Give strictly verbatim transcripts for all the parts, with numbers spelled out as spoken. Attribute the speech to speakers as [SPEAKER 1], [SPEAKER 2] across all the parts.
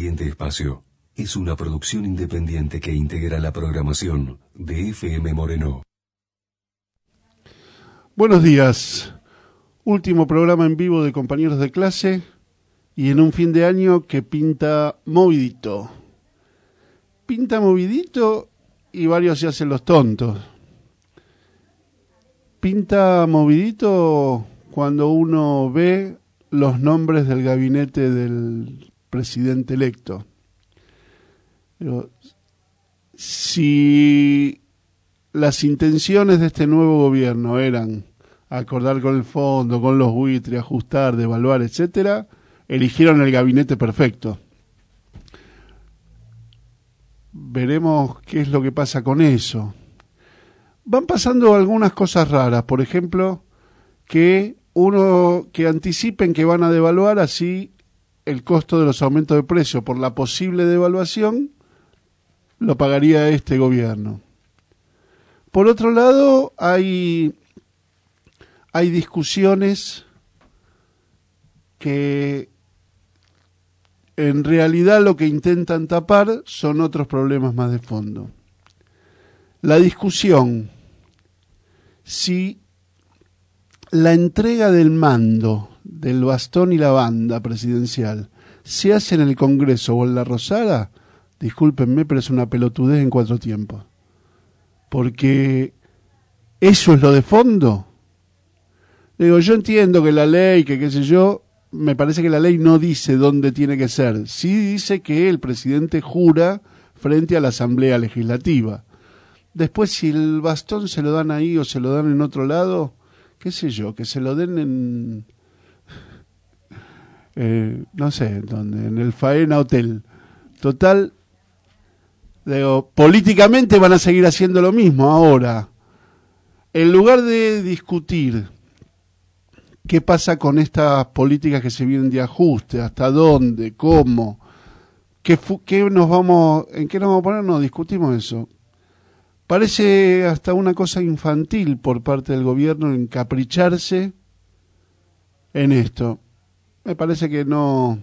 [SPEAKER 1] siguiente espacio es una producción independiente que integra la programación de F M Moreno.
[SPEAKER 2] Buenos días. Último programa en vivo de compañeros de clase y en un fin de año que pinta movidito. Pinta movidito y varios se hacen los tontos. Pinta movidito cuando uno ve los nombres del gabinete del presidente electo. Pero, si las intenciones de este nuevo gobierno eran acordar con el fondo, con los buitres, ajustar, devaluar, etcétera, eligieron el gabinete perfecto. Veremos qué es lo que pasa con eso. Van pasando algunas cosas raras, por ejemplo, que uno que anticipen que van a devaluar, así el costo de los aumentos de precio por la posible devaluación lo pagaría este gobierno. Por otro lado, hay, hay discusiones que en realidad lo que intentan tapar son otros problemas más de fondo. La discusión si la entrega del mando, del bastón y la banda presidencial se hace en el Congreso o en la Rosada, discúlpenme, pero es una pelotudez en cuatro tiempos. Porque eso es lo de fondo. Digo, yo entiendo que la ley, que qué sé yo, me parece que la ley no dice dónde tiene que ser. Sí dice que el presidente jura frente a la Asamblea Legislativa. Después, si el bastón se lo dan ahí o se lo dan en otro lado, qué sé yo, que se lo den en, eh, no sé, donde, en el Faena Hotel. Total, digo, políticamente van a seguir haciendo lo mismo ahora. En lugar de discutir qué pasa con estas políticas que se vienen de ajuste, hasta dónde, cómo, qué, qué nos vamos, en qué nos vamos a poner, no discutimos eso. Parece hasta una cosa infantil por parte del gobierno encapricharse en esto. Me parece que no,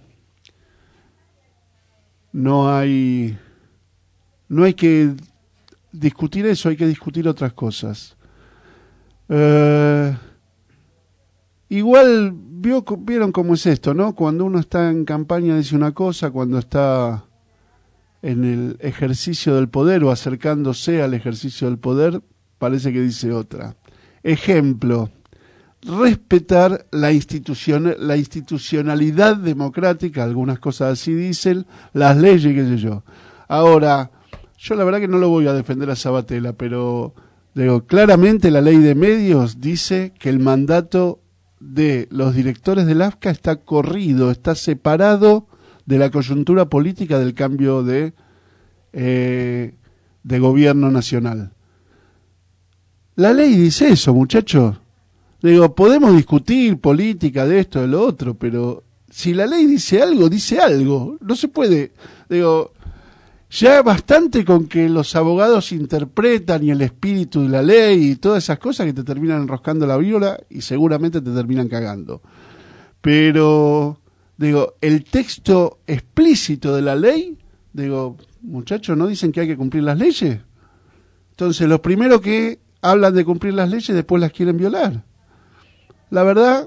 [SPEAKER 2] no hay, no hay que discutir eso, hay que discutir otras cosas. Eh, igual vio, vieron cómo es esto, ¿no? Cuando uno está en campaña dice una cosa, cuando está en el ejercicio del poder o acercándose al ejercicio del poder, parece que dice otra. Ejemplo, respetar la institución, la institucionalidad democrática, algunas cosas así dicen, las leyes, qué sé yo. Ahora, yo la verdad que no lo voy a defender a Sabatella, pero digo, claramente la ley de medios dice que el mandato de los directores del A F C A está corrido, está separado de la coyuntura política del cambio de, eh, de gobierno nacional. La ley dice eso, muchachos. Digo, podemos discutir política de esto, de lo otro, pero si la ley dice algo, dice algo. No se puede. Digo, ya bastante con que los abogados interpretan y el espíritu de la ley y todas esas cosas que te terminan enroscando la viola y seguramente te terminan cagando. Pero digo, el texto explícito de la ley, digo, muchachos, ¿no dicen que hay que cumplir las leyes? Entonces, los primeros que hablan de cumplir las leyes, después las quieren violar. La verdad,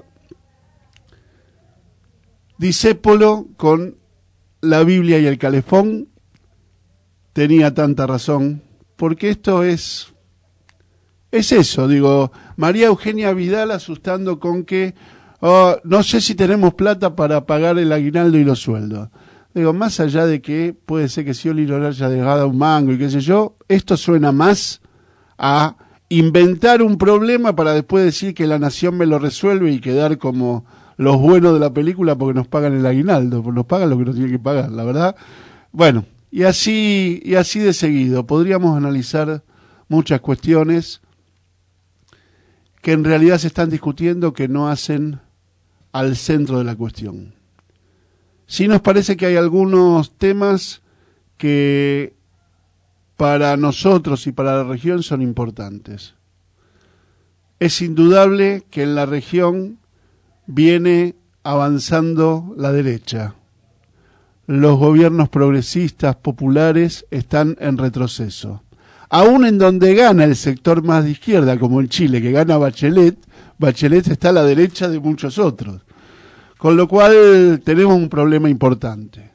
[SPEAKER 2] Discépolo, con la Biblia y el calefón, tenía tanta razón, porque esto es, es eso, digo, María Eugenia Vidal asustando con que Oh, no sé si tenemos plata para pagar el aguinaldo y los sueldos. Digo, más allá de que puede ser que Scioli no le haya dejado un mango y qué sé yo, esto suena más a inventar un problema para después decir que la nación me lo resuelve y quedar como los buenos de la película porque nos pagan el aguinaldo, porque nos pagan lo que nos tienen que pagar, la verdad. Bueno, y así, y así de seguido. Podríamos analizar muchas cuestiones que en realidad se están discutiendo que no hacen al centro de la cuestión. Sí nos parece que hay algunos temas que para nosotros y para la región son importantes. Es indudable que en la región viene avanzando la derecha. los gobiernos progresistas populares están en retroceso. Aún en donde gana el sector más de izquierda, como en Chile, que gana Bachelet, Bachelet está a la derecha de muchos otros. Con lo cual tenemos un problema importante.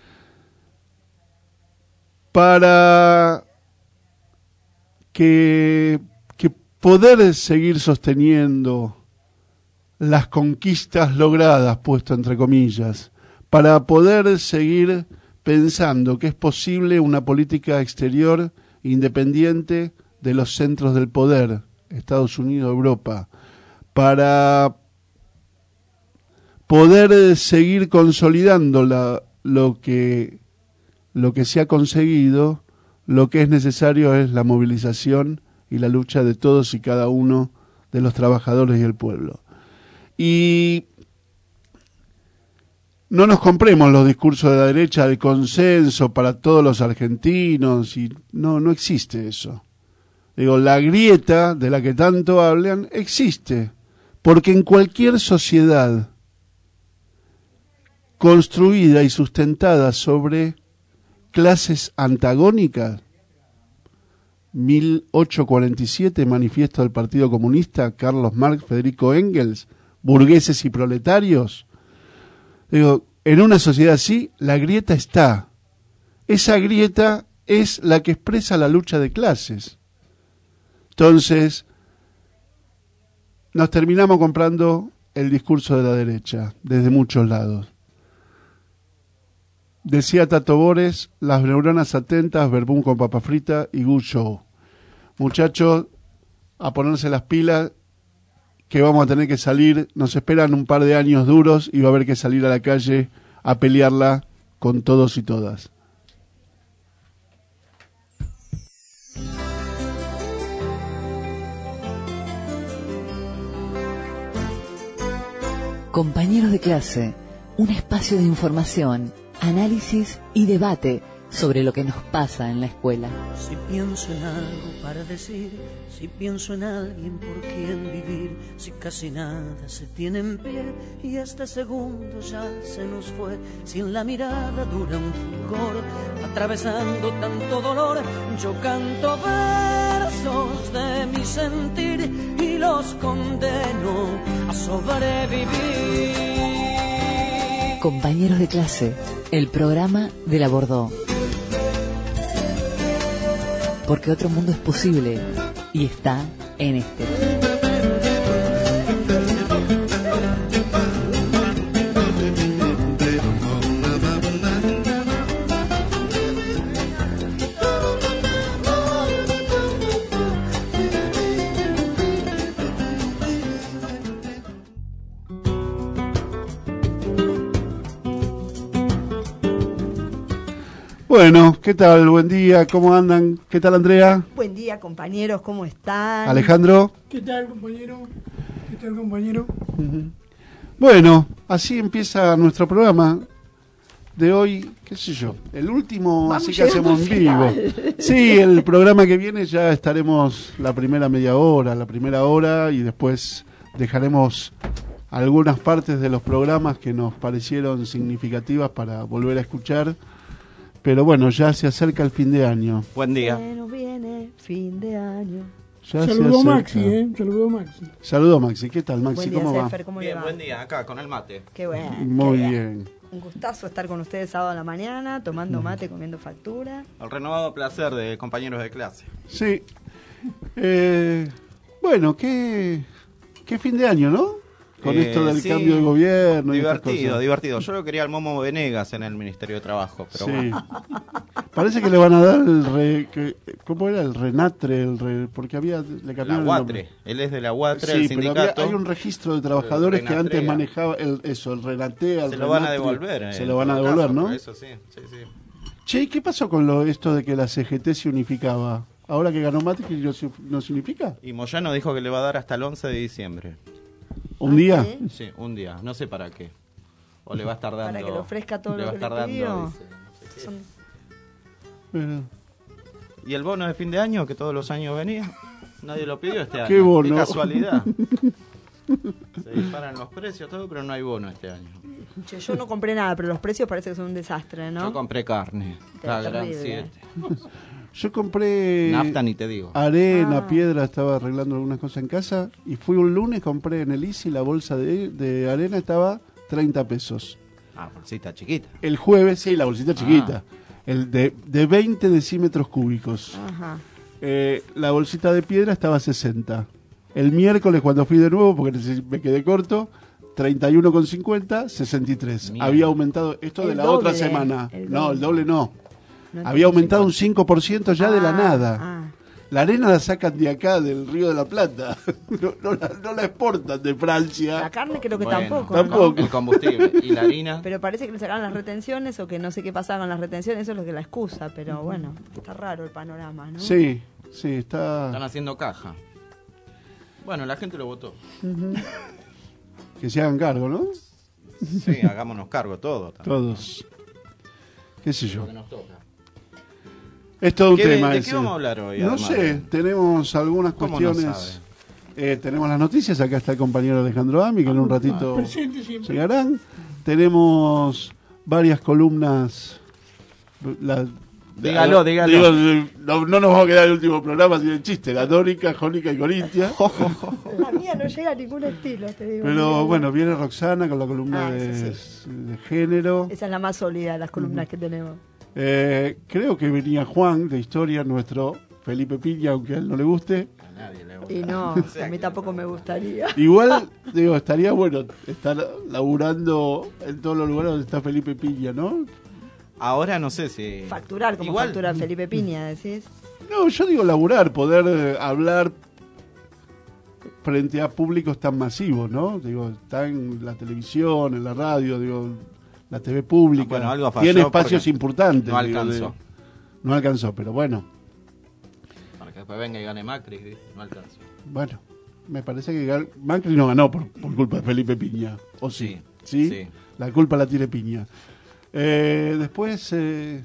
[SPEAKER 2] Para que, que poder seguir sosteniendo las conquistas logradas, puesto entre comillas, para poder seguir pensando que es posible una política exterior independiente de los centros del poder, Estados Unidos, Europa, para poder seguir consolidando la, lo que lo que se ha conseguido, lo que es necesario es la movilización y la lucha de todos y cada uno de los trabajadores y el pueblo. Y no nos compremos los discursos de la derecha del consenso para todos los argentinos, y no, no existe eso. Digo, la grieta de la que tanto hablan existe, porque en cualquier sociedad construida y sustentada sobre clases antagónicas, mil ochocientos cuarenta y siete, manifiesto del Partido Comunista, Carlos Marx, Federico Engels, burgueses y proletarios. Digo, en una sociedad así, la grieta está. Esa grieta es la que expresa la lucha de clases. Entonces, nos terminamos comprando el discurso de la derecha, desde muchos lados. Decía Tato Bores, las neuronas atentas, verbum con papa frita y good show. Muchachos, a ponerse las pilas, que vamos a tener que salir, nos esperan un par de años duros y va a haber que salir a la calle a pelearla con todos y todas.
[SPEAKER 3] Compañeros de clase, un espacio de información, análisis y debate sobre lo que nos pasa en la escuela.
[SPEAKER 4] Si pienso en algo para decir, si pienso en alguien por quien vivir, si casi nada se tiene en pie y este segundo ya se nos fue, si en la mirada dura un fulgor, atravesando tanto dolor, yo canto versos de mi sentir y los condeno a sobrevivir.
[SPEAKER 3] Compañeros de clase, el programa de la Bordeaux. Porque otro mundo es posible y está en este.
[SPEAKER 2] Bueno, ¿qué tal? Buen día, ¿cómo andan? ¿Qué tal, Andrea?
[SPEAKER 5] Buen día, compañeros, ¿cómo están?
[SPEAKER 2] Alejandro.
[SPEAKER 6] ¿Qué tal, compañero? ¿Qué tal, compañero?
[SPEAKER 2] Uh-huh. Bueno, así empieza nuestro programa de hoy, qué sé yo, el último,
[SPEAKER 5] Vamos
[SPEAKER 2] así que hacemos en vivo. Sí, el programa que viene ya estaremos la primera media hora, la primera hora, y después dejaremos algunas partes de los programas que nos parecieron significativas para volver a escuchar. Pero bueno, ya se acerca el fin de año.
[SPEAKER 7] Buen día.
[SPEAKER 5] Bueno, viene fin de año.
[SPEAKER 2] Ya
[SPEAKER 6] Saludo a Maxi, ¿eh? Saludo a Maxi.
[SPEAKER 2] Saludo Maxi. ¿Qué tal, Maxi?
[SPEAKER 5] Buen día,
[SPEAKER 2] ¿Cómo va?
[SPEAKER 5] Sefer, ¿cómo le
[SPEAKER 7] Bien,
[SPEAKER 5] va?
[SPEAKER 7] buen día, acá con el mate.
[SPEAKER 5] Qué bueno.
[SPEAKER 2] Muy
[SPEAKER 5] qué
[SPEAKER 2] bien.
[SPEAKER 5] Un gustazo estar con ustedes sábado a la mañana, tomando mate, comiendo factura.
[SPEAKER 7] El renovado placer de compañeros de clase.
[SPEAKER 2] Sí. Eh, bueno, qué, qué fin de año, ¿no? Con
[SPEAKER 7] Eh,
[SPEAKER 2] esto del
[SPEAKER 7] sí,
[SPEAKER 2] cambio de gobierno. y estas
[SPEAKER 7] Divertido,
[SPEAKER 2] cosas.
[SPEAKER 7] divertido. Yo lo quería al Momo Venegas en el Ministerio de Trabajo, pero
[SPEAKER 2] Sí.
[SPEAKER 7] bueno.
[SPEAKER 2] Parece que le van a dar el re, que, ¿cómo era? El renatre, el re, porque había le
[SPEAKER 7] La
[SPEAKER 2] cambiaron el
[SPEAKER 7] UATRE.
[SPEAKER 2] nombre.
[SPEAKER 7] Él es de la UATRE,
[SPEAKER 2] Sí,
[SPEAKER 7] el
[SPEAKER 2] pero
[SPEAKER 7] sindicato.
[SPEAKER 2] había- hay un registro de trabajadores
[SPEAKER 7] El
[SPEAKER 2] que antes
[SPEAKER 7] Renatrea.
[SPEAKER 2] manejaba el, eso, el renatea, el
[SPEAKER 7] Se lo van a
[SPEAKER 2] renatre.
[SPEAKER 7] devolver. eh,
[SPEAKER 2] Se
[SPEAKER 7] en
[SPEAKER 2] lo van a
[SPEAKER 7] todo
[SPEAKER 2] devolver,
[SPEAKER 7] caso,
[SPEAKER 2] ¿no?
[SPEAKER 7] por Eso sí, sí, sí.
[SPEAKER 2] Che, ¿y qué pasó con lo esto de que la C G T se unificaba? Ahora que ganó Macri, ¿no se, no se unifica?
[SPEAKER 7] Y Moyano dijo que le va a dar hasta el once de diciembre.
[SPEAKER 2] ¿Un
[SPEAKER 5] ¿Ah,
[SPEAKER 2] día?
[SPEAKER 5] sí?
[SPEAKER 7] Sí, un día. No sé para qué. O le va a estar dando...
[SPEAKER 5] Para que le ofrezca todo
[SPEAKER 7] le
[SPEAKER 5] lo
[SPEAKER 7] va a
[SPEAKER 5] que le
[SPEAKER 7] estar dando,
[SPEAKER 5] pidió.
[SPEAKER 7] dice, no sé qué.
[SPEAKER 5] Son-
[SPEAKER 2] Bueno,
[SPEAKER 7] ¿Y el bono de fin de año que todos los años venía? Nadie lo pidió este año.
[SPEAKER 2] ¿Qué bono?
[SPEAKER 7] Qué casualidad. Se disparan los precios, todo, pero no hay bono este año.
[SPEAKER 5] Che, yo no compré nada, pero los precios parece que son un desastre, ¿no?
[SPEAKER 7] Yo compré carne, la gran
[SPEAKER 5] Terrible.
[SPEAKER 7] siete.
[SPEAKER 2] Yo compré
[SPEAKER 7] Nafta ni te digo.
[SPEAKER 2] arena,
[SPEAKER 5] Ah.
[SPEAKER 2] piedra, estaba arreglando algunas cosas en casa y fui un lunes, compré en el Easy la bolsa de, de arena, estaba treinta pesos.
[SPEAKER 7] Ah, bolsita chiquita.
[SPEAKER 2] El jueves, sí, la bolsita chiquita, el de, de veinte decímetros cúbicos.
[SPEAKER 5] Ajá.
[SPEAKER 2] Eh, la bolsita de piedra estaba a sesenta. El miércoles cuando fui de nuevo, porque neces- me quedé corto, treinta y uno con cincuenta, sesenta y tres.
[SPEAKER 7] Mierda.
[SPEAKER 2] Había aumentado, esto de
[SPEAKER 5] El
[SPEAKER 2] la
[SPEAKER 5] doble,
[SPEAKER 2] otra semana.
[SPEAKER 5] el
[SPEAKER 2] No, el
[SPEAKER 5] doble.
[SPEAKER 2] doble no.
[SPEAKER 5] No
[SPEAKER 2] Había
[SPEAKER 5] entendí.
[SPEAKER 2] aumentado un cinco por ciento ya de la
[SPEAKER 5] Ah,
[SPEAKER 2] nada.
[SPEAKER 5] ah.
[SPEAKER 2] La arena la sacan de acá, del Río de la Plata. No, no la, no la exportan de Francia.
[SPEAKER 5] La carne creo que
[SPEAKER 7] Bueno,
[SPEAKER 5] tampoco,
[SPEAKER 2] tampoco.
[SPEAKER 5] ¿no?
[SPEAKER 7] El combustible y la harina.
[SPEAKER 5] Pero parece que le sacaron las retenciones o que no sé qué pasaba con las retenciones, eso es lo que la excusa, pero bueno, está raro el panorama, ¿no?
[SPEAKER 2] Sí, sí, está...
[SPEAKER 7] Están haciendo caja. Bueno, la gente lo votó.
[SPEAKER 2] Que se hagan cargo, ¿no?
[SPEAKER 7] Sí, hagámonos cargo todos. también.
[SPEAKER 2] Todos. ¿Qué sé yo?
[SPEAKER 7] Lo que nos toca.
[SPEAKER 2] Es todo un
[SPEAKER 7] ¿Qué-
[SPEAKER 2] tema
[SPEAKER 7] de qué
[SPEAKER 2] ese.
[SPEAKER 7] vamos a hablar hoy,
[SPEAKER 2] No
[SPEAKER 7] además?
[SPEAKER 2] sé, tenemos algunas
[SPEAKER 7] ¿Cómo no
[SPEAKER 2] cuestiones. Eh, tenemos las noticias, acá está el compañero Alejandro Ami, que en un ratito
[SPEAKER 6] Presente siempre.
[SPEAKER 2] llegarán. Tenemos varias columnas. La-
[SPEAKER 7] Dígalo, dígalo.
[SPEAKER 2] digo, no, no nos vamos a quedar el último programa sin el chiste, la dórica, jónica y corintia.
[SPEAKER 5] La mía no llega a ningún estilo, te digo.
[SPEAKER 2] Pero bueno, viene Roxana con la columna
[SPEAKER 5] Ah,
[SPEAKER 2] de,
[SPEAKER 5] eso
[SPEAKER 2] de género.
[SPEAKER 5] Esa es la más sólida de las columnas que tenemos.
[SPEAKER 2] Eh, creo que venía Juan de historia, nuestro Felipe Piña, aunque a él no le guste.
[SPEAKER 7] A nadie le gusta.
[SPEAKER 5] Y no,
[SPEAKER 7] O sea
[SPEAKER 5] a mí
[SPEAKER 7] que-
[SPEAKER 5] tampoco me gustaría.
[SPEAKER 2] Igual, digo, estaría bueno estar laburando en todos los lugares donde está Felipe Piña, ¿no?
[SPEAKER 7] Ahora no sé si.
[SPEAKER 5] Facturar como
[SPEAKER 7] Igual-
[SPEAKER 5] factura Felipe Piña, decís.
[SPEAKER 2] No, yo digo laburar, poder eh, hablar frente a públicos tan masivos, ¿no? Digo, está en la televisión, en la radio, digo, la T V pública.
[SPEAKER 7] Ah, bueno, algo falló
[SPEAKER 2] tiene espacios
[SPEAKER 7] porque
[SPEAKER 2] importantes.
[SPEAKER 7] no
[SPEAKER 2] digo,
[SPEAKER 7] alcanzó.
[SPEAKER 2] de- no alcanzó, pero bueno,
[SPEAKER 7] Para que después venga y gane Macri, ¿viste? No alcanza.
[SPEAKER 2] bueno, me parece que Gal- Macri no ganó por, por culpa de Felipe Piña, ¿o sí?
[SPEAKER 7] Sí,
[SPEAKER 2] ¿Sí?
[SPEAKER 7] sí.
[SPEAKER 2] La culpa la tiene Piña. Eh, después, eh,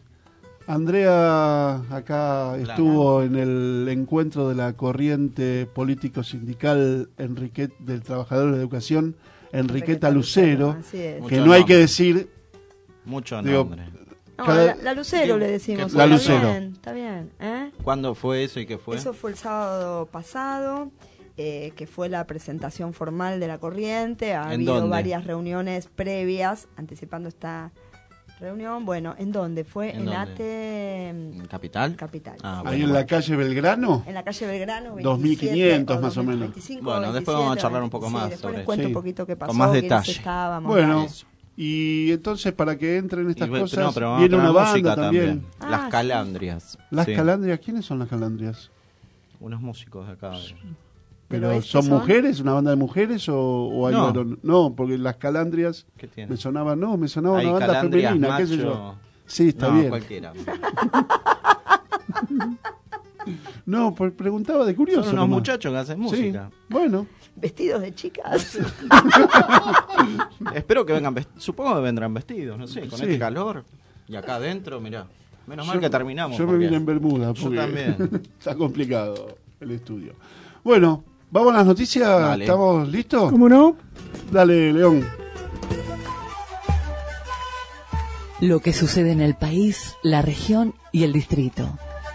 [SPEAKER 2] Andrea acá estuvo en el encuentro de la corriente político-sindical Enriquet, del Trabajador de Educación, Enriqueta Lucero,
[SPEAKER 5] Así es.
[SPEAKER 7] Mucho
[SPEAKER 2] que no hay
[SPEAKER 7] nombre.
[SPEAKER 2] que decir...
[SPEAKER 7] Mucho
[SPEAKER 2] Digo,
[SPEAKER 7] nombre.
[SPEAKER 5] No,
[SPEAKER 2] cada-
[SPEAKER 5] la, la Lucero le decimos.
[SPEAKER 7] La
[SPEAKER 5] está
[SPEAKER 2] Lucero.
[SPEAKER 5] bien, está bien. ¿eh?
[SPEAKER 7] ¿Cuándo fue eso y qué fue?
[SPEAKER 5] Eso fue el sábado pasado, eh, que fue la presentación formal de la corriente. Ha
[SPEAKER 7] ¿En
[SPEAKER 5] habido
[SPEAKER 7] dónde?
[SPEAKER 5] varias reuniones previas anticipando esta reunión. Bueno, ¿en dónde? Fue
[SPEAKER 7] ¿En
[SPEAKER 5] en,
[SPEAKER 7] dónde?
[SPEAKER 5] ATE
[SPEAKER 7] ¿En Capital?
[SPEAKER 5] Capital.
[SPEAKER 7] Ah,
[SPEAKER 2] Ahí
[SPEAKER 7] bueno,
[SPEAKER 2] en
[SPEAKER 7] bueno.
[SPEAKER 2] la calle Belgrano.
[SPEAKER 5] En la calle Belgrano,
[SPEAKER 2] dos mil quinientos más o menos.
[SPEAKER 5] veinticinco,
[SPEAKER 7] Bueno, después vamos a charlar un poco
[SPEAKER 5] sí,
[SPEAKER 7] más
[SPEAKER 5] después
[SPEAKER 7] sobre
[SPEAKER 5] les cuento
[SPEAKER 2] eso.
[SPEAKER 5] un
[SPEAKER 2] Sí.
[SPEAKER 5] poquito qué pasó,
[SPEAKER 7] Con más
[SPEAKER 5] quiénes
[SPEAKER 7] detalle.
[SPEAKER 5] estábamos.
[SPEAKER 2] Bueno,
[SPEAKER 7] Eso.
[SPEAKER 2] y entonces para que entren estas
[SPEAKER 7] Y ve-
[SPEAKER 2] cosas,
[SPEAKER 7] no, pero vamos a
[SPEAKER 2] viene
[SPEAKER 7] poner
[SPEAKER 2] una banda
[SPEAKER 7] música
[SPEAKER 2] también.
[SPEAKER 5] Ah,
[SPEAKER 7] Las
[SPEAKER 5] sí.
[SPEAKER 7] Calandrias.
[SPEAKER 2] Las
[SPEAKER 7] Sí.
[SPEAKER 2] Calandrias, ¿quiénes son las Calandrias?
[SPEAKER 7] Unos músicos de acá.
[SPEAKER 2] ¿Pero
[SPEAKER 5] ¿Pero estos
[SPEAKER 2] son
[SPEAKER 5] son?
[SPEAKER 2] mujeres, una banda de mujeres o, o hay
[SPEAKER 7] No.
[SPEAKER 2] varón? No, porque las Calandrias
[SPEAKER 7] ¿Qué tiene?
[SPEAKER 2] me sonaba, no, me sonaba
[SPEAKER 7] Hay
[SPEAKER 2] una banda
[SPEAKER 7] Calandrias,
[SPEAKER 2] femenina, qué sé
[SPEAKER 7] macho.
[SPEAKER 2] yo. Sí, está
[SPEAKER 7] no,
[SPEAKER 2] bien.
[SPEAKER 7] cualquiera.
[SPEAKER 2] No, pues preguntaba de curioso.
[SPEAKER 7] Son unos
[SPEAKER 2] nomás.
[SPEAKER 7] muchachos que hacen
[SPEAKER 2] Sí,
[SPEAKER 7] música.
[SPEAKER 2] bueno,
[SPEAKER 5] Vestidos de chicas.
[SPEAKER 7] Espero que vengan vestidos. Supongo que vendrán vestidos, no sé, con
[SPEAKER 2] Sí.
[SPEAKER 7] este calor. Y acá adentro, mirá. Menos mal
[SPEAKER 2] yo-
[SPEAKER 7] que terminamos.
[SPEAKER 2] Yo me
[SPEAKER 7] porque-
[SPEAKER 2] vine en Bermuda.
[SPEAKER 7] Yo
[SPEAKER 2] Porque
[SPEAKER 7] también.
[SPEAKER 2] está complicado el estudio. Bueno, vamos a las noticias.
[SPEAKER 7] Dale.
[SPEAKER 2] ¿Estamos listos?
[SPEAKER 6] ¿Cómo no?
[SPEAKER 2] Dale, León.
[SPEAKER 3] Lo que sucede en el país, la región y el distrito.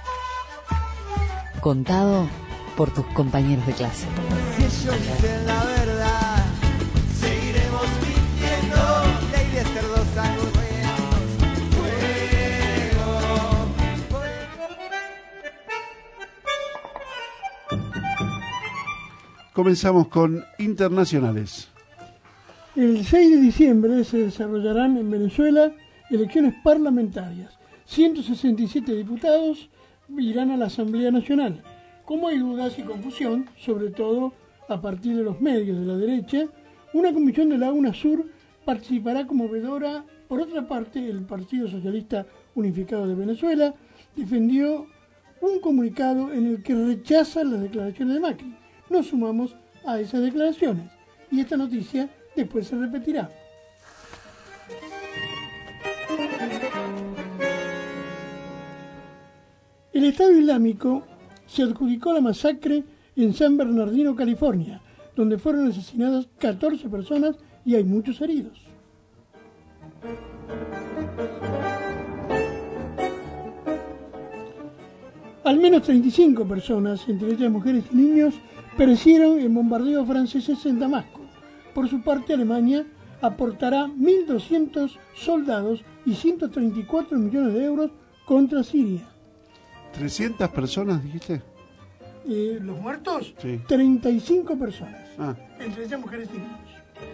[SPEAKER 3] Contado por tus compañeros de clase.
[SPEAKER 8] Si ellos dicen la verdad, seguiremos mintiendo. Ley de cerdos angurrientos. Fuego.
[SPEAKER 2] Comenzamos con internacionales.
[SPEAKER 6] El seis de diciembre se desarrollarán en Venezuela elecciones parlamentarias. ciento sesenta y siete diputados irán a la Asamblea Nacional. Como hay dudas y confusión, sobre todo a partir de los medios de la derecha, una comisión de la UNASUR participará como vedora. Por otra parte, el Partido Socialista Unificado de Venezuela defendió un comunicado en el que rechaza las declaraciones de Macri. Nos sumamos a esas declaraciones y esta noticia después se repetirá. El Estado Islámico se adjudicó la masacre en San Bernardino, California. donde fueron asesinadas catorce personas y hay muchos heridos. Al menos treinta y cinco personas, entre ellas mujeres y niños, perecieron en bombardeos franceses en Damasco. Por su parte, Alemania aportará mil doscientos soldados y ciento treinta y cuatro millones de euros contra Siria.
[SPEAKER 2] ¿trescientas personas dijiste?
[SPEAKER 6] Eh, ¿Los muertos?
[SPEAKER 2] Sí.
[SPEAKER 6] treinta y cinco personas,
[SPEAKER 2] Ah.
[SPEAKER 6] entre ellas mujeres y niños.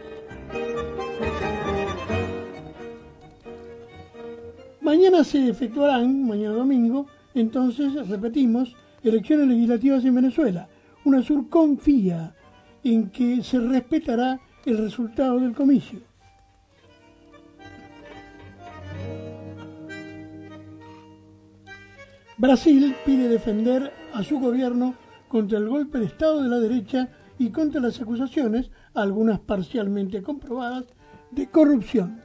[SPEAKER 6] Mañana se efectuarán, mañana domingo, entonces, repetimos, elecciones legislativas en Venezuela. UNASUR confía en que se respetará el resultado del comicio. Brasil pide defender a su gobierno contra el golpe de Estado de la derecha y contra las acusaciones, algunas parcialmente comprobadas, de corrupción.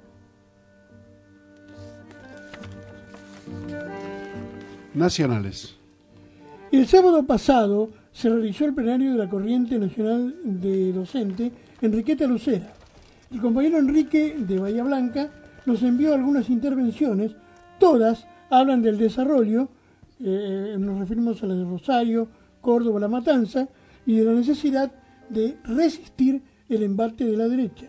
[SPEAKER 2] Nacionales.
[SPEAKER 6] El sábado pasado se realizó el plenario de la Corriente Nacional de Docente Enriqueta Lucera. El compañero Enrique de Bahía Blanca nos envió algunas intervenciones, todas hablan del desarrollo, eh, nos referimos a las de Rosario, Córdoba, La Matanza, y de la necesidad de resistir el embate de la derecha.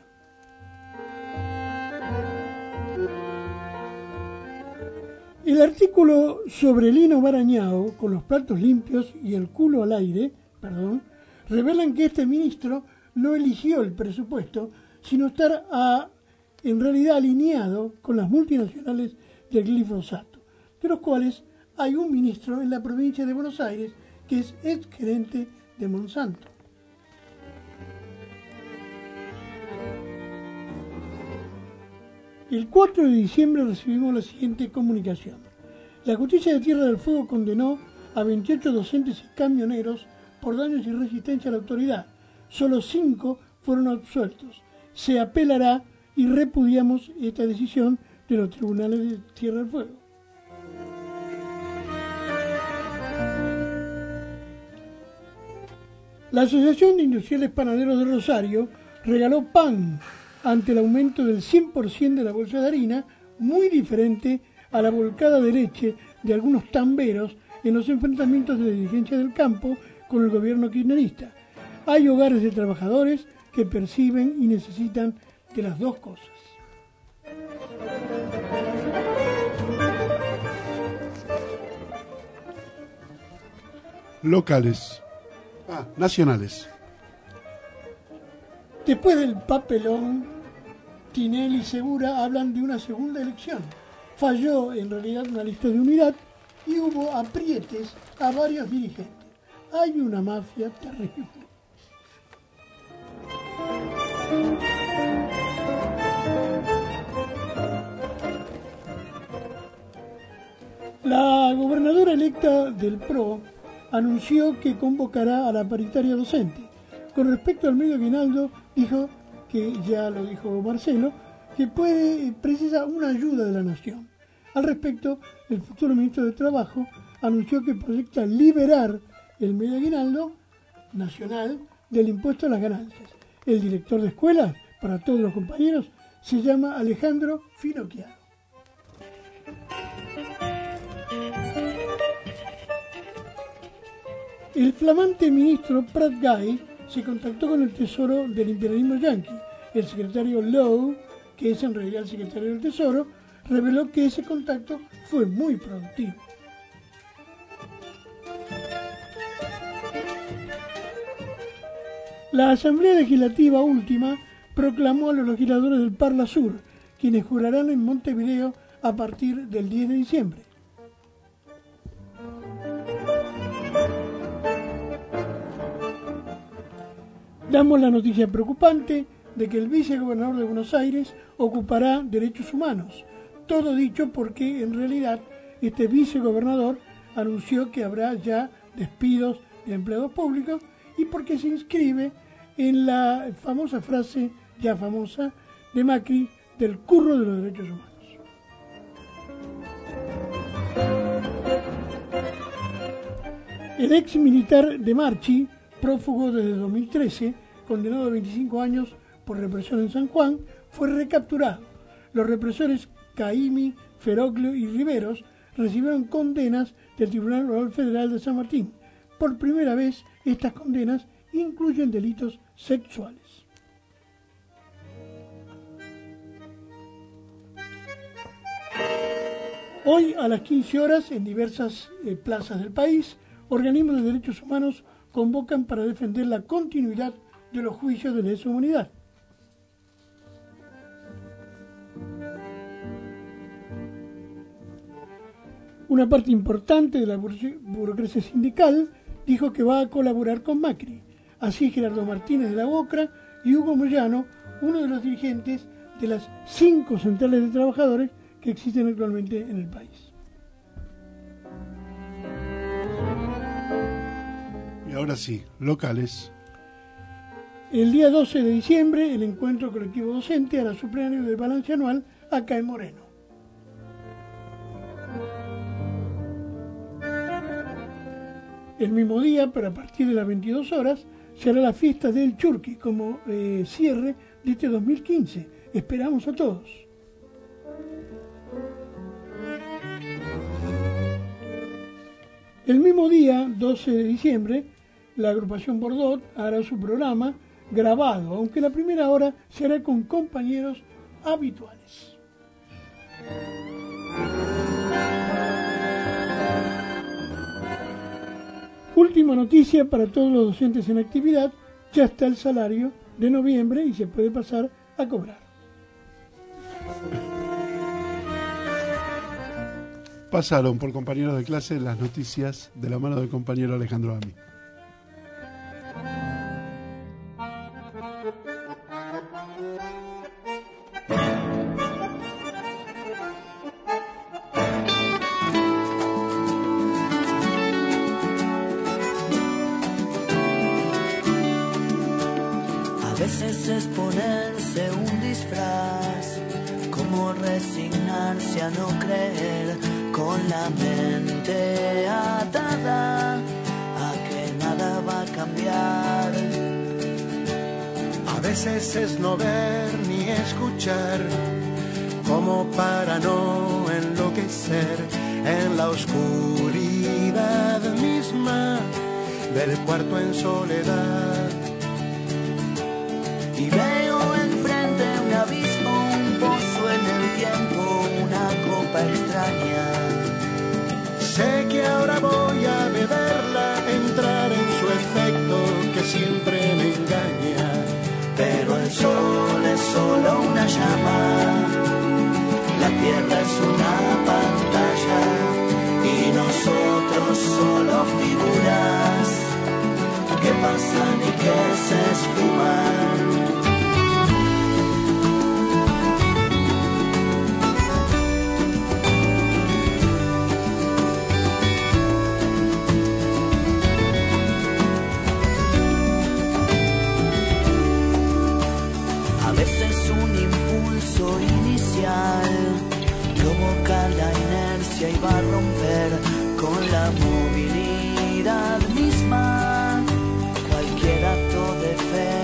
[SPEAKER 6] El artículo sobre Lino Barañao, con los platos limpios y el culo al aire, perdón, revelan que este ministro no eligió el presupuesto, sino estar a, en realidad alineado con las multinacionales del glifosato, de los cuales hay un ministro en la provincia de Buenos Aires que es ex gerente de Monsanto. El cuatro de diciembre recibimos la siguiente comunicación. La justicia de Tierra del Fuego condenó a veintiocho docentes y camioneros por daños y resistencia a la autoridad. Solo cinco fueron absueltos. Se apelará y repudiamos esta decisión de los tribunales de Tierra del Fuego. La Asociación de Industriales Panaderos de Rosario regaló pan ante el aumento del cien por ciento de la bolsa de harina, muy diferente a la volcada de leche de algunos tamberos en los enfrentamientos de la dirigencia del campo con el gobierno kirchnerista. Hay hogares de trabajadores que perciben y necesitan de las dos cosas.
[SPEAKER 2] Locales. Ah, nacionales.
[SPEAKER 6] Después del papelón, Tinelli y Segura hablan de una segunda elección. Falló en realidad una lista de unidad y hubo aprietes a varios dirigentes. Hay una mafia terrible. La gobernadora electa del P R O anunció que convocará a la paritaria docente. Con respecto al medio aguinaldo, dijo, que ya lo dijo Marcelo, que puede precisa una ayuda de la nación. Al respecto, el futuro ministro de Trabajo anunció que proyecta liberar el medio aguinaldo nacional del impuesto a las ganancias. El director de escuelas, para todos los compañeros, se llama Alejandro Finocchiaro. El flamante ministro Pratt Guy se contactó con el tesoro del imperialismo yanqui. El secretario Lowe, que es en realidad el secretario del Tesoro, reveló que ese contacto fue muy productivo. La Asamblea Legislativa última proclamó a los legisladores del Parla Sur, quienes jurarán en Montevideo a partir del diez de diciembre. Damos la noticia preocupante de que el vicegobernador de Buenos Aires ocupará derechos humanos. Todo dicho porque en realidad este vicegobernador anunció que habrá ya despidos de empleados públicos y porque se inscribe en la famosa frase, ya famosa, de Macri, del curro de los derechos humanos. El ex militar de Marchi, prófugo desde dos mil trece, condenado a veinticinco años por represión en San Juan, fue recapturado. Los represores Caimi, Feroclio y Riveros recibieron condenas del Tribunal Oral Federal de San Martín. Por primera vez, estas condenas incluyen delitos sexuales. Hoy a las quince horas, en diversas eh, plazas del país, organismos de derechos humanos convocan para defender la continuidad de los juicios de lesa humanidad. Una parte importante de la burocracia sindical dijo que va a colaborar con Macri. Así Gerardo Martínez de la Bocra y Hugo Moyano, uno de los dirigentes de las cinco centrales de trabajadores que existen actualmente en el país.
[SPEAKER 2] Y ahora sí, locales.
[SPEAKER 6] El día doce de diciembre, el encuentro colectivo docente hará su plenario de balance anual acá en Moreno. El mismo día, pero a partir de las veintidós horas, se hará la fiesta del Churqui como eh, cierre de este dos mil quince. Esperamos a todos. El mismo día, doce de diciembre, la agrupación Bordot hará su programa grabado, aunque la primera hora será con compañeros habituales. Última noticia para todos los docentes en actividad, ya está el salario de noviembre y se puede pasar a cobrar.
[SPEAKER 2] Pasaron por compañeros de clase las noticias de la mano del compañero Alejandro Ami.
[SPEAKER 4] A veces es ponerse un disfraz, como resignarse a no creer, con la mente atada a que nada va a cambiar.
[SPEAKER 9] A veces es no ver ni escuchar, como para no enloquecer en la oscuridad misma del cuarto en soledad.
[SPEAKER 4] Y veo enfrente un abismo, un pozo en el tiempo, una copa extraña.
[SPEAKER 9] Sé que ahora voy a beberla, entrar en su efecto que siempre me engaña.
[SPEAKER 4] Pero el sol es solo una llama, la tierra es una pantalla y nosotros solo figuras que pasan y que se esfuman. Provoca la inercia y va a romper con la movilidad misma cualquier acto de fe.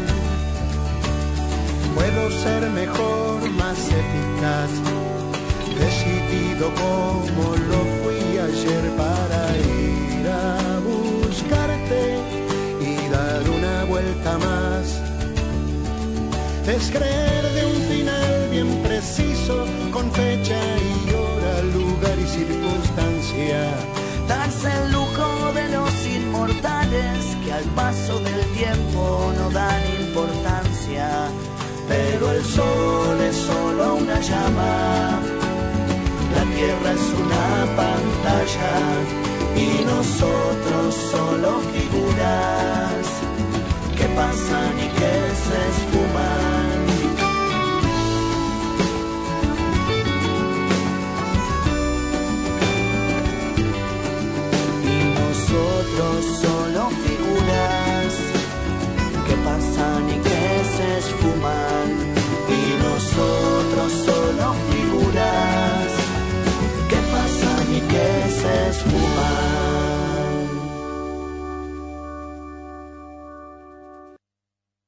[SPEAKER 9] Puedo ser mejor, más eficaz, decidido como lo fui ayer para ir a buscarte y dar una vuelta más. Es creer de un final bien preciso, con fecha y hora, lugar y circunstancia.
[SPEAKER 4] Darse el lujo de los inmortales que al paso del tiempo no dan importancia. Pero el sol es solo una llama, la tierra es una pantalla y nosotros solo figuras que pasan y que se esfuman. Y nosotros solo figuras que pasan y que se esfuman. Y nosotros solo figuras que pasan y que se esfuman.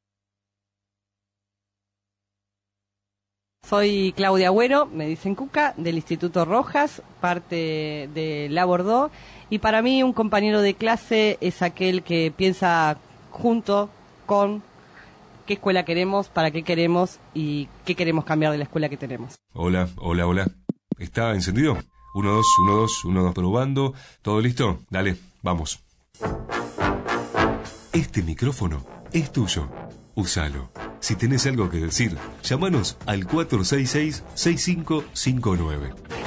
[SPEAKER 10] soy Claudia Agüero, me dicen Cuca, del Instituto Rojas, parte de La Bordeaux, y para mí un compañero de clase es aquel que piensa junto con qué escuela queremos, para qué queremos y qué queremos cambiar de la escuela que tenemos.
[SPEAKER 1] Hola, hola, hola. ¿Está encendido? Uno, dos, uno, dos, uno, dos, probando. ¿Todo listo? Dale, vamos. Este micrófono es tuyo. Úsalo. Si tenés algo que decir, llámanos al cuatro seis seis, seis cinco cinco nueve.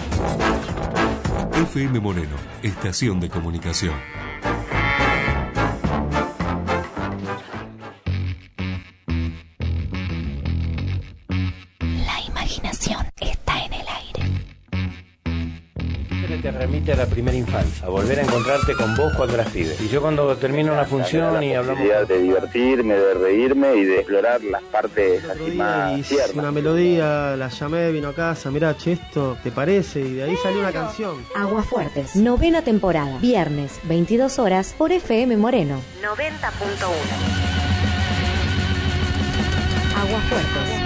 [SPEAKER 1] F M Moreno, estación de comunicación.
[SPEAKER 11] La imaginación está en el aire.
[SPEAKER 12] Te remite a la primera infancia, a volver a encontrarte con vos cuando eras pibe. Y yo cuando termino una función y hablamos...
[SPEAKER 13] de divertirme, de reírme y de explorar las partes así más tiernas.
[SPEAKER 14] Una melodía, la llamé, vino a casa, mirá, che, esto, ¿te parece? Y de ahí salió una canción.
[SPEAKER 15] Aguafuertes, novena temporada, viernes, veintidós horas, por F M Moreno. noventa punto uno. Aguafuertes.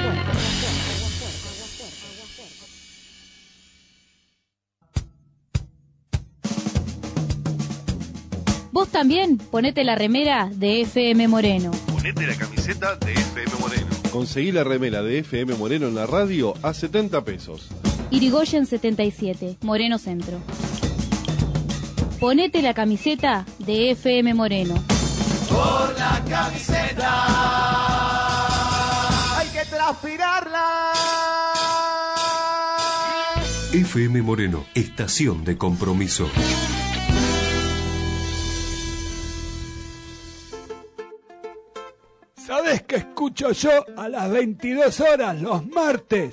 [SPEAKER 16] Vos también ponete la remera de F M Moreno.
[SPEAKER 17] Ponete la camiseta de F M Moreno.
[SPEAKER 18] Conseguí la remera de F M Moreno en la radio a setenta pesos.
[SPEAKER 16] Irigoyen setenta y siete, Moreno Centro. Ponete la camiseta de F M Moreno.
[SPEAKER 8] Por la camiseta hay que transpirarla.
[SPEAKER 1] F M Moreno, estación de compromiso.
[SPEAKER 19] ¿Sabés qué escucho yo a las veintidós horas los martes?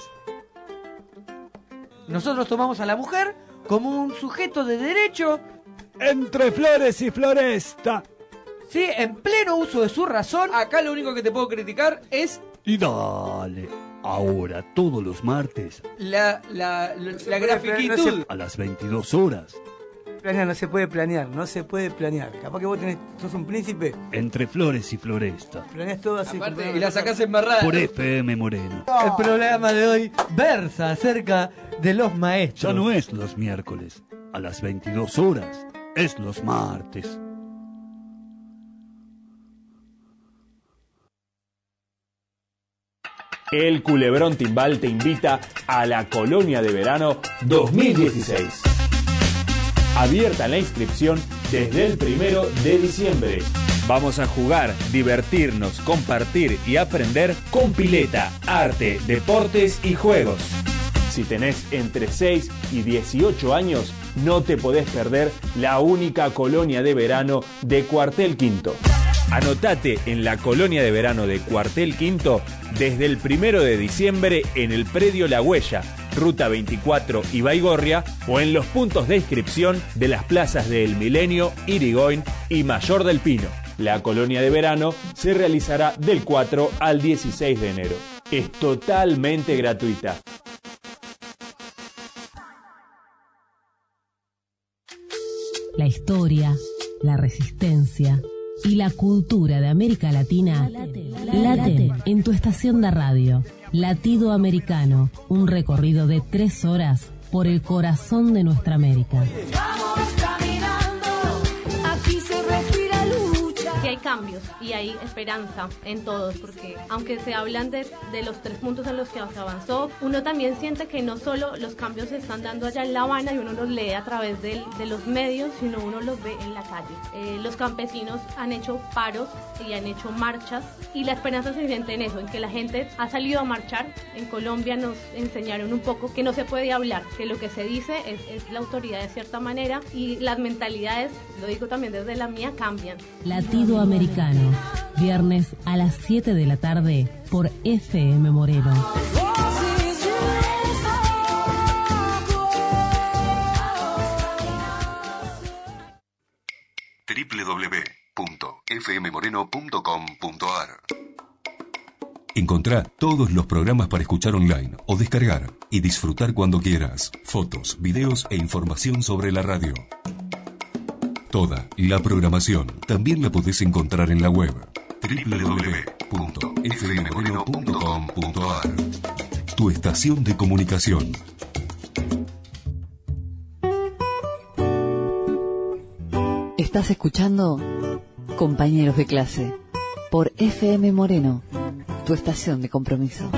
[SPEAKER 20] Nosotros tomamos a la mujer como un sujeto de derecho.
[SPEAKER 19] Entre flores y floresta.
[SPEAKER 20] Sí, en pleno uso de su razón. Acá lo único que te puedo criticar es...
[SPEAKER 19] Y dale, ahora todos los martes.
[SPEAKER 20] La, la, la, la grafiquitud.
[SPEAKER 19] A las veintidós horas.
[SPEAKER 20] Planear, no se puede planear, no se puede planear. Capaz que vos tenés, sos un príncipe.
[SPEAKER 19] Entre flores y floresta.
[SPEAKER 20] Planeás todo así. Aparte, y la sacás embarrada.
[SPEAKER 19] Por F M Moreno.
[SPEAKER 20] El programa de hoy versa acerca de los maestros.
[SPEAKER 19] Ya no es los miércoles, a las veintidós horas. Es los martes.
[SPEAKER 21] El Culebrón Timbal te invita a la Colonia de Verano dos mil dieciséis. Abierta la inscripción desde el primero de diciembre. Vamos a jugar, divertirnos, compartir y aprender con pileta, arte, deportes y juegos. Si tenés entre seis y dieciocho años, no te podés perder la única colonia de verano de Cuartel Quinto. Anotate en la Colonia de Verano de Cuartel Quinto desde el primero de diciembre en el predio La Huella, Ruta veinticuatro y Baigorria, o en los puntos de inscripción de las plazas de El Milenio, Irigoyen y Mayor del Pino. La Colonia de Verano se realizará del cuatro al dieciséis de enero. Es totalmente gratuita.
[SPEAKER 22] La historia, la resistencia y la cultura de América Latina laten en tu estación de radio. Latido Americano, un recorrido de tres horas por el corazón de nuestra América.
[SPEAKER 23] Vamos caminando, aquí se respira lucha.
[SPEAKER 24] Que hay cambios y hay esperanza en todos, porque aunque se hablan de, de los tres puntos en los que se avanzó, uno también siente que no solo los cambios se están dando allá en La Habana y uno los lee a través de, de los medios, sino uno los ve en la calle. Eh, los campesinos han hecho paros y han hecho marchas, y la esperanza se siente en eso, en que la gente ha salido a marchar. En Colombia nos enseñaron un poco que no se puede hablar, que lo que se dice es, es la autoridad de cierta manera, y las mentalidades, lo digo también desde la mía, cambian.
[SPEAKER 22] Latido Americano, viernes a las siete de la tarde por F M Moreno.
[SPEAKER 1] doble u doble u doble u punto f m moreno punto com punto a r. Encontrá todos los programas para escuchar online o descargar y disfrutar cuando quieras. Fotos, videos e información sobre la radio. Toda la programación también la podés encontrar en la web doble u doble u doble u punto f m moreno punto com punto a r. tu estación de comunicación.
[SPEAKER 3] Estás escuchando Compañeros de Clase por F M Moreno, tu estación de compromiso.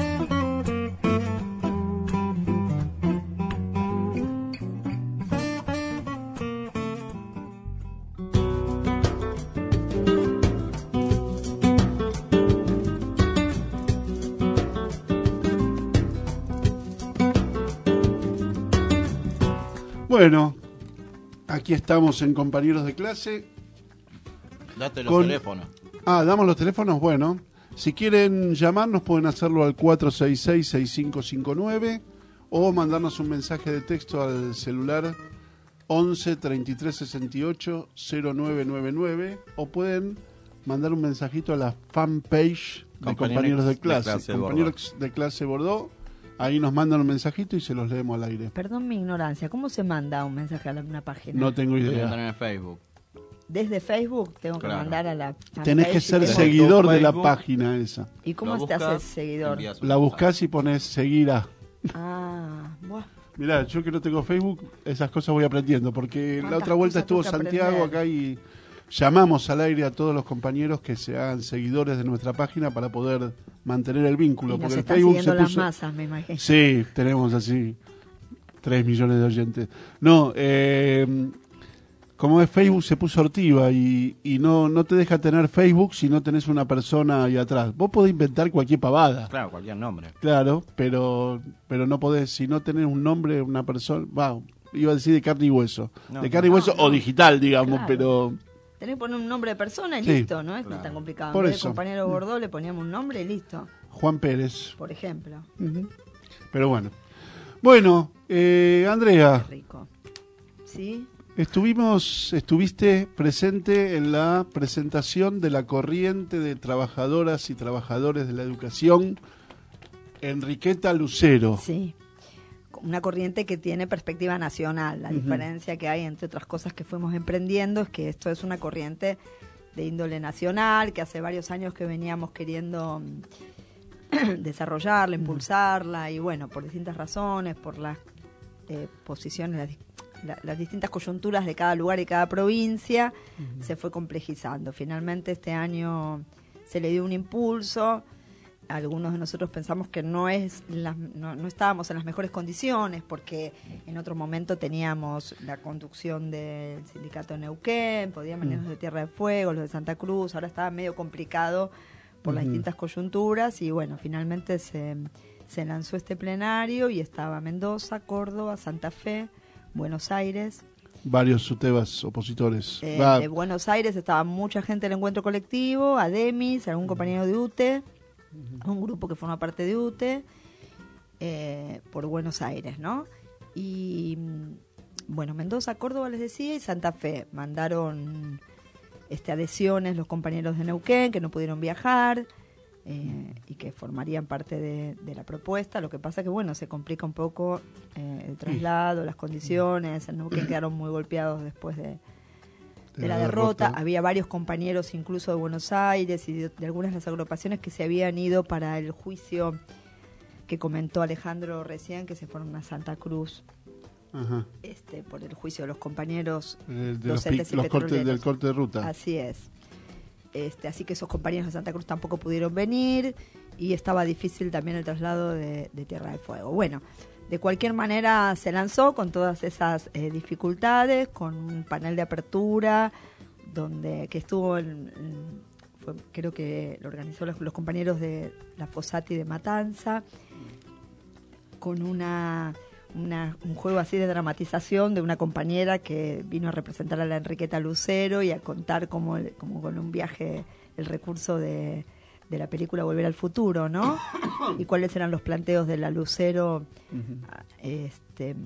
[SPEAKER 2] Bueno, aquí estamos en Compañeros de Clase.
[SPEAKER 5] Date los
[SPEAKER 2] con...
[SPEAKER 5] teléfonos.
[SPEAKER 2] Ah, damos los teléfonos. Bueno, si quieren llamarnos pueden hacerlo al cuatro seis seis, seis cinco cinco nueve o mandarnos un mensaje de texto al celular once, treinta y tres, sesenta y ocho, cero nueve nueve nueve, o pueden mandar un mensajito a la fanpage de Compañeros de Clase,
[SPEAKER 5] de clase
[SPEAKER 2] Compañeros de Clase Bordeaux. Ahí nos mandan un mensajito y se los leemos al aire.
[SPEAKER 6] Perdón mi ignorancia, ¿cómo se manda un mensaje a la- una página?
[SPEAKER 2] No tengo idea.
[SPEAKER 5] En Facebook.
[SPEAKER 6] Desde Facebook tengo que
[SPEAKER 5] Claro.
[SPEAKER 6] mandar a la
[SPEAKER 2] Tenés que
[SPEAKER 6] fanpage
[SPEAKER 2] ser
[SPEAKER 6] y tengo-
[SPEAKER 2] seguidor de la
[SPEAKER 5] Facebook.
[SPEAKER 2] página esa.
[SPEAKER 6] ¿Y cómo
[SPEAKER 5] Lo
[SPEAKER 6] te
[SPEAKER 5] buscas,
[SPEAKER 6] haces seguidor?
[SPEAKER 5] envías un
[SPEAKER 2] La
[SPEAKER 5] mensaje.
[SPEAKER 2] buscás y pones seguir a.
[SPEAKER 6] Ah, bueno.
[SPEAKER 2] Mirá, yo que no tengo Facebook, esas cosas voy aprendiendo, porque la
[SPEAKER 6] ¿Cuántas
[SPEAKER 2] otra vuelta
[SPEAKER 6] cosas
[SPEAKER 2] estuvo
[SPEAKER 6] tengo que
[SPEAKER 2] Santiago
[SPEAKER 6] aprender?
[SPEAKER 2] acá y llamamos al aire a todos los compañeros que se hagan seguidores de nuestra página para poder mantener el vínculo.
[SPEAKER 6] Y nos
[SPEAKER 2] Porque el
[SPEAKER 6] están
[SPEAKER 2] Facebook
[SPEAKER 6] siguiendo
[SPEAKER 2] se
[SPEAKER 6] las
[SPEAKER 2] puso...
[SPEAKER 6] masas, me imagino.
[SPEAKER 2] Sí, tenemos así tres millones de oyentes. No, eh, como es Facebook se puso hortiva y, y no, no te deja tener Facebook si no tenés una persona ahí atrás. Vos podés inventar cualquier pavada.
[SPEAKER 5] Claro, cualquier nombre.
[SPEAKER 2] Claro, pero pero no podés, si no tenés un nombre, una persona, va, iba a decir de carne y hueso,
[SPEAKER 5] No,
[SPEAKER 2] de carne y
[SPEAKER 6] no,
[SPEAKER 2] hueso
[SPEAKER 6] no.
[SPEAKER 2] o digital, digamos,
[SPEAKER 6] Claro.
[SPEAKER 2] pero
[SPEAKER 6] Tenés que poner un nombre de persona y
[SPEAKER 2] Sí.
[SPEAKER 6] listo, no es
[SPEAKER 5] Claro.
[SPEAKER 6] tan complicado.
[SPEAKER 2] Por
[SPEAKER 6] En vez de
[SPEAKER 2] eso.
[SPEAKER 6] compañero Bordeaux le poníamos un nombre y listo,
[SPEAKER 2] Juan Pérez.
[SPEAKER 6] por ejemplo.
[SPEAKER 2] Ujú. Pero bueno. Bueno, eh, Andrea,
[SPEAKER 6] Rico. ¿Sí?
[SPEAKER 2] estuvimos, estuviste presente en la presentación de la corriente de trabajadoras y trabajadores de la educación, Enriqueta Lucero.
[SPEAKER 6] Sí. Una corriente que tiene perspectiva nacional. La
[SPEAKER 2] Ujú.
[SPEAKER 6] diferencia que hay, entre otras cosas que fuimos emprendiendo, es que esto es una corriente de índole nacional, que hace varios años que veníamos queriendo mm, desarrollarla, impulsarla, y bueno, por distintas razones, por las eh, posiciones, las, di- la- las distintas coyunturas de cada lugar y cada provincia, se fue complejizando. Finalmente este año se le dio un impulso. Algunos de nosotros pensamos que no es las- no, no estábamos en las mejores condiciones, porque en otro momento teníamos la conducción del sindicato de Neuquén, podían venir los de Tierra de Fuego, los de Santa Cruz, ahora estaba medio complicado por las
[SPEAKER 2] Ujú.
[SPEAKER 6] distintas coyunturas, y bueno, finalmente se, se lanzó este plenario y estaba Mendoza, Córdoba, Santa Fe, Buenos Aires.
[SPEAKER 2] Varios sutebas opositores.
[SPEAKER 6] Eh,
[SPEAKER 2] Va,
[SPEAKER 6] de Buenos Aires estaba mucha gente del encuentro colectivo, Ademis, algún compañero de U T E, un grupo que forma parte de U T E, eh, por Buenos Aires, ¿no? Y mm, bueno, Mendoza, Córdoba les decía, y Santa Fe mandaron este adhesiones los compañeros de Neuquén que no pudieron viajar, eh, y que formarían parte de, de la propuesta. Lo que pasa que, bueno, se complica un poco eh, el traslado, las condiciones. En Neuquén quedaron muy golpeados después de, de la derrota. Había varios compañeros incluso de Buenos Aires y de, de algunas de las agrupaciones que se habían ido para el juicio que comentó Alejandro recién, que se fueron a Santa Cruz
[SPEAKER 2] Ajá.
[SPEAKER 6] este por el juicio de los compañeros
[SPEAKER 2] Eh, de los,
[SPEAKER 6] docentes
[SPEAKER 2] pi-
[SPEAKER 6] y
[SPEAKER 2] los cortes,
[SPEAKER 6] petroleros.
[SPEAKER 2] del corte de ruta.
[SPEAKER 6] Así es. Este, así que esos compañeros de Santa Cruz tampoco pudieron venir, y estaba difícil también el traslado de, de Tierra de Fuego. Bueno, de cualquier manera se lanzó con todas esas eh, dificultades, con un panel de apertura donde que estuvo en, en- fue, creo que lo organizó los, los compañeros de la Fossati de Matanza, con una Una, un juego así de dramatización de una compañera que vino a representar a la Enriqueta Lucero y a contar como, el- como con un viaje el recurso de, de la película Volver al Futuro, ¿no? Y cuáles eran los planteos de la Lucero, este,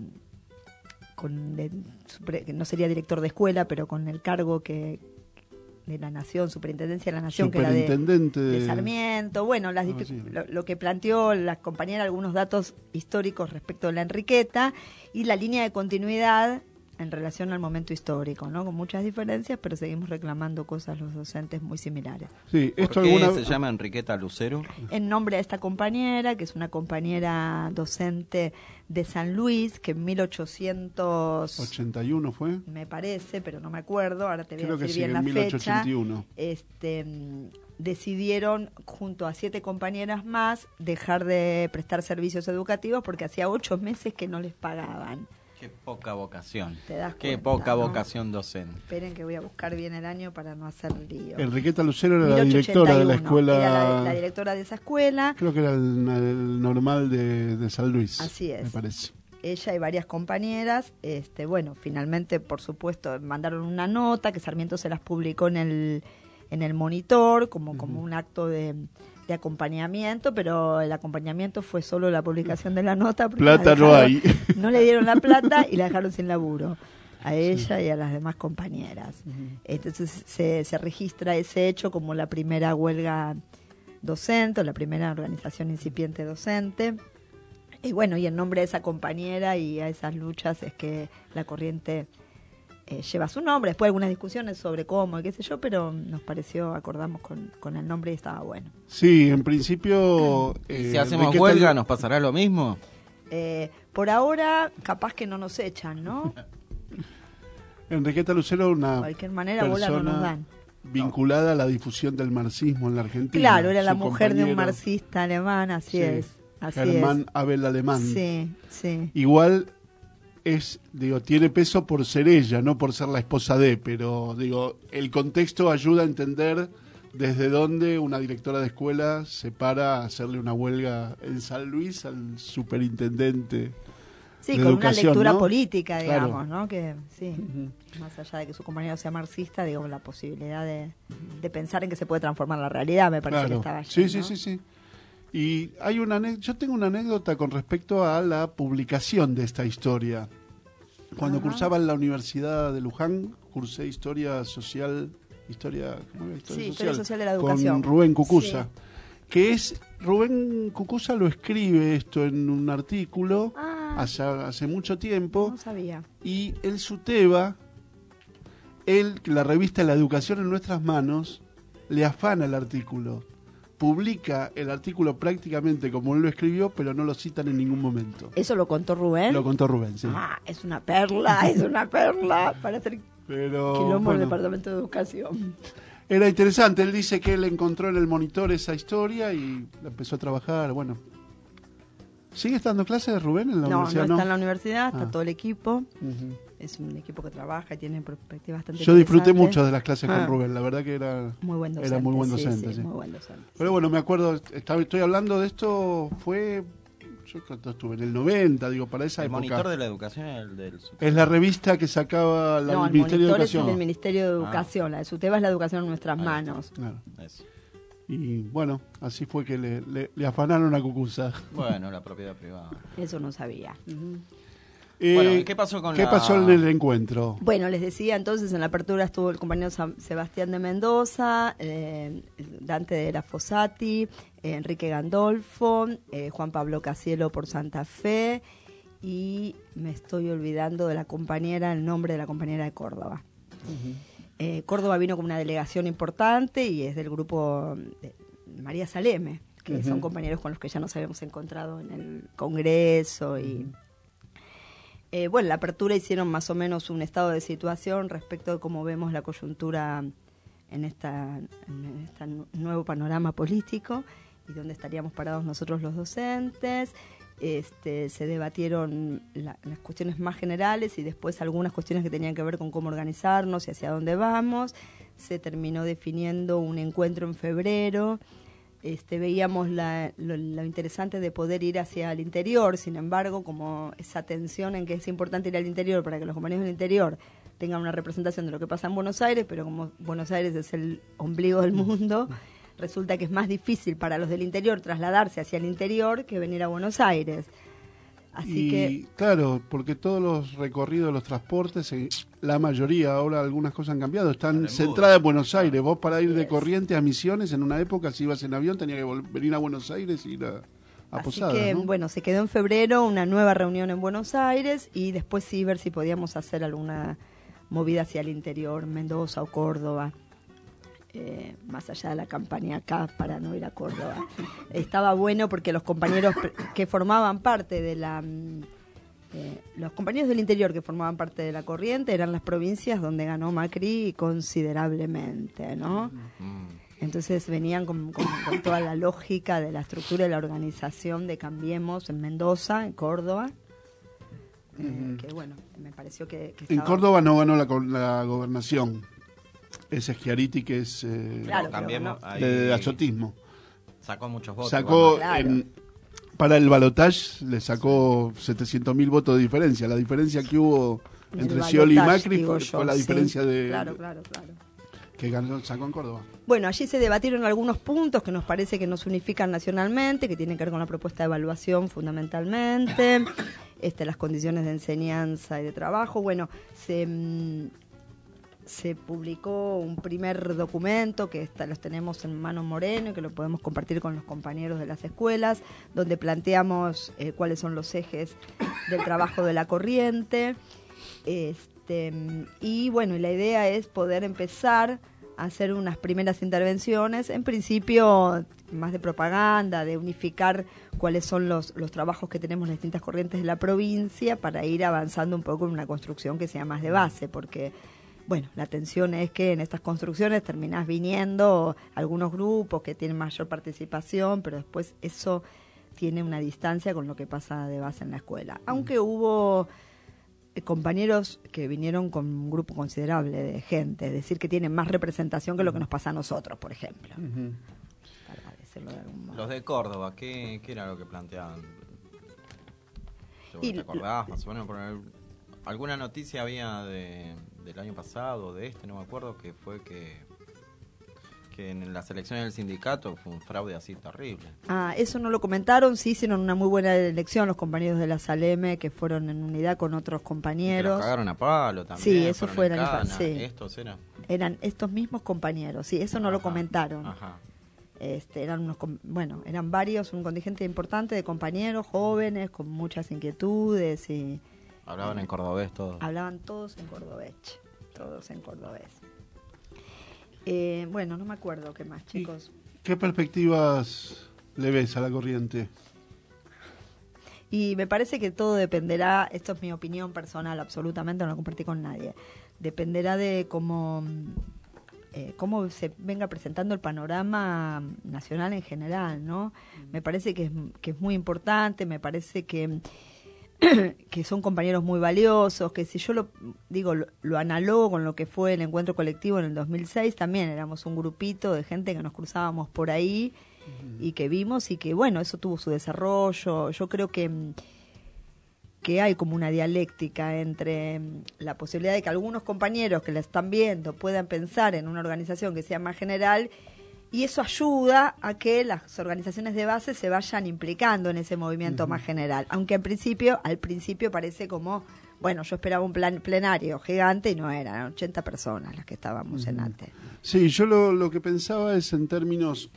[SPEAKER 6] con de- supre- que no sería director de escuela, pero con el cargo que de la Nación, Superintendencia de la Nación, que era de,
[SPEAKER 2] Superintendente
[SPEAKER 6] de
[SPEAKER 2] de-
[SPEAKER 6] Sarmiento. Bueno, las
[SPEAKER 2] Ah,
[SPEAKER 6] dific-
[SPEAKER 2] sí.
[SPEAKER 6] lo, lo que planteó la compañera, algunos datos históricos respecto de la Enriqueta y la línea de continuidad en relación al momento histórico, ¿no? Con muchas diferencias, pero seguimos reclamando cosas los docentes muy similares.
[SPEAKER 2] Sí, esto
[SPEAKER 5] ¿Por qué
[SPEAKER 2] alguna...
[SPEAKER 5] se llama Enriqueta Lucero?
[SPEAKER 6] En nombre de esta compañera, que es una compañera docente de San Luis, que en mil ochocientos
[SPEAKER 2] ochenta y uno fue.
[SPEAKER 6] Me parece, pero no me acuerdo, ahora te voy
[SPEAKER 2] Creo
[SPEAKER 6] a decir
[SPEAKER 2] que
[SPEAKER 6] bien
[SPEAKER 2] sí,
[SPEAKER 6] la
[SPEAKER 2] en mil ochocientos
[SPEAKER 6] fecha.
[SPEAKER 2] ochenta y uno.
[SPEAKER 6] Este, decidieron, junto a siete compañeras más, dejar de prestar servicios educativos porque hacía ocho meses que no les pagaban.
[SPEAKER 5] Qué poca vocación.
[SPEAKER 6] Te das
[SPEAKER 5] Qué
[SPEAKER 6] cuenta,
[SPEAKER 5] poca
[SPEAKER 6] ¿no?
[SPEAKER 5] vocación docente.
[SPEAKER 6] Esperen que voy a buscar bien el año para no hacer lío.
[SPEAKER 2] Enriqueta Lucero era
[SPEAKER 6] mil
[SPEAKER 2] la
[SPEAKER 6] ochocientos ochenta y
[SPEAKER 2] directora de la
[SPEAKER 6] uno.
[SPEAKER 2] escuela...
[SPEAKER 6] Era la, la directora de esa escuela.
[SPEAKER 2] Creo que era el, el normal de, de San Luis.
[SPEAKER 6] Así es.
[SPEAKER 2] Me parece.
[SPEAKER 6] Ella y varias compañeras, este, bueno, finalmente, por supuesto, mandaron una nota que Sarmiento se las publicó en el, en el Monitor como, uh-huh. como un acto de... de acompañamiento, pero el acompañamiento fue solo la publicación de la nota.
[SPEAKER 2] Plata
[SPEAKER 6] dejaron,
[SPEAKER 2] no hay.
[SPEAKER 6] No le dieron la plata y la dejaron sin laburo a ella sí. y a las demás compañeras. Uh-huh. Entonces se, se registra ese hecho como la primera huelga docente, o la primera organización incipiente docente. Y bueno, y en nombre de esa compañera y a esas luchas es que la corriente... Eh, lleva su nombre, después algunas discusiones sobre cómo y qué sé yo, pero nos pareció, acordamos con, con el nombre y estaba bueno.
[SPEAKER 2] Sí, en principio...
[SPEAKER 5] Eh, si hacemos huelga, tal... ¿nos pasará lo mismo?
[SPEAKER 6] Eh, por ahora, capaz que no nos echan, ¿no?
[SPEAKER 2] Enriqueta Lucero, una
[SPEAKER 6] de cualquier manera, bola no nos dan.
[SPEAKER 2] Vinculada a la difusión del marxismo en la Argentina.
[SPEAKER 6] Claro, era la
[SPEAKER 2] Su
[SPEAKER 6] mujer
[SPEAKER 2] compañero.
[SPEAKER 6] de un marxista alemán, así
[SPEAKER 2] sí.
[SPEAKER 6] es. Así
[SPEAKER 2] Germán
[SPEAKER 6] es.
[SPEAKER 2] Abel Alemán.
[SPEAKER 6] Sí, sí.
[SPEAKER 2] Igual... es, digo, tiene peso por ser ella, no por ser la esposa de, pero digo, el contexto ayuda a entender desde dónde una directora de escuela se para a hacerle una huelga en San Luis al superintendente.
[SPEAKER 6] Sí,
[SPEAKER 2] de
[SPEAKER 6] con
[SPEAKER 2] educación,
[SPEAKER 6] una lectura
[SPEAKER 2] ¿no?
[SPEAKER 6] política, digamos,
[SPEAKER 2] Claro.
[SPEAKER 6] ¿no? Que sí,
[SPEAKER 2] Uh-huh.
[SPEAKER 6] más allá de que su compañero sea marxista, digo, la posibilidad de, de pensar en que se puede transformar la realidad, me parece
[SPEAKER 2] Claro.
[SPEAKER 6] que estaba allí,
[SPEAKER 2] Sí, sí,
[SPEAKER 6] ¿no?
[SPEAKER 2] sí, sí. Y hay una ane- yo tengo una anécdota con respecto a la publicación de esta historia. Cuando
[SPEAKER 6] Ajá.
[SPEAKER 2] cursaba en la Universidad de Luján, cursé historia social, historia, ¿cómo era? Historia
[SPEAKER 6] Sí,
[SPEAKER 2] social,
[SPEAKER 6] historia social de la educación.
[SPEAKER 2] con Rubén Cucuza,
[SPEAKER 6] Sí.
[SPEAKER 2] que es, Rubén Cucuza lo escribe esto en un artículo
[SPEAKER 6] Ah.
[SPEAKER 2] hace, hace mucho tiempo,
[SPEAKER 6] No sabía.
[SPEAKER 2] y el SUTEBA, él, la revista La Educación en Nuestras Manos, le afana el artículo. Publica el artículo prácticamente como él lo escribió, pero no lo citan en ningún momento.
[SPEAKER 6] ¿Eso lo contó Rubén?
[SPEAKER 2] Lo contó Rubén, sí.
[SPEAKER 6] Ah, es una perla, es una perla para hacer
[SPEAKER 2] Pero,
[SPEAKER 6] quilombo
[SPEAKER 2] bueno,
[SPEAKER 6] del Departamento de Educación.
[SPEAKER 2] era interesante. Él dice que él encontró en el Monitor esa historia y la empezó a trabajar. Bueno, ¿sigue estando clases Rubén en la
[SPEAKER 6] No, no
[SPEAKER 2] universidad?
[SPEAKER 6] está en la universidad, está
[SPEAKER 2] Ah.
[SPEAKER 6] todo el equipo.
[SPEAKER 2] Ujú.
[SPEAKER 6] Es un equipo que trabaja y tiene perspectiva bastante
[SPEAKER 2] Yo disfruté
[SPEAKER 6] interesante.
[SPEAKER 2] mucho de las clases con
[SPEAKER 6] Ah.
[SPEAKER 2] Rubén, la verdad que era
[SPEAKER 6] Muy buen docente,
[SPEAKER 2] era muy buen
[SPEAKER 6] sí,
[SPEAKER 2] docente.
[SPEAKER 6] sí,
[SPEAKER 2] sí.
[SPEAKER 6] muy buen docente.
[SPEAKER 2] Pero bueno, me acuerdo, estaba, estoy hablando de esto, fue, yo creo que estuve en el noventa, digo, para esa
[SPEAKER 5] El
[SPEAKER 2] época.
[SPEAKER 5] monitor de la educación es el del...
[SPEAKER 2] Es la revista que sacaba la,
[SPEAKER 6] No,
[SPEAKER 2] el
[SPEAKER 6] el
[SPEAKER 2] Ministerio de
[SPEAKER 6] monitor es el
[SPEAKER 2] Educación.
[SPEAKER 6] del Ministerio de Educación.
[SPEAKER 5] Ah.
[SPEAKER 6] La de SUTEBA es la educación en nuestras
[SPEAKER 5] Ahí
[SPEAKER 6] manos.
[SPEAKER 5] está.
[SPEAKER 2] Claro.
[SPEAKER 5] Eso.
[SPEAKER 2] Y bueno, así fue que le, le, le afanaron a Cucuza.
[SPEAKER 5] Bueno, la propiedad privada.
[SPEAKER 6] Eso no sabía.
[SPEAKER 2] Eh,
[SPEAKER 5] Bueno, ¿y qué pasó con
[SPEAKER 2] ¿Qué
[SPEAKER 5] la-
[SPEAKER 2] pasó en el encuentro?
[SPEAKER 6] Bueno, les decía entonces, en la apertura estuvo el compañero Sam- Sebastián de Mendoza, eh, Dante de la Fossati, eh, Enrique Gandolfo, eh, Juan Pablo Casielo por Santa Fe, y me estoy olvidando de la compañera, el nombre de la compañera de Córdoba. Eh, Córdoba vino con una delegación importante y es del grupo de María Saleme, que
[SPEAKER 4] Ujú.
[SPEAKER 6] son compañeros con los que ya nos habíamos encontrado en el Congreso y... Eh, bueno, la apertura hicieron más o menos un estado de situación respecto de cómo vemos la coyuntura en esta en este nuevo panorama político y dónde estaríamos parados nosotros los docentes. Este, se debatieron la- las cuestiones más generales y después algunas cuestiones que tenían que ver con cómo organizarnos y hacia dónde vamos. Se terminó definiendo un encuentro en febrero. Este, veíamos la, lo, lo interesante de poder ir hacia el interior, sin embargo, como esa tensión en que es importante ir al interior para que los compañeros del interior tengan una representación de lo que pasa en Buenos Aires, pero como Buenos Aires es el ombligo del mundo, resulta que es más difícil para los del interior trasladarse hacia el interior que venir a Buenos Aires. Así
[SPEAKER 2] y
[SPEAKER 6] que
[SPEAKER 2] claro, porque todos los recorridos, los transportes, eh, la mayoría, ahora algunas cosas han cambiado, están centradas en Buenos Aires. Vos para ir de Corrientes a Misiones en una época, si ibas en avión, tenías que vol- venir a Buenos Aires y ir a, a
[SPEAKER 6] Así
[SPEAKER 2] Posadas,
[SPEAKER 6] que,
[SPEAKER 2] ¿no?
[SPEAKER 6] bueno, se quedó en febrero una nueva reunión en Buenos Aires y después sí ver si podíamos hacer alguna movida hacia el interior, Mendoza o Córdoba. Eh, más allá de la campaña acá para no ir a Córdoba. Estaba bueno porque los compañeros que formaban parte de la... Eh, los compañeros del interior que formaban parte de la corriente eran las provincias donde ganó Macri considerablemente, ¿no? Entonces venían con, con, con toda la lógica de la estructura de la organización de Cambiemos en Mendoza, en Córdoba. Eh, uh-huh. Que bueno, me pareció que, que
[SPEAKER 2] en
[SPEAKER 6] estaba...
[SPEAKER 2] Córdoba no ganó la, la gobernación. Es Schiaretti, que es eh,
[SPEAKER 6] claro,
[SPEAKER 5] Cambiemos,
[SPEAKER 2] no, de azotismo.
[SPEAKER 5] Sacó muchos votos.
[SPEAKER 2] Sacó
[SPEAKER 6] claro.
[SPEAKER 2] en, para el balotaje le sacó setecientos mil votos de diferencia. La diferencia que hubo
[SPEAKER 6] el
[SPEAKER 2] entre Scioli y Macri fue,
[SPEAKER 6] yo,
[SPEAKER 2] fue la
[SPEAKER 6] sí.
[SPEAKER 2] diferencia de,
[SPEAKER 6] claro, claro, claro.
[SPEAKER 2] que ganó, sacó en Córdoba.
[SPEAKER 6] Bueno, allí se debatieron algunos puntos que nos parece que nos unifican nacionalmente, que tienen que ver con la propuesta de evaluación fundamentalmente, este, las condiciones de enseñanza y de trabajo. Bueno, se... Mmm, se publicó un primer documento que está, los tenemos en Mano Moreno y que lo podemos compartir con los compañeros de las escuelas, donde planteamos eh, cuáles son los ejes del trabajo de la corriente. Este, y bueno, y la idea es poder empezar a hacer unas primeras intervenciones, en principio más de propaganda, de unificar cuáles son los, los trabajos que tenemos en las distintas corrientes de la provincia para ir avanzando un poco en una construcción que sea más de base, porque... Bueno, la tensión es que en estas construcciones terminás viniendo algunos grupos que tienen mayor participación, pero después eso tiene una distancia con lo que pasa de base en la escuela. Aunque hubo eh, compañeros que vinieron con un grupo considerable de gente, es decir, que tienen más representación que lo que nos pasa a nosotros, por ejemplo. Uh-huh. Para decirlo de algún modo.
[SPEAKER 5] Los de Córdoba, ¿qué, qué era lo que planteaban?
[SPEAKER 6] Y,
[SPEAKER 5] ¿Te acordás más o menos? Por el, alguna noticia había de... del año pasado, de este, no me acuerdo, que fue que, que en las elecciones del sindicato fue un fraude así terrible.
[SPEAKER 6] Ah, eso no lo comentaron, sí hicieron una muy buena elección los compañeros de la Saleme, que fueron en unidad con otros compañeros.
[SPEAKER 5] Que los cagaron a palo también.
[SPEAKER 6] Sí, eso fue el año
[SPEAKER 5] pasado.
[SPEAKER 6] Sí.
[SPEAKER 5] ¿Estos eran?
[SPEAKER 6] Eran estos mismos compañeros, sí, eso no
[SPEAKER 5] Ajá.
[SPEAKER 6] lo comentaron.
[SPEAKER 5] Ajá.
[SPEAKER 6] Este, eran unos, bueno, eran varios, un contingente importante de compañeros jóvenes con muchas inquietudes y...
[SPEAKER 5] Hablaban en cordobés todos.
[SPEAKER 6] Hablaban todos en cordobés, todos en cordobés. Eh, bueno, no me acuerdo qué más, chicos.
[SPEAKER 2] ¿Qué perspectivas le ves a la corriente?
[SPEAKER 6] Y me parece que todo dependerá, esto es mi opinión personal, absolutamente no lo compartí con nadie, dependerá de cómo, eh, cómo se venga presentando el panorama nacional en general, ¿no? Me parece que es, que es muy importante, me parece que... que son compañeros muy valiosos, que si yo lo digo lo, lo analogo con lo que fue el encuentro colectivo en el dos mil seis, también éramos un grupito de gente que nos cruzábamos por ahí uh-huh. y que vimos y que bueno, eso tuvo su desarrollo. Yo creo que que hay como una dialéctica entre la posibilidad de que algunos compañeros que la están viendo puedan pensar en una organización que sea más general. Y eso ayuda a que las organizaciones de base se vayan implicando en ese movimiento uh-huh. más general. Aunque al principio, al principio parece como, bueno, yo esperaba un plan plenario gigante y no eran ochenta personas las que estábamos uh-huh. en ATE.
[SPEAKER 2] Sí, yo lo, lo que pensaba es en términos,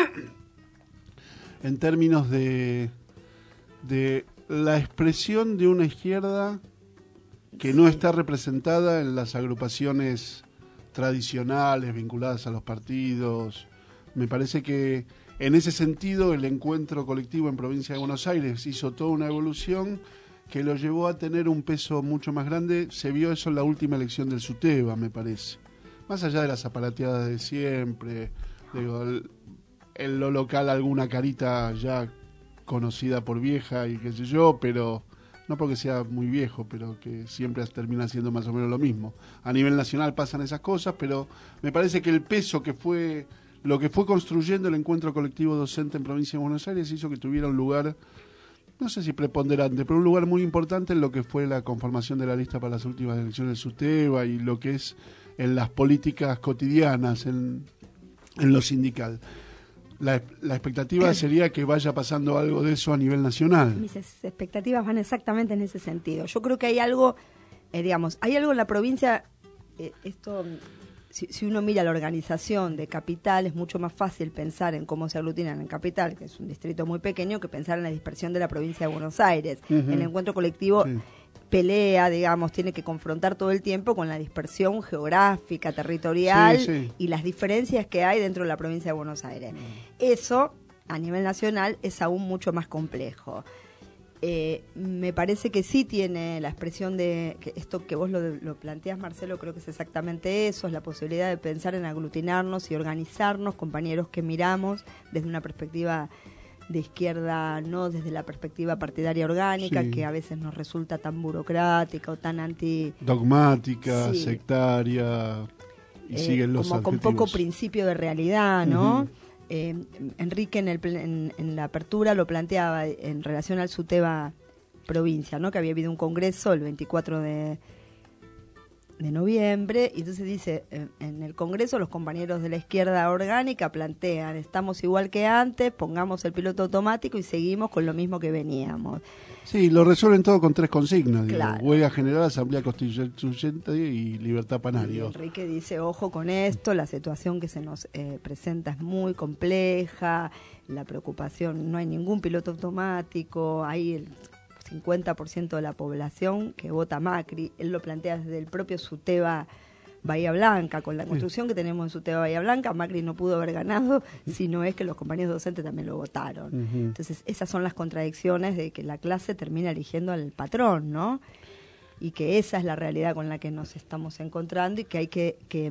[SPEAKER 2] en términos de, de la expresión de una izquierda que sí. no está representada en las agrupaciones tradicionales vinculadas a los partidos. Me parece que en ese sentido el encuentro colectivo en Provincia de Buenos Aires hizo toda una evolución que lo llevó a tener un peso mucho más grande. Se vio eso en la última elección del SUTEBA, me parece. Más allá de las aparateadas de siempre, digo, el, en lo local alguna carita ya conocida por vieja y qué sé yo, pero no porque sea muy viejo, pero que siempre termina siendo más o menos lo mismo. A nivel nacional pasan esas cosas, pero me parece que el peso que fue... Lo que fue construyendo el encuentro colectivo docente en Provincia de Buenos Aires hizo que tuviera un lugar, no sé si preponderante, pero un lugar muy importante en lo que fue la conformación de la lista para las últimas elecciones del SUTEBA y lo que es en las políticas cotidianas, en, en lo sindical. La, la expectativa sería que vaya pasando algo de eso a nivel nacional.
[SPEAKER 6] Mis expectativas van exactamente en ese sentido. Yo creo que hay algo, eh, digamos, hay algo en la provincia, eh, esto... si, si uno mira la organización de Capital, es mucho más fácil pensar en cómo se aglutinan en Capital, que es un distrito muy pequeño, que pensar en la dispersión de la provincia de Buenos Aires. Uh-huh. El encuentro colectivo sí. pelea, digamos, tiene que confrontar todo el tiempo con la dispersión geográfica, territorial sí, sí. y las diferencias que hay dentro de la provincia de Buenos Aires. Uh-huh. Eso, a nivel nacional, es aún mucho más complejo. Eh, me parece que sí tiene la expresión de que esto que vos lo, lo planteás, Marcelo, creo que es exactamente eso, es la posibilidad de pensar en aglutinarnos y organizarnos, compañeros que miramos desde una perspectiva de izquierda, no desde la perspectiva partidaria orgánica, sí. que a veces nos resulta tan burocrática o tan anti...
[SPEAKER 2] dogmática, sí. sectaria, y eh, siguen los
[SPEAKER 6] como
[SPEAKER 2] adjetivos.
[SPEAKER 6] Con poco principio de realidad, ¿no? Uh-huh. Eh, Enrique en, el, en, en la apertura lo planteaba en relación al SUTEBA provincia, ¿no? Que había habido un congreso el veinticuatro de noviembre, y entonces dice, en, en el congreso los compañeros de la izquierda orgánica plantean, estamos igual que antes, pongamos el piloto automático y seguimos con lo mismo que veníamos.
[SPEAKER 2] Sí, lo resuelven todo con tres consignas,
[SPEAKER 6] claro.
[SPEAKER 2] digo, huelga general, asamblea constituyente y libertad panario.
[SPEAKER 6] Y Enrique dice, ojo con esto, la situación que se nos eh, presenta es muy compleja, la preocupación, no hay ningún piloto automático, hay el cincuenta por ciento de la población que vota Macri, él lo plantea desde el propio SUTEBA Bahía Blanca, con la construcción que tenemos en SUTEBA Bahía Blanca, Macri no pudo haber ganado, si no es que los compañeros docentes también lo votaron. Uh-huh. Entonces, esas son las contradicciones de que la clase termina eligiendo al patrón, ¿no? Y que esa es la realidad con la que nos estamos encontrando y que hay que, que,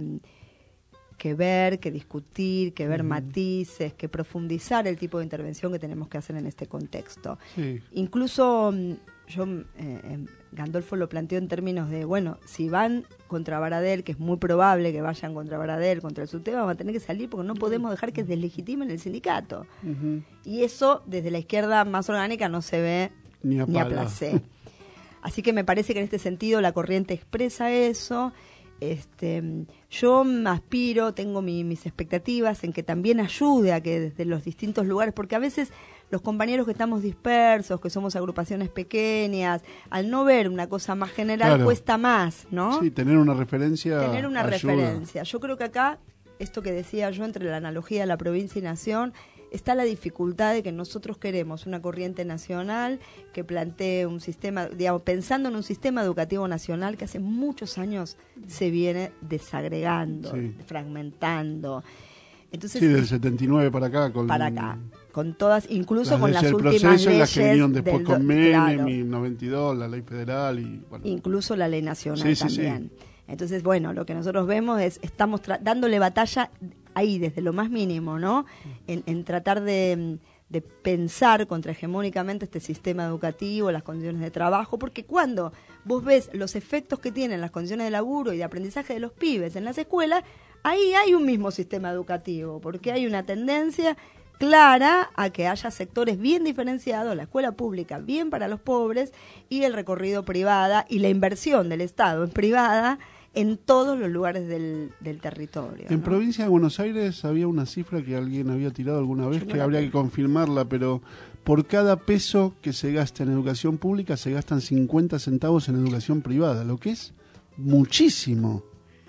[SPEAKER 6] que ver, que discutir, que ver uh-huh. matices, que profundizar el tipo de intervención que tenemos que hacer en este contexto. Sí. Incluso... yo eh, Gandolfo lo planteó en términos de, bueno, si van contra Baradel, que es muy probable que vayan contra Baradel, contra el SUTEBA, van a tener que salir porque no podemos dejar que deslegitimen el sindicato. Uh-huh. Y eso, desde la izquierda más orgánica, no se ve ni a, ni a placer. Así que me parece que en este sentido la corriente expresa eso. Este, yo aspiro, tengo mi, mis expectativas en que también ayude a que desde los distintos lugares, porque a veces los compañeros que estamos dispersos, que somos agrupaciones pequeñas, al no ver una cosa más general, claro. cuesta más, ¿no?
[SPEAKER 2] Sí, tener una referencia
[SPEAKER 6] Tener una
[SPEAKER 2] ayuda.
[SPEAKER 6] referencia. Yo creo que acá, esto que decía yo entre la analogía de la provincia y nación, está la dificultad de que nosotros queremos una corriente nacional que plantee un sistema, digamos, pensando en un sistema educativo nacional que hace muchos años se viene desagregando, sí. fragmentando. Entonces,
[SPEAKER 2] sí, del setenta y nueve para acá. Con,
[SPEAKER 6] para acá, con todas, incluso las con las
[SPEAKER 2] el
[SPEAKER 6] últimas
[SPEAKER 2] proceso,
[SPEAKER 6] leyes.
[SPEAKER 2] Las que vinieron después
[SPEAKER 6] del,
[SPEAKER 2] con Menem,
[SPEAKER 6] claro.
[SPEAKER 2] y noventa y dos, la ley federal. Y, bueno.
[SPEAKER 6] Incluso la ley nacional
[SPEAKER 2] sí, sí,
[SPEAKER 6] también.
[SPEAKER 2] Sí.
[SPEAKER 6] Entonces, bueno, lo que nosotros vemos es, estamos tra- dándole batalla ahí, desde lo más mínimo, ¿no? En, en tratar de, de pensar contrahegemónicamente este sistema educativo, las condiciones de trabajo, porque cuando vos ves los efectos que tienen las condiciones de laburo y de aprendizaje de los pibes en las escuelas, ahí hay un mismo sistema educativo, porque hay una tendencia clara a que haya sectores bien diferenciados, la escuela pública bien para los pobres y el recorrido privada y la inversión del Estado en privada en todos los lugares del, del territorio.
[SPEAKER 2] En
[SPEAKER 6] ¿no?
[SPEAKER 2] provincia de Buenos Aires había una cifra que alguien había tirado alguna vez, no que habría que confirmarla, pero por cada peso que se gasta en educación pública se gastan cincuenta centavos en educación privada, lo que es muchísimo.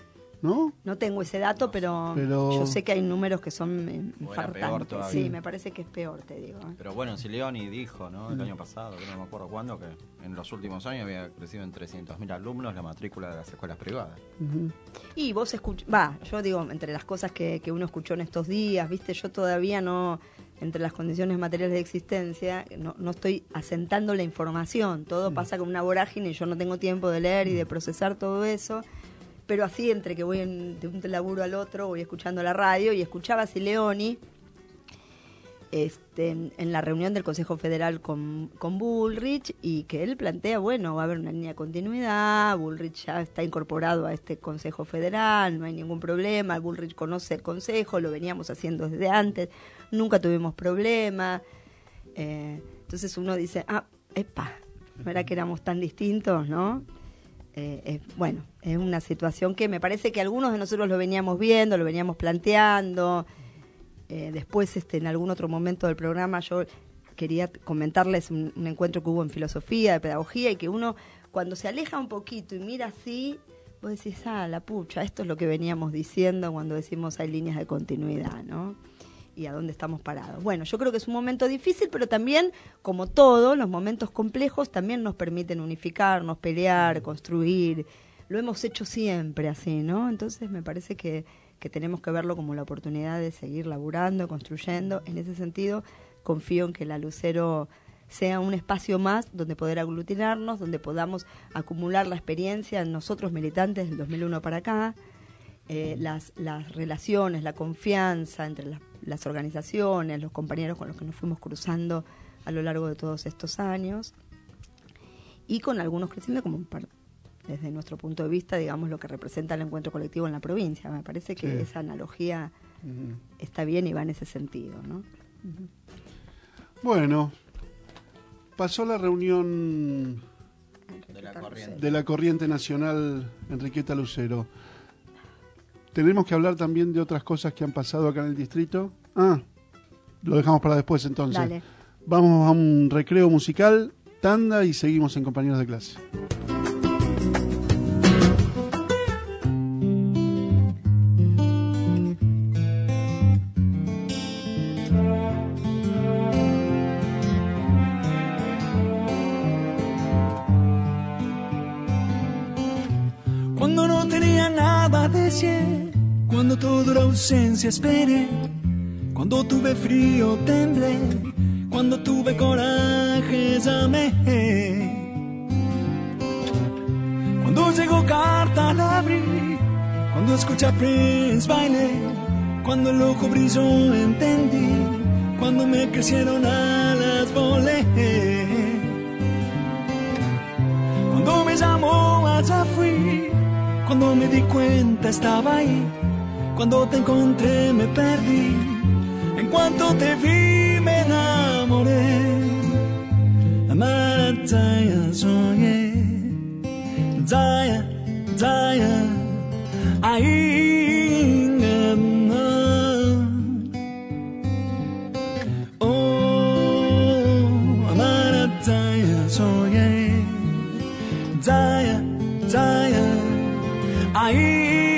[SPEAKER 2] ¿No?
[SPEAKER 6] No tengo ese dato, pero, pero... yo sé que hay números que son infartantes. Sí, me parece que es peor, te digo. ¿eh?
[SPEAKER 5] Pero bueno, Sileoni dijo, ¿no? El mm. año pasado, que no me acuerdo cuándo, que en los últimos años había crecido en trescientos mil alumnos la matrícula de las escuelas privadas.
[SPEAKER 6] Uh-huh. Y vos escuchás, va, yo digo, entre las cosas que, que uno escuchó en estos días, viste, yo todavía no, entre las condiciones materiales de existencia, no, no estoy asentando la información. Todo mm. pasa como una vorágine y yo no tengo tiempo de leer y de procesar todo eso. Pero así, entre que voy en, de un laburo al otro, voy escuchando la radio y escuchaba a Sileoni este, en, en la reunión del Consejo Federal con, con Bullrich, y que él plantea, bueno, va a haber una línea de continuidad, Bullrich ya está incorporado a este Consejo Federal, no hay ningún problema, Bullrich conoce el Consejo, lo veníamos haciendo desde antes, nunca tuvimos problema. Eh, entonces uno dice, ah, epa, no era que éramos tan distintos, ¿no? Eh, eh, bueno, es una situación que me parece que algunos de nosotros lo veníamos viendo, lo veníamos planteando. Eh, después, este, en algún otro momento del programa, yo quería comentarles un, un encuentro que hubo en filosofía, de pedagogía, y que uno, cuando se aleja un poquito y mira así, vos decís, ah, la pucha, esto es lo que veníamos diciendo cuando decimos hay líneas de continuidad, ¿no? Y a dónde estamos parados. Bueno, yo creo que es un momento difícil, pero también, como todo, los momentos complejos también nos permiten unificarnos, pelear, construir. Lo hemos hecho siempre así, ¿no? Entonces me parece que, que tenemos que verlo como la oportunidad de seguir laburando, construyendo. En ese sentido, confío en que la Lucero sea un espacio más donde poder aglutinarnos, donde podamos acumular la experiencia en nosotros militantes del dos mil uno para acá, eh, las, las relaciones, la confianza entre las, las organizaciones, los compañeros con los que nos fuimos cruzando a lo largo de todos estos años, y con algunos crecimientos como par, desde nuestro punto de vista, digamos, lo que representa el encuentro colectivo en la provincia. Me parece que sí. Esa analogía uh-huh. está bien y va en ese sentido, ¿no? Uh-huh.
[SPEAKER 2] Bueno, pasó la reunión
[SPEAKER 5] de la corriente,
[SPEAKER 2] de la corriente nacional Enriqueta Lucero. Tenemos que hablar también de otras cosas que han pasado acá en el distrito. Ah, lo dejamos para después entonces.
[SPEAKER 6] Dale.
[SPEAKER 2] Vamos a un recreo musical, tanda y seguimos en Compañeros de Clase.
[SPEAKER 4] Cuando no tenía nada decir, cuando toda la ausencia esperé, cuando tuve frío temblé, cuando tuve coraje llamé, cuando llegó carta la abrí, cuando escuché a Prince bailé, cuando el ojo brilló entendí, cuando me crecieron alas volé, cuando me llamó allá fui, cuando me di cuenta estaba ahí, cuando te encontré me perdí, en cuanto te vi me enamoré. Amara Zaya soñé, Zaya, Zaya, ahí no. Oh, Amara Zaya soñé, Zaya, Zaya, ahí.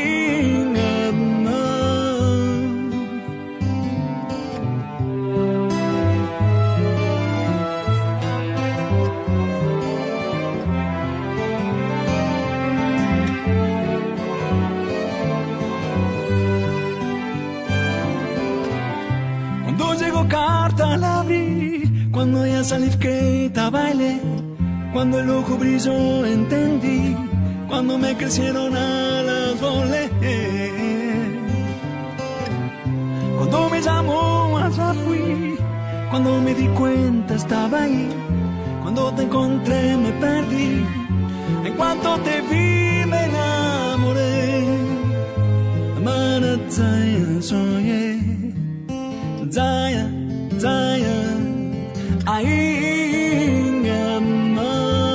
[SPEAKER 4] Carta la abrí, cuando ella salí que bailé, cuando el ojo brilló entendí, cuando me crecieron alas volé, cuando me llamó allá fui, cuando me di cuenta estaba ahí, cuando te encontré me perdí, en cuanto te vi me enamoré. Amara Zaya soñé, Zaya, Zaya, ahí no.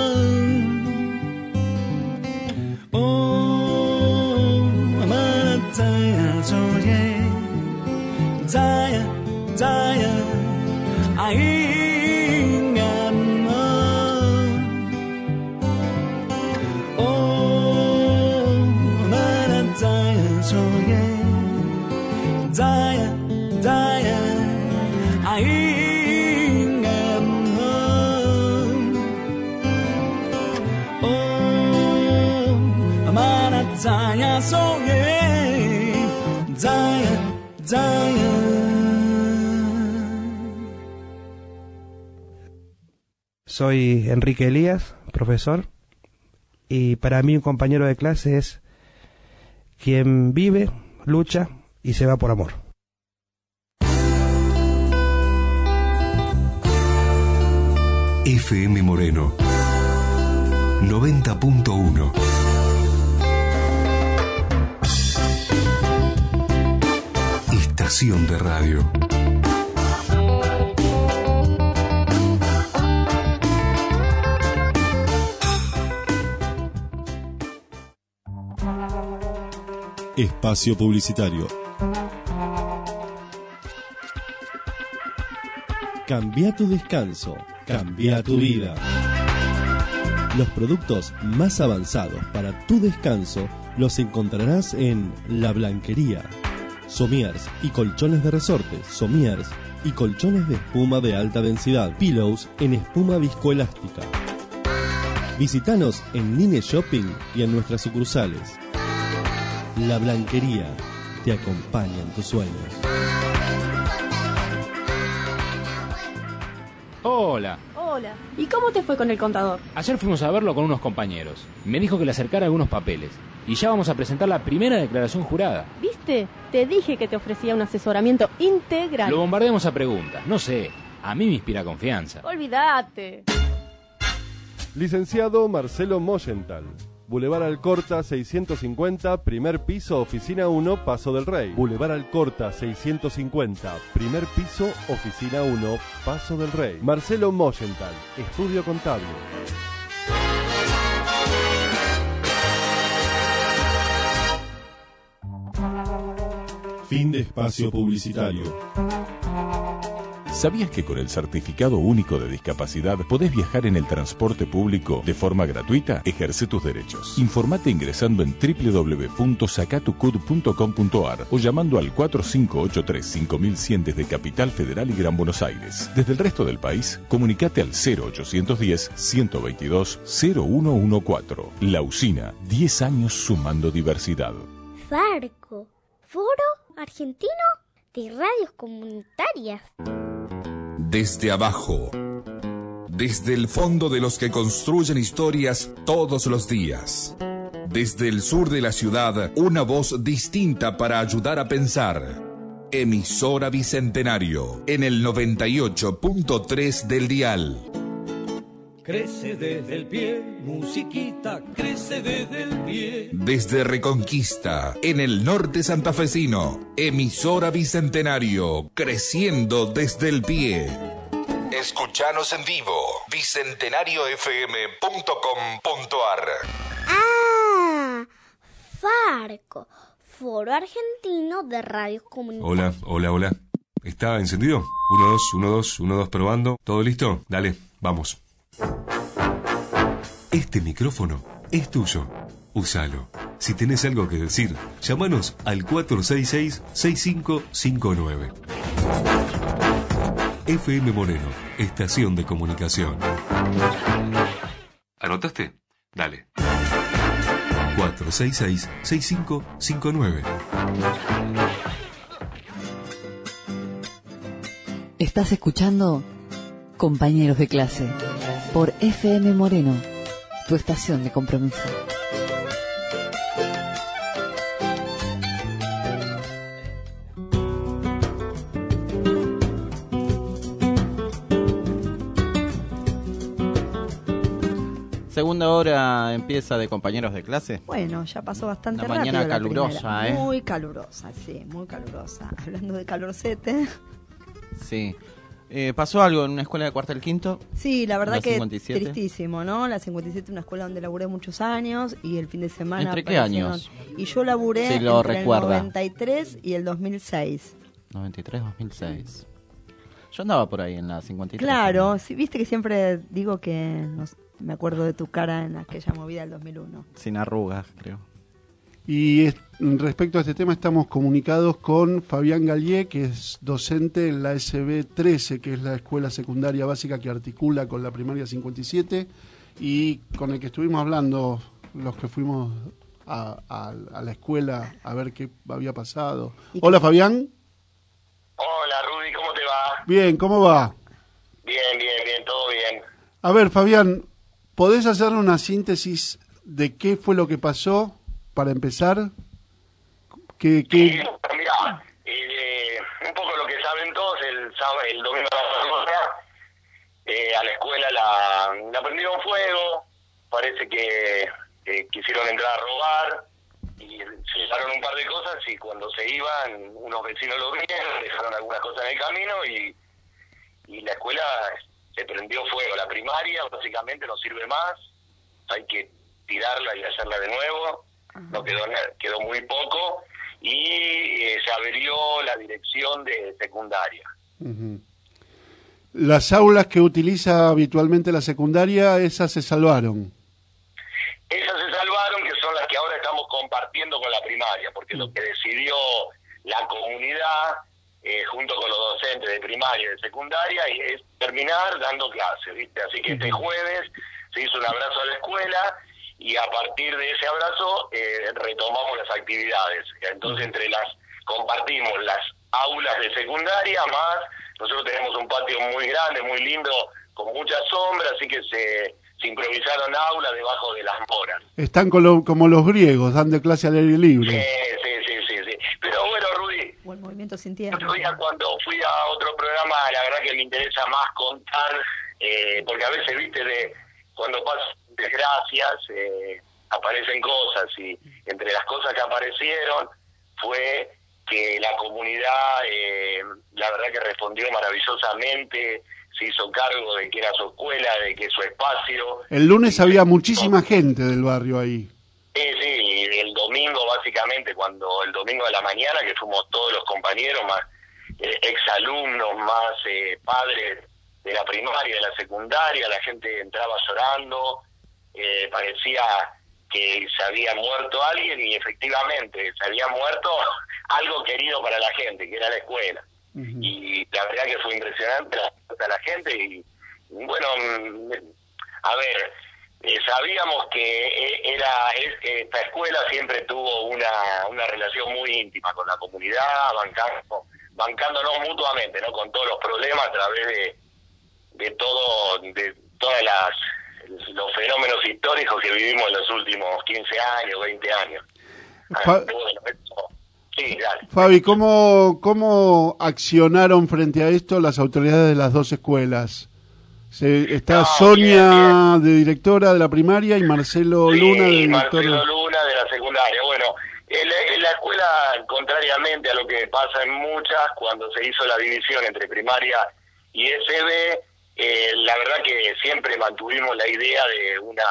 [SPEAKER 4] Oh, Amara Zaya soñé, Zaya, Zaya, ahí no. Oh, Amara Zaya soñé, Zaya, Zaya, ahí no. Oh, Amara Zaya soñé, Zaya, Zaya.
[SPEAKER 7] Soy Enrique Elías, profesor, y para mí un compañero de clase es quien vive, lucha y se va por amor.
[SPEAKER 1] F M Moreno noventa punto uno. Estación de radio.
[SPEAKER 18] Espacio publicitario. Cambia tu descanso, cambia tu vida. Los productos más avanzados para tu descanso
[SPEAKER 9] Los encontrarás en La Blanquería. Somiers y colchones de resortes. Somiers y colchones de espuma de alta densidad. Pillows en espuma viscoelástica. Visítanos en Nine Shopping y en nuestras sucursales. La Blanquería te acompaña en tus sueños.
[SPEAKER 10] Hola.
[SPEAKER 11] Hola. ¿Y cómo te fue con el contador?
[SPEAKER 10] Ayer fuimos a verlo con unos compañeros. Me dijo que le acercara algunos papeles. Y ya vamos a presentar la primera declaración jurada.
[SPEAKER 11] ¿Viste? Te dije que te ofrecía un asesoramiento integral.
[SPEAKER 10] Lo bombardeamos a preguntas. No sé. A mí me inspira confianza.
[SPEAKER 11] Olvídate.
[SPEAKER 18] Licenciado Marcelo Moyental. Boulevard Alcorta seiscientos cincuenta, primer piso, oficina uno, Paso del Rey. Boulevard Alcorta seiscientos cincuenta, primer piso, oficina uno, Paso del Rey. Marcelo Moyental, estudio contable.
[SPEAKER 1] Fin de espacio publicitario. ¿Sabías que con el Certificado Único de Discapacidad podés viajar en el transporte público de forma gratuita? Ejerce tus derechos. Informate ingresando en doble u doble u doble u punto sacatucud punto com punto a r o llamando al cuatro cinco ocho tres cinco mil cien desde Capital Federal y Gran Buenos Aires. Desde el resto del país, comunicate al cero ochocientos diez, ciento veintidós, cero uno uno cuatro. La Usina, diez años sumando diversidad.
[SPEAKER 12] Farco, Foro Argentino de Radios Comunitarias.
[SPEAKER 25] Desde abajo, desde el fondo de los que construyen historias todos los días. Desde el sur de la ciudad, una voz distinta para ayudar a pensar. Emisora Bicentenario, en el noventa y ocho punto tres del dial.
[SPEAKER 8] Crece desde el pie, musiquita, crece desde el pie.
[SPEAKER 25] Desde Reconquista, en el norte santafesino, emisora Bicentenario, creciendo desde el pie. Escuchanos en vivo, bicentenario f m punto com punto a r.
[SPEAKER 12] Ah, Farco, Foro Argentino de Radios Comunitarias.
[SPEAKER 1] Hola, hola, hola. ¿Está encendido? Uno, dos, uno, dos, uno, dos, probando. ¿Todo listo? Dale, vamos. Este micrófono es tuyo. Úsalo. Si tenés algo que decir, llámanos al cuatro seis seis, seis cinco cinco nueve. F M Moreno, estación de comunicación. ¿Anotaste? Dale. cuatro seis seis, seis cinco cinco nueve.
[SPEAKER 3] Estás escuchando Compañeros de Clase por F M Moreno, tu estación de compromiso.
[SPEAKER 5] Segunda hora empieza de Compañeros de Clase.
[SPEAKER 6] Bueno, ya pasó bastante
[SPEAKER 5] Una
[SPEAKER 6] rápido.
[SPEAKER 5] mañana
[SPEAKER 6] la
[SPEAKER 5] calurosa,
[SPEAKER 6] primera.
[SPEAKER 5] ¿eh?
[SPEAKER 6] Muy calurosa, sí, muy calurosa. Hablando de calorcete.
[SPEAKER 5] Sí. Eh, ¿Pasó algo en una escuela de Cuartel Quinto?
[SPEAKER 6] Sí, la verdad
[SPEAKER 5] ¿La
[SPEAKER 6] que
[SPEAKER 5] cincuenta y siete?
[SPEAKER 6] Tristísimo, ¿no? La cincuenta y siete, una escuela donde laburé muchos años y el fin de semana...
[SPEAKER 5] ¿Entre qué
[SPEAKER 6] aparecieron-
[SPEAKER 5] años?
[SPEAKER 6] Y yo laburé
[SPEAKER 5] Si lo
[SPEAKER 6] entre
[SPEAKER 5] recuerda.
[SPEAKER 6] el noventa y tres y el dos mil seis.
[SPEAKER 5] noventa y tres, dos mil seis. Yo andaba por ahí en la cincuenta y tres.
[SPEAKER 6] Claro, sí, viste que siempre digo que no sé, me acuerdo de tu cara en aquella movida del dos mil uno.
[SPEAKER 5] Sin arrugas, creo.
[SPEAKER 2] Y es- respecto a este tema estamos comunicados con Fabián Gallié, que es docente en la S B trece, que es la escuela secundaria básica que articula con la primaria cincuenta y siete, y con el que estuvimos hablando los que fuimos a, a- a la escuela a ver qué había pasado. Hola, Fabián.
[SPEAKER 26] Hola, Rudy, ¿cómo te va?
[SPEAKER 2] Bien, ¿cómo va?
[SPEAKER 26] Bien, bien, bien, todo bien.
[SPEAKER 2] A ver, Fabián, ¿podés hacer una síntesis de qué fue lo que pasó para empezar? ¿Qué, qué...
[SPEAKER 26] Sí, mira, eh, un poco lo que saben todos, el sábado, el domingo eh, a la escuela la, la prendieron fuego, parece que, que quisieron entrar a robar y se llevaron un par de cosas y cuando se iban unos vecinos lo vieron, dejaron algunas cosas en el camino y, y la escuela se prendió fuego. La primaria básicamente no sirve más, hay que tirarla y hacerla de nuevo, no quedó nada, quedó muy poco y eh, se averió la dirección de secundaria.
[SPEAKER 2] Ujú. Las aulas que utiliza habitualmente la secundaria, esas se salvaron.
[SPEAKER 26] Esas se salvaron, que son las que ahora estamos compartiendo con la primaria, porque lo que decidió la comunidad, eh, junto con los docentes de primaria y de secundaria, y es terminar dando clases, ¿viste? Así que este jueves se hizo un abrazo a la escuela, y a partir de ese abrazo eh, retomamos las actividades. Entonces, entre las compartimos las aulas de secundaria, más nosotros tenemos un patio muy grande, muy lindo, con mucha sombra, así que se, se improvisaron aulas debajo de las moras.
[SPEAKER 2] Están con lo, como los griegos, dando clase al aire libre.
[SPEAKER 26] Sí, sí, sí, sí, sí. Pero bueno, Rudy,
[SPEAKER 6] o el movimiento sin tierra.
[SPEAKER 26] Otro día cuando fui a otro programa, la verdad que me interesa más contar, eh, porque a veces, viste, de cuando pasan desgracias, eh, aparecen cosas, y entre las cosas que aparecieron fue que la comunidad, eh, la verdad que respondió maravillosamente, se hizo cargo de que era su escuela, de que su espacio.
[SPEAKER 2] El lunes había muchísima gente del barrio ahí.
[SPEAKER 26] Sí, sí, y el domingo básicamente, cuando el domingo de la mañana, que fuimos todos los compañeros, más eh, exalumnos, más eh, padres de la primaria, de la secundaria, la gente entraba llorando, eh, parecía que se había muerto alguien, y efectivamente se había muerto algo querido para la gente, que era la escuela. Uh-huh. Y la verdad que fue impresionante la respuesta de la gente, y bueno, a ver, eh, sabíamos que era es, esta escuela siempre tuvo una, una relación muy íntima con la comunidad, bancando, bancándonos mutuamente, ¿no? Con todos los problemas a través de, de todo, de todas las los fenómenos históricos que vivimos en los últimos quince años, veinte años.
[SPEAKER 2] Fa-
[SPEAKER 26] ah, bueno, eso, sí, dale.
[SPEAKER 2] Fabi, ¿cómo, ¿cómo accionaron frente a esto las autoridades de las dos escuelas? Se, está
[SPEAKER 26] No,
[SPEAKER 2] Sonia,
[SPEAKER 26] bien, bien.
[SPEAKER 2] de directora de la primaria, y Marcelo
[SPEAKER 26] Sí,
[SPEAKER 2] Luna, de director
[SPEAKER 26] Marcelo
[SPEAKER 2] de...
[SPEAKER 26] Luna de la secundaria. Bueno, en la, en la escuela, contrariamente a lo que pasa en muchas, cuando se hizo la división entre primaria y S B, eh, la verdad que siempre mantuvimos la idea de una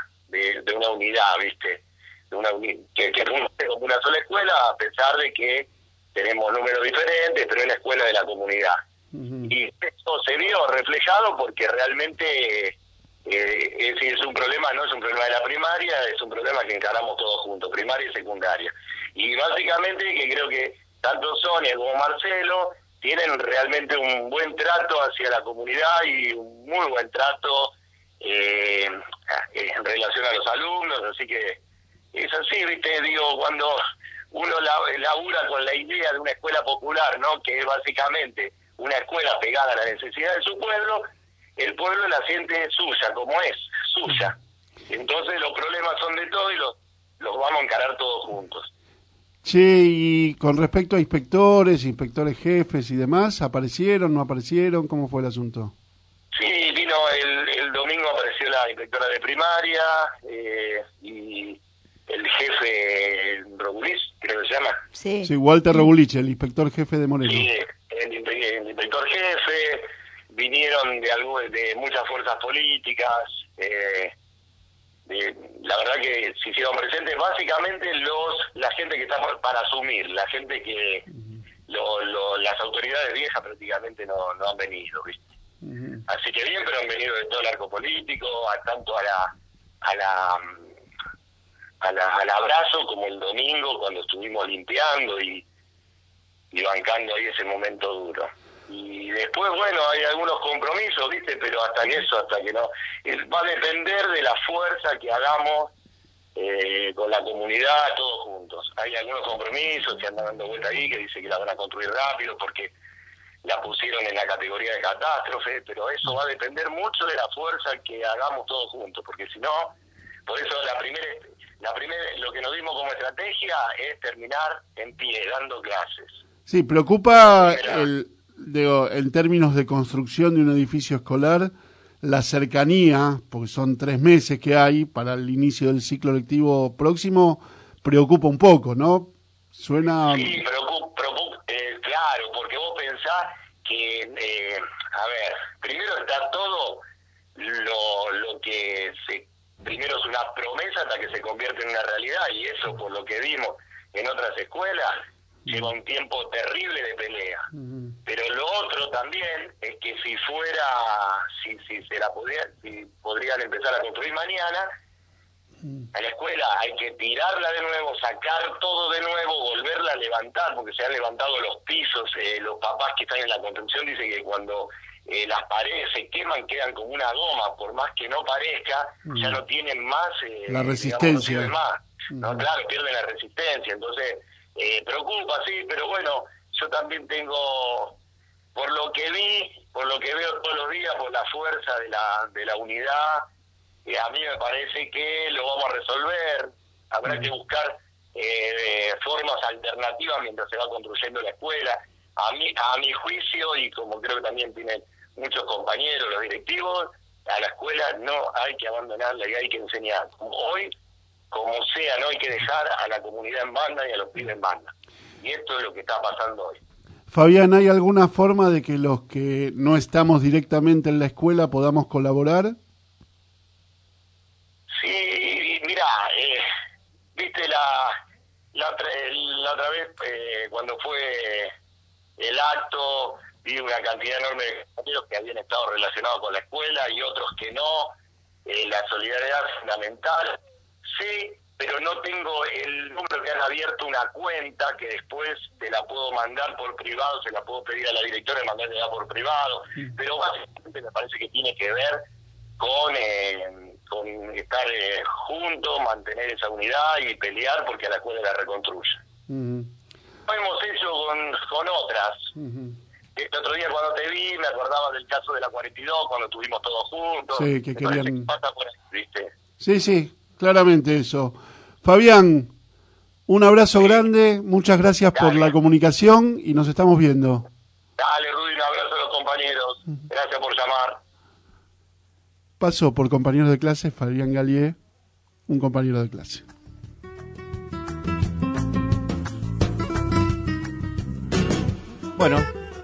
[SPEAKER 26] de, de una unidad, ¿viste? De una uni- que, que funcione como una sola escuela, a pesar de que tenemos números diferentes, pero es la escuela de la comunidad. Uh-huh. Y eso se vio reflejado porque realmente eh, es, es un problema, no es un problema de la primaria, es un problema que encaramos todos juntos, primaria y secundaria. Y básicamente que creo que tanto Sonia como Marcelo tienen realmente un buen trato hacia la comunidad y un muy buen trato eh, en relación a los alumnos, así que es así, viste, digo, cuando uno labura con la idea de una escuela popular, ¿no? Que es básicamente una escuela pegada a la necesidad de su pueblo, el pueblo la siente suya, como es, suya. Entonces los problemas son de todos y los, los vamos a encarar todos juntos.
[SPEAKER 2] Che, y con respecto a inspectores, inspectores jefes y demás, ¿aparecieron, no aparecieron? ¿Cómo fue el asunto?
[SPEAKER 26] Sí, vino el, el domingo, apareció la inspectora de primaria eh, y el jefe Robulich, creo que se llama.
[SPEAKER 6] Sí,
[SPEAKER 2] sí Walter Robulich, el inspector jefe de Moreno.
[SPEAKER 26] Sí, el, el inspector jefe, vinieron de, algo, de muchas fuerzas políticas, eh, de, la verdad que se hicieron presentes básicamente los la gente que está para asumir, la gente que uh-huh. lo, lo, las autoridades viejas prácticamente no, no han venido, ¿viste? Uh-huh. Así que bien, pero han venido de todo el arco político, a, tanto a la a la, a la al abrazo como el domingo cuando estuvimos limpiando y, y bancando ahí ese momento duro. Y después, bueno, hay algunos compromisos, ¿viste? Pero hasta que eso, hasta que no... Es, va a depender de la fuerza que hagamos eh, con la comunidad, todos juntos. Hay algunos compromisos que andan dando vuelta ahí, que dice que la van a construir rápido porque la pusieron en la categoría de catástrofe, pero eso va a depender mucho de la fuerza que hagamos todos juntos, porque si no, por eso la primera, la primera, lo que nos dimos como estrategia es terminar en pie, dando clases.
[SPEAKER 2] Sí, preocupa el... Digo, en términos de construcción de un edificio escolar, la cercanía, porque son tres meses que hay para el inicio del ciclo lectivo próximo, preocupa un poco, ¿no? Suena...
[SPEAKER 26] Sí, preocupa, preocupa eh, claro, porque vos pensás que, eh, a ver, primero está todo lo, lo que se, primero es una promesa hasta que se convierte en una realidad, y eso, por lo que vimos en otras escuelas, lleva un tiempo terrible de pelea. Uh-huh. Pero lo otro también es que si fuera, si si se la podría, si podrían empezar a construir mañana, a la escuela hay que tirarla de nuevo, sacar todo de nuevo, volverla a levantar, porque se han levantado los pisos, eh, los papás que están en la construcción dicen que cuando eh, las paredes se queman quedan como una goma, por más que no parezca, mm. ya no tienen más... Eh,
[SPEAKER 2] la resistencia.
[SPEAKER 26] Digamos, no más, mm. ¿no? Claro, pierden la resistencia, entonces eh, preocupa, sí, pero bueno, yo también tengo, por lo que vi, por lo que veo todos los días, por la fuerza de la, de la unidad, eh, a mí me parece que lo vamos a resolver. Habrá mm. que buscar eh, formas alternativas mientras se va construyendo la escuela. A mi, a mi juicio, y como creo que también tienen muchos compañeros, los directivos, a la escuela no hay que abandonarla y hay que enseñar. Hoy, como sea, no hay que dejar a la comunidad en banda y a los pibes en banda. Y esto es lo que está pasando hoy.
[SPEAKER 2] Fabián, ¿hay alguna forma de que los que no estamos directamente en la escuela podamos colaborar?
[SPEAKER 26] Sí, mira, eh, viste la, la, otra, la otra vez eh, cuando fue el acto, vi una cantidad enorme de compañeros que habían estado relacionados con la escuela y otros que no. Eh, la solidaridad es fundamental, sí, pero no tengo el número que han abierto una cuenta que después te la puedo mandar por privado, se la puedo pedir a la directora y mandarla por privado, pero básicamente me parece que tiene que ver con, eh, con estar eh, juntos, mantener esa unidad y pelear porque a la escuela la reconstruya. Uh-huh. Lo hemos hecho con, con otras. Uh-huh. Este otro día cuando te vi me acordaba del caso de la cuarenta y dos, cuando estuvimos todos juntos.
[SPEAKER 2] Sí, que
[SPEAKER 26] me
[SPEAKER 2] querían...
[SPEAKER 26] que pasa por ahí, ¿viste?
[SPEAKER 2] Sí, sí, claramente eso. Fabián, un abrazo sí. grande, muchas gracias Dale. por la comunicación y nos estamos viendo.
[SPEAKER 26] Dale, Rudy, un abrazo a los compañeros. Gracias por llamar.
[SPEAKER 2] Paso por compañeros de clase, Fabián Gallier, un compañero de clase.
[SPEAKER 5] Bueno,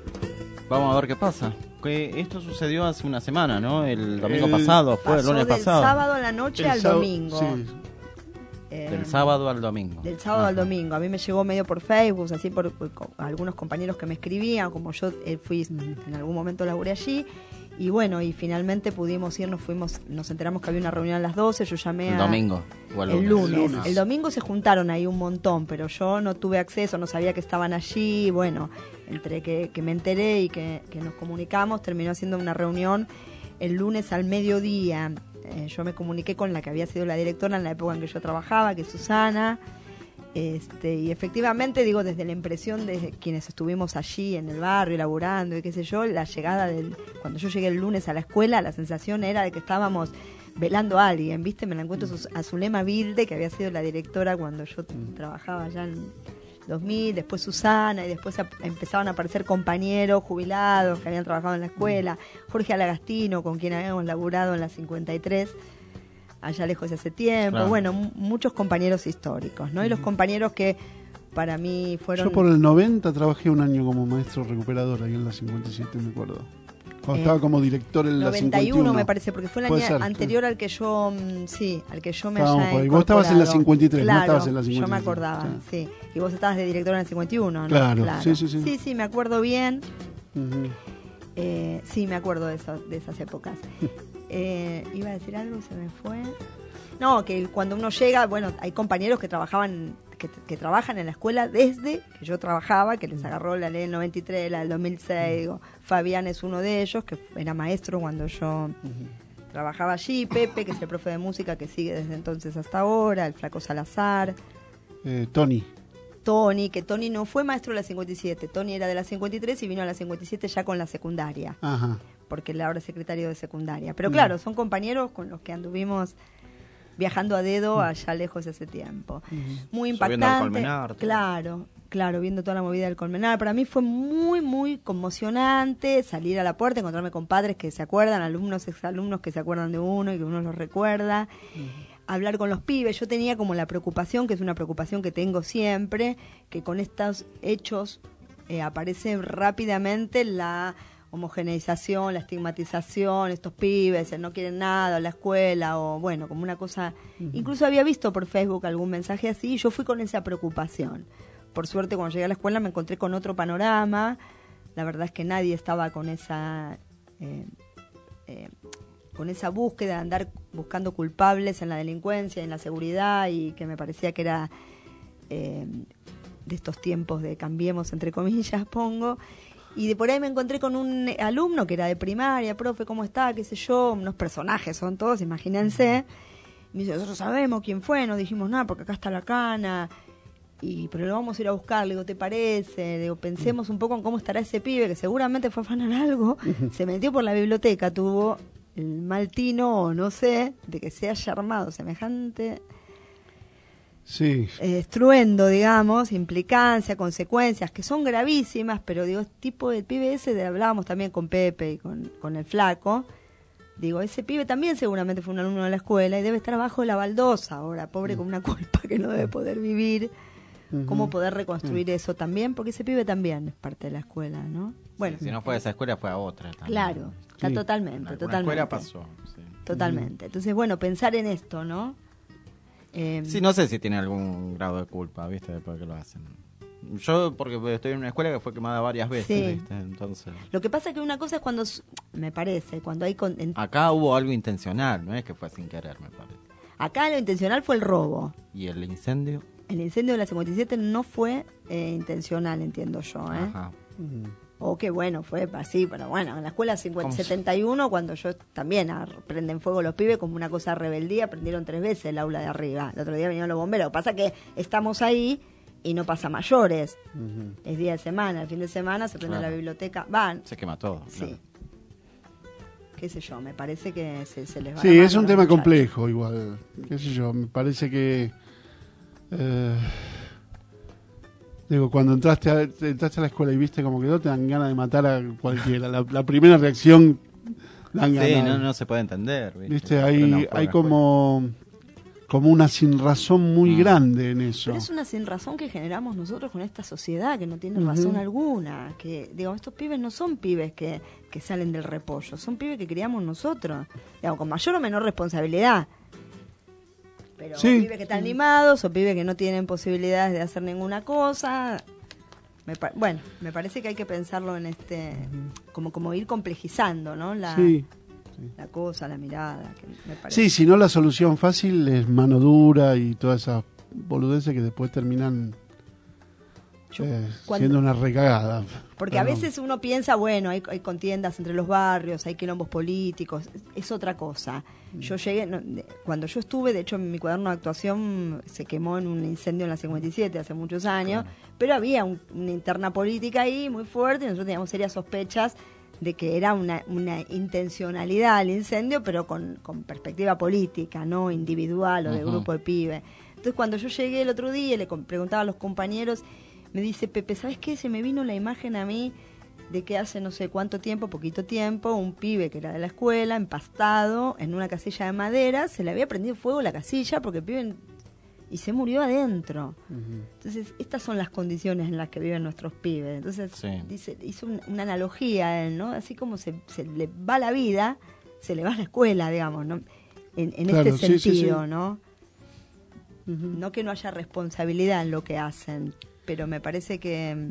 [SPEAKER 5] vamos a ver qué pasa. Que esto sucedió hace una semana, ¿no? El domingo el, pasado, fue el lunes pasado.
[SPEAKER 6] Del sábado a la noche el al sábado, domingo. Sí.
[SPEAKER 5] Eh, del sábado al domingo.
[SPEAKER 6] Del sábado Ajá. al domingo. A mí me llegó medio por Facebook, así por, por, por algunos compañeros que me escribían, como yo eh, fui en algún momento laburé allí. Y bueno, y finalmente pudimos ir, nos fuimos, nos enteramos que había una reunión a las doce, yo llamé a...
[SPEAKER 5] El domingo.
[SPEAKER 6] O el, lunes. el lunes. El lunes. El domingo se juntaron ahí un montón, pero yo no tuve acceso, no sabía que estaban allí. Bueno, entre que, que me enteré y que, que nos comunicamos, terminó siendo una reunión el lunes al mediodía. Eh, yo me comuniqué con la que había sido la directora en la época en que yo trabajaba, que es Susana. Este, y efectivamente, digo, desde la impresión de quienes estuvimos allí en el barrio, laburando y qué sé yo, la llegada del... Cuando yo llegué el lunes a la escuela, la sensación era de que estábamos velando a alguien, ¿viste? Me la encuentro a Zulema Vilde, que había sido la directora cuando yo trabajaba allá en dos mil, después Susana, y después a, empezaban a aparecer compañeros jubilados que habían trabajado en la escuela, Jorge Alagastino, con quien habíamos laburado en la cincuenta y tres, allá lejos de hace tiempo, claro. Bueno, m- muchos compañeros históricos, ¿no? Y los compañeros que para mí fueron...
[SPEAKER 2] Yo por el noventa trabajé un año como maestro recuperador ahí en la cincuenta y siete, me acuerdo. Cuando eh, estaba como director en la cincuenta y uno.
[SPEAKER 6] noventa y uno me parece, porque fue el año ser, anterior sí. al que yo, sí, al que yo me
[SPEAKER 2] Estábamos
[SPEAKER 6] haya
[SPEAKER 2] y vos estabas en la cincuenta y tres,
[SPEAKER 6] claro,
[SPEAKER 2] no estabas en la cincuenta y tres.
[SPEAKER 6] Yo me acordaba, sí. sí. Y vos estabas de director en la cincuenta y uno, ¿no?
[SPEAKER 2] Claro, claro. Sí, sí, sí.
[SPEAKER 6] Sí, sí, me acuerdo bien.
[SPEAKER 2] Uh-huh.
[SPEAKER 6] Eh, sí, me acuerdo de, eso, de esas épocas. eh, iba a decir algo y se me fue... No, que cuando uno llega, bueno, hay compañeros que trabajaban, que, que trabajan en la escuela desde que yo trabajaba, que les agarró la ley del noventa y tres, la del dos mil seis, digo, Fabián es uno de ellos, que era maestro cuando yo uh-huh. trabajaba allí, Pepe, que es el profe de música que sigue desde entonces hasta ahora, el flaco Salazar.
[SPEAKER 2] Eh, Tony.
[SPEAKER 6] Tony, que Tony no fue maestro de la cincuenta y siete, Tony era de la cincuenta y tres y vino a la cincuenta y siete ya con la secundaria,
[SPEAKER 2] Ajá.
[SPEAKER 6] porque él ahora es secretario de secundaria. Pero claro, son compañeros con los que anduvimos... viajando a dedo allá lejos de ese tiempo. Uh-huh. Muy impactante.
[SPEAKER 5] Colmenar,
[SPEAKER 6] claro, claro, viendo toda la movida del Colmenar. Para mí fue muy, muy conmocionante salir a la puerta, encontrarme con padres que se acuerdan, alumnos, exalumnos que se acuerdan de uno y que uno los recuerda. Uh-huh. Hablar con los pibes. Yo tenía como la preocupación, que es una preocupación que tengo siempre, que con estos hechos eh, aparece rápidamente la... homogeneización, la estigmatización, estos pibes no quieren nada, la escuela, o bueno, como una cosa... Uh-huh. Incluso había visto por Facebook algún mensaje así, y yo fui con esa preocupación. Por suerte, cuando llegué a la escuela me encontré con otro panorama. La verdad es que nadie estaba con esa... Eh, eh, con esa búsqueda de andar buscando culpables en la delincuencia, en la seguridad, y que me parecía que era eh, de estos tiempos de cambiemos, entre comillas, pongo. Y de por ahí me encontré con un alumno que era de primaria, profe, ¿cómo está? ¿Qué sé yo? Unos personajes son todos, imagínense. Me dice, nosotros sabemos quién fue, no dijimos nada porque acá está la cana. Y, pero lo vamos a ir a buscar, le digo, ¿te parece? Digo, pensemos un poco en cómo estará ese pibe, que seguramente fue a afanar algo, se metió por la biblioteca, tuvo el mal tino, o no sé, de que se haya armado semejante
[SPEAKER 2] sí.
[SPEAKER 6] eh, estruendo, digamos, implicancia, consecuencias, que son gravísimas, pero digo, tipo de pibe ese, de, hablábamos también con Pepe y con, con el flaco, digo, ese pibe también seguramente fue un alumno de la escuela y debe estar abajo de la baldosa ahora, pobre, con una culpa que no debe poder vivir. ¿Cómo poder reconstruir eso también? Porque ese pibe también es parte de la escuela, ¿no? Bueno,
[SPEAKER 5] sí, si no fue a esa escuela, fue a otra también.
[SPEAKER 6] Claro, está
[SPEAKER 5] sí.
[SPEAKER 6] totalmente,
[SPEAKER 5] en
[SPEAKER 6] totalmente.
[SPEAKER 5] escuela pasó. Sí.
[SPEAKER 6] Totalmente. Entonces, bueno, pensar en esto, ¿no?
[SPEAKER 5] Eh, sí, no sé si tiene algún grado de culpa, ¿viste? Después de que lo hacen. Yo, porque estoy en una escuela que fue quemada varias veces,
[SPEAKER 6] sí.
[SPEAKER 5] ¿viste? Entonces...
[SPEAKER 6] Lo que pasa es que una cosa es cuando, me parece, cuando hay... Con, en...
[SPEAKER 5] Acá hubo algo intencional, no es que fue sin querer, me parece.
[SPEAKER 6] Acá lo intencional fue el robo.
[SPEAKER 5] ¿Y el incendio?
[SPEAKER 6] El incendio de la cincuenta y siete no fue eh, intencional, entiendo yo, ¿eh?
[SPEAKER 5] Ajá.
[SPEAKER 6] O que bueno, fue así, pero bueno, en la escuela cincuenta, setenta y uno, cuando yo también a, prenden fuego los pibes como una cosa de rebeldía, prendieron tres veces el aula de arriba. El otro día vinieron los bomberos. Lo que pasa es que estamos ahí y no pasa mayores. Uh-huh. Es día de semana, el fin de semana se prende claro. la biblioteca. Van.
[SPEAKER 5] Se quema todo.
[SPEAKER 6] Sí.
[SPEAKER 5] Claro.
[SPEAKER 6] Qué sé yo, me parece que se, se les va
[SPEAKER 2] sí,
[SPEAKER 6] la
[SPEAKER 2] es un tema
[SPEAKER 6] muchachos.
[SPEAKER 2] complejo igual. Qué sé yo, me parece que... Eh, digo, cuando entraste a, entraste a la escuela y viste cómo quedó, te dan ganas de matar a cualquiera. La, la primera reacción dan ganas.
[SPEAKER 5] Sí, no, no se puede entender. Viste,
[SPEAKER 2] ¿Viste? Hay, hay como, como una sinrazón muy mm. grande en eso.
[SPEAKER 6] Pero es una sinrazón que generamos nosotros con esta sociedad que no tiene uh-huh. razón alguna. Que, digo, estos pibes no son pibes que, que salen del repollo, son pibes que criamos nosotros, digamos, con mayor o menor responsabilidad. Pero sí. pibes que están limados o pibes que no tienen posibilidades de hacer ninguna cosa. Me pa- bueno, me parece que hay que pensarlo en este, como como ir complejizando, ¿no? La,
[SPEAKER 2] sí.
[SPEAKER 6] la cosa, la mirada. Que me parece.
[SPEAKER 2] Sí, si no la solución fácil es mano dura y todas esas boludeces que después terminan Yo, eh, siendo una recagada.
[SPEAKER 6] Porque
[SPEAKER 2] Perdón.
[SPEAKER 6] a veces uno piensa, bueno, hay, hay contiendas entre los barrios, hay quilombos políticos, es, es otra cosa. Yo llegué, no, de, cuando yo estuve, de hecho en mi cuaderno de actuación se quemó en un incendio en la cincuenta y siete hace muchos años, claro. pero había un, una interna política ahí muy fuerte y nosotros teníamos serias sospechas de que era una, una intencionalidad el incendio, pero con, con perspectiva política, no individual o de uh-huh. grupo de pibes. Entonces cuando yo llegué el otro día y le preguntaba a los compañeros, me dice, Pepe, ¿sabes qué? Se me vino la imagen a mí de que hace no sé cuánto tiempo, poquito tiempo, un pibe que era de la escuela, empastado, en una casilla de madera, se le había prendido fuego la casilla porque el pibe... y se murió adentro. Uh-huh. Entonces, estas son las condiciones en las que viven nuestros pibes. Entonces, sí. dice, hizo un, una analogía, él, ¿no? Así como se, se le va la vida, se le va la escuela, digamos, ¿no? En, en claro, este sí, sentido, sí, sí. ¿no? Uh-huh. No que no haya responsabilidad en lo que hacen, pero me parece que...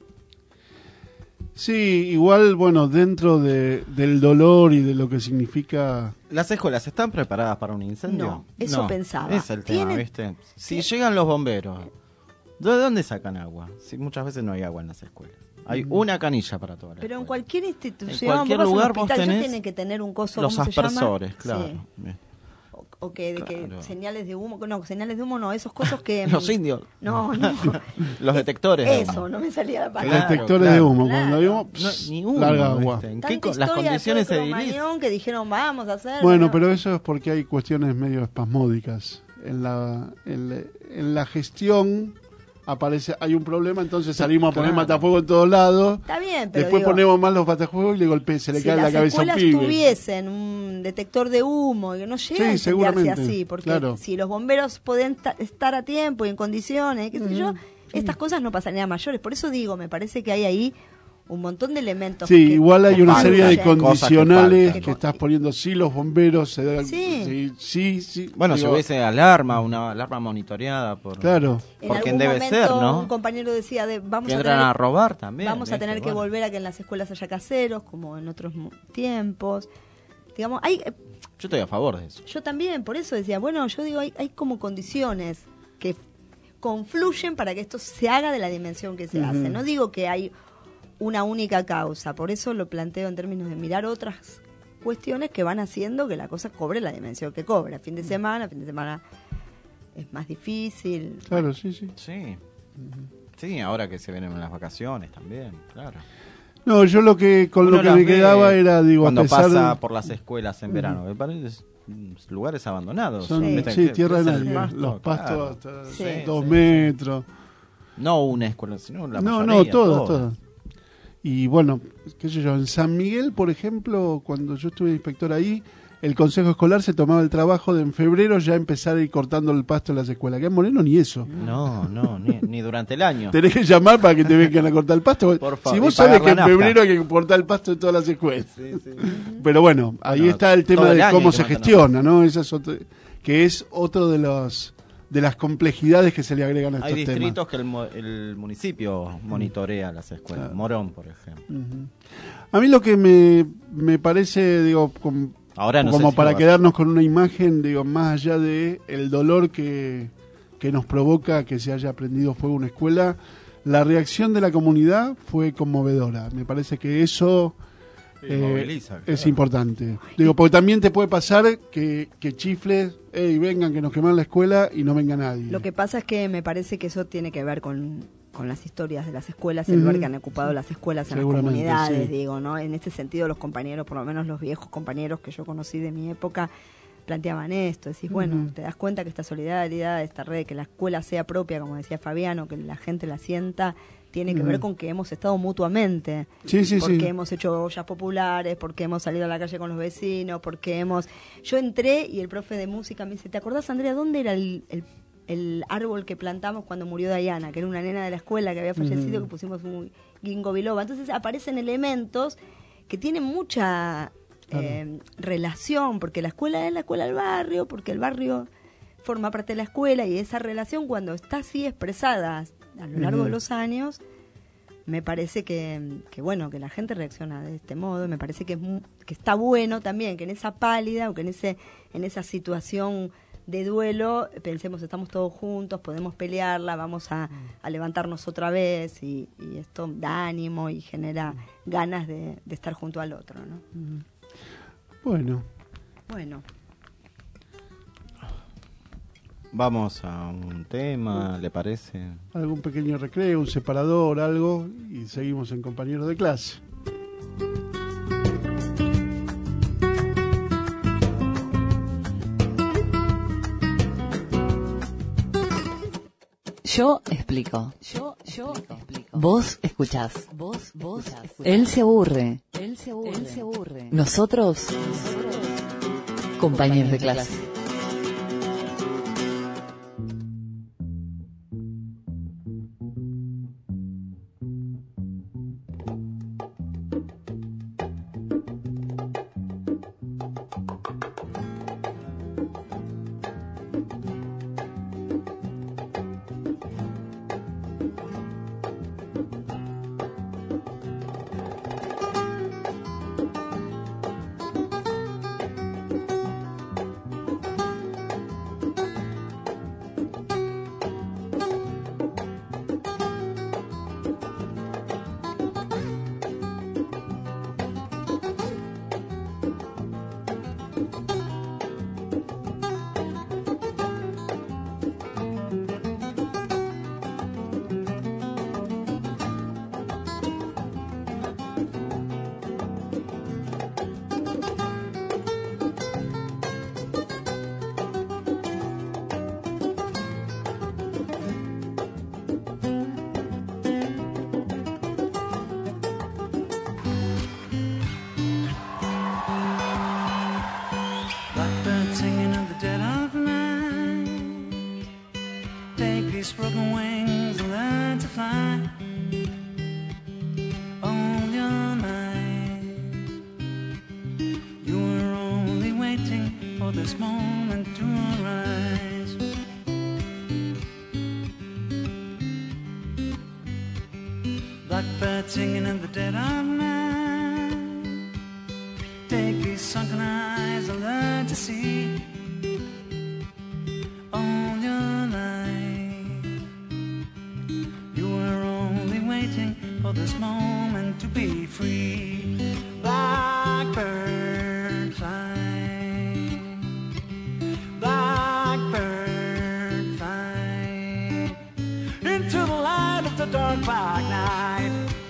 [SPEAKER 2] Sí, igual, bueno, dentro de, del dolor y de lo que significa...
[SPEAKER 5] ¿Las escuelas están preparadas para un incendio?
[SPEAKER 6] No, eso
[SPEAKER 5] no,
[SPEAKER 6] pensaba.
[SPEAKER 5] Es el tema, ¿Tiene... ¿viste? Si ¿Sí? llegan los bomberos, ¿de dónde sacan agua? Si muchas veces no hay agua en las escuelas. Hay mm. una canilla para toda la
[SPEAKER 6] Pero
[SPEAKER 5] escuela.
[SPEAKER 6] en cualquier institución,
[SPEAKER 5] en cualquier lugar
[SPEAKER 6] vos hospital,
[SPEAKER 5] vos tenés
[SPEAKER 6] tienen que tener un coso,
[SPEAKER 5] los
[SPEAKER 6] ¿cómo
[SPEAKER 5] aspersores,
[SPEAKER 6] se llama?
[SPEAKER 5] claro.
[SPEAKER 6] Sí. O, o que, de
[SPEAKER 5] claro.
[SPEAKER 6] que señales de humo, no, señales de humo no, esos cosas que...
[SPEAKER 5] los indios.
[SPEAKER 6] No, no.
[SPEAKER 5] Los detectores.
[SPEAKER 6] Eso, no me salía la palabra.
[SPEAKER 2] Claro, detectores claro, de humo, claro. cuando digo,
[SPEAKER 5] no, ni humo,
[SPEAKER 2] larga agua.
[SPEAKER 5] ¿En qué co- las condiciones edilicias?
[SPEAKER 6] Que dijeron, vamos a hacer...
[SPEAKER 2] Bueno, pero eso es porque hay cuestiones medio espasmódicas. En la, en la, en la gestión... aparece, hay un problema, entonces salimos a poner claro. matafuego en todos lados.
[SPEAKER 6] Está bien, pero
[SPEAKER 2] después
[SPEAKER 6] digo,
[SPEAKER 2] ponemos más los matafuegos y le golpea, se le
[SPEAKER 6] si
[SPEAKER 2] cae en la cabeza a un pibe.
[SPEAKER 6] Si las escuelas tuviesen un detector de humo, que no llega
[SPEAKER 2] sí,
[SPEAKER 6] a
[SPEAKER 2] seguramente
[SPEAKER 6] así, porque
[SPEAKER 2] claro.
[SPEAKER 6] si los bomberos pueden ta- estar a tiempo y en condiciones, qué sé uh-huh. yo, estas cosas no pasarían a mayores. Por eso digo, me parece que hay ahí un montón de elementos.
[SPEAKER 2] Sí,
[SPEAKER 6] que,
[SPEAKER 2] igual hay una serie de condicionales que,
[SPEAKER 6] que
[SPEAKER 2] estás poniendo, sí, los bomberos se dan,
[SPEAKER 6] sí.
[SPEAKER 2] sí, sí, sí.
[SPEAKER 5] Bueno,
[SPEAKER 2] digo,
[SPEAKER 5] si hubiese alarma, una alarma monitoreada por,
[SPEAKER 2] claro.
[SPEAKER 5] por
[SPEAKER 6] en
[SPEAKER 5] quien debe
[SPEAKER 6] momento,
[SPEAKER 5] ser, ¿no?
[SPEAKER 6] Un compañero decía, de, vamos
[SPEAKER 5] que
[SPEAKER 6] a
[SPEAKER 5] entran
[SPEAKER 6] tener,
[SPEAKER 5] a robar también.
[SPEAKER 6] Vamos a tener
[SPEAKER 5] este,
[SPEAKER 6] que
[SPEAKER 5] bueno.
[SPEAKER 6] volver a que en las escuelas haya caseros, como en otros tiempos. Digamos, hay
[SPEAKER 5] Yo estoy a favor de eso.
[SPEAKER 6] Yo también, por eso decía, bueno, yo digo, hay, hay como condiciones que confluyen para que esto se haga de la dimensión que se
[SPEAKER 2] Ujú.
[SPEAKER 6] hace. No digo que hay una única causa, por eso lo planteo en términos de mirar otras cuestiones que van haciendo que la cosa cobre la dimensión que cobra. Fin de semana, fin de semana es más difícil.
[SPEAKER 2] Claro, sí, sí.
[SPEAKER 5] Sí. Sí, ahora que se vienen las vacaciones también, claro.
[SPEAKER 2] No, yo lo que con
[SPEAKER 5] Uno
[SPEAKER 2] lo que
[SPEAKER 5] las
[SPEAKER 2] me
[SPEAKER 5] ve
[SPEAKER 2] quedaba era, digo,
[SPEAKER 5] cuando
[SPEAKER 2] a pesar
[SPEAKER 5] pasa
[SPEAKER 2] de-
[SPEAKER 5] por las escuelas en verano, me parece mm, lugares abandonados.
[SPEAKER 2] Son,
[SPEAKER 5] Viste
[SPEAKER 2] sí,
[SPEAKER 5] que
[SPEAKER 2] tierra de
[SPEAKER 5] crece el
[SPEAKER 2] nadie,
[SPEAKER 5] pasto,
[SPEAKER 2] los pastos
[SPEAKER 5] claro.
[SPEAKER 2] hasta
[SPEAKER 5] Sí,
[SPEAKER 2] dos
[SPEAKER 5] sí,
[SPEAKER 2] metros.
[SPEAKER 5] No una escuela, sino la
[SPEAKER 2] No,
[SPEAKER 5] mayoría,
[SPEAKER 2] no, todas,
[SPEAKER 5] todas.
[SPEAKER 2] todas. Y bueno, qué sé yo, en San Miguel, por ejemplo, cuando yo estuve de inspector ahí, el consejo escolar se tomaba el trabajo de en febrero ya empezar a ir cortando el pasto en las escuelas. Acá en Moreno ni eso.
[SPEAKER 5] No, no, ni, ni durante el año.
[SPEAKER 2] Tenés que llamar para que te vengan a cortar el pasto.
[SPEAKER 5] Por favor,
[SPEAKER 2] Si
[SPEAKER 5] y
[SPEAKER 2] vos sabés
[SPEAKER 5] pagar
[SPEAKER 2] que en
[SPEAKER 5] la nafta.
[SPEAKER 2] febrero hay que cortar el pasto de todas las escuelas.
[SPEAKER 5] Sí, sí.
[SPEAKER 2] Pero bueno, ahí
[SPEAKER 5] Bueno,
[SPEAKER 2] está el tema
[SPEAKER 5] todo el
[SPEAKER 2] de
[SPEAKER 5] año
[SPEAKER 2] cómo
[SPEAKER 5] hay que
[SPEAKER 2] se
[SPEAKER 5] mantener.
[SPEAKER 2] gestiona, ¿no? Esa es otra, que es otro de los de las complejidades que se le agregan a estos
[SPEAKER 5] Hay
[SPEAKER 2] temas.
[SPEAKER 5] distritos que el, mo- el municipio monitorea las escuelas.
[SPEAKER 2] Claro.
[SPEAKER 5] Morón, por ejemplo.
[SPEAKER 2] Ujú. A mí lo que me, me parece, digo, com-
[SPEAKER 5] Ahora no
[SPEAKER 2] como
[SPEAKER 5] sé si
[SPEAKER 2] para
[SPEAKER 5] lo va a-
[SPEAKER 2] quedarnos con una imagen, digo, más allá de el dolor que, que nos provoca que se haya prendido fuego una escuela, la reacción de la comunidad fue conmovedora. Me parece que eso
[SPEAKER 5] Sí,
[SPEAKER 2] eh,
[SPEAKER 5] moviliza,
[SPEAKER 2] es
[SPEAKER 5] claro.
[SPEAKER 2] importante. Digo, porque también te puede pasar que, que chifles, hey, vengan, que nos queman la escuela y no venga nadie.
[SPEAKER 6] Lo que pasa es que me parece que eso tiene que ver con, con las historias de las escuelas, el
[SPEAKER 2] Ujú.
[SPEAKER 6] lugar que han ocupado las escuelas en las
[SPEAKER 2] Seguramente,
[SPEAKER 6] comunidades,
[SPEAKER 2] sí.
[SPEAKER 6] digo, ¿no? En este sentido los compañeros, por lo menos los viejos compañeros que yo conocí de mi época, planteaban esto, decís, bueno,
[SPEAKER 2] Ujú.
[SPEAKER 6] te das cuenta que esta solidaridad, esta red, que la escuela sea propia, como decía Fabiano, que la gente la sienta, tiene que
[SPEAKER 2] Ujú.
[SPEAKER 6] ver con que hemos estado mutuamente,
[SPEAKER 2] Sí, sí,
[SPEAKER 6] porque
[SPEAKER 2] sí.
[SPEAKER 6] hemos hecho ollas populares, porque hemos salido a la calle con los vecinos, porque hemos... Yo entré y el profe de música me dice, ¿te acordás, Andrea, dónde era el, el, el árbol que plantamos cuando murió Diana? Que era una nena de la escuela que había fallecido,
[SPEAKER 2] Ujú.
[SPEAKER 6] que pusimos un ginkgo biloba. Entonces aparecen elementos que tienen mucha eh, relación, porque la escuela es la escuela del barrio, porque el barrio forma parte de la escuela, y esa relación cuando está así expresada a lo largo
[SPEAKER 2] Ujú.
[SPEAKER 6] de los años, me parece que, que bueno, que la gente reacciona de este modo. Me parece que es mu- que está bueno también que en esa pálida o que en ese en esa situación de duelo pensemos, estamos todos juntos, podemos pelearla, vamos a, a levantarnos otra vez, y, y esto da ánimo y genera ganas de, de estar junto al otro, ¿no?
[SPEAKER 2] Bueno,
[SPEAKER 6] Bueno,
[SPEAKER 5] Vamos a un tema, ¿le parece?
[SPEAKER 2] algún pequeño recreo, un separador, algo, y seguimos en compañeros de clase.
[SPEAKER 3] Yo explico. Yo, yo explico. Vos escuchás. Vos, vos. Él se aburre. Él se aburre. Él se aburre. Nosotros, compañeros de clase.
[SPEAKER 4] Blackbird singing in the dead of night. Take these broken wings and learn to fly. All your night, you were only waiting for this moment to arise. Blackbird singing in the dead of night. Take these sunken eyes, I learned to see all your life. You were only waiting for this moment to be free. Blackbird fly, blackbird fly into the light of the dark black night.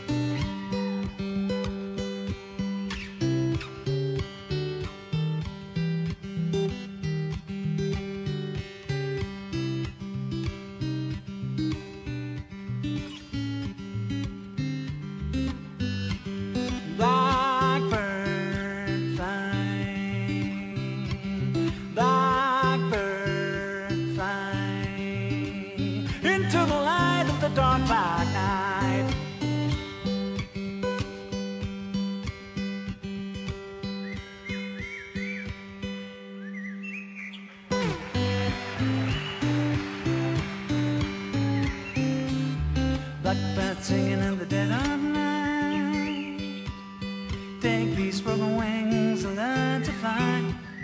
[SPEAKER 4] Blackbird singing in the dead of night. Take these broken wings and learn to fly.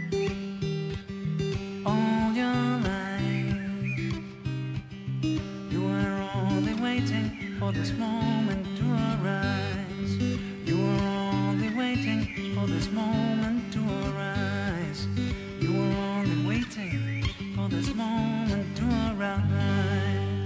[SPEAKER 4] All your life, you were only waiting for this moment to arise. You were only waiting for this moment to arise. You were only waiting for this moment to arise.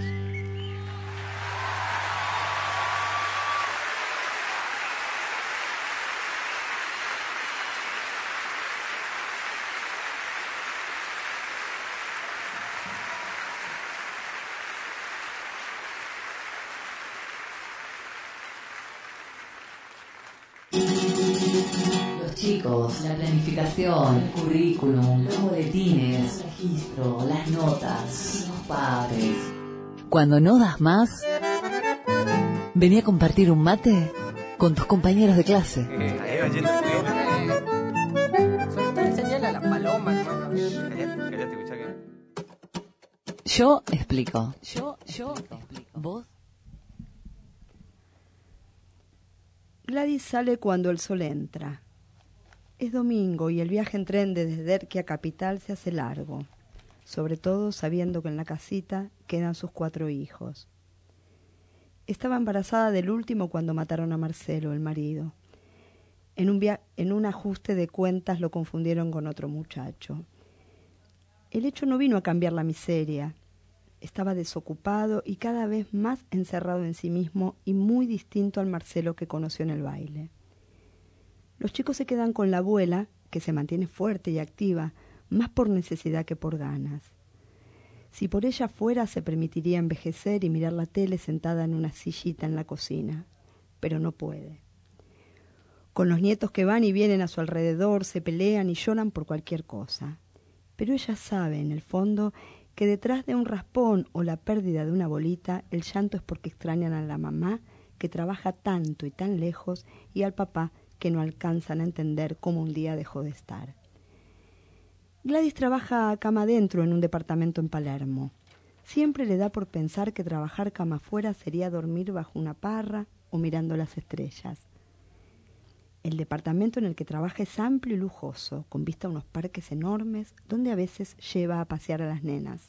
[SPEAKER 3] Los chicos, la planificación, el currículum, los boletines, el registro, las notas, los padres. Cuando no das más, vení a compartir un mate con tus compañeros de clase.
[SPEAKER 5] Enseñale a la paloma, hermano. ¿Querías escuchar qué?
[SPEAKER 3] Yo explico. Yo, yo explico. ¿Vos?
[SPEAKER 6] Gladys sale cuando el sol entra. Es domingo y el viaje en tren desde Derqui a Capital se hace largo, sobre todo sabiendo que en la casita quedan sus cuatro hijos. Estaba embarazada del último cuando mataron a Marcelo, el marido. En un, via- en un ajuste de cuentas lo confundieron con otro muchacho. El hecho no vino a cambiar la miseria. Estaba desocupado y cada vez más encerrado en sí mismo y muy distinto al Marcelo que conoció en el baile. Los chicos se quedan con la abuela, que se mantiene fuerte y activa, más por necesidad que por ganas. Si por ella fuera, se permitiría envejecer y mirar la tele sentada en una sillita en la cocina, pero no puede. Con los nietos que van y vienen a su alrededor, se pelean y lloran por cualquier cosa. Pero ella sabe, en el fondo, que detrás de un raspón o la pérdida de una bolita, el llanto es porque extrañan a la mamá, que trabaja tanto y tan lejos, y al papá, que no alcanzan a entender cómo un día dejó de estar. Gladys trabaja cama adentro en un departamento en Palermo. Siempre le da por pensar que trabajar cama afuera sería dormir bajo una parra o mirando las estrellas. El departamento en el que trabaja es amplio y lujoso, con vista a unos parques enormes, donde a veces lleva a pasear a las nenas.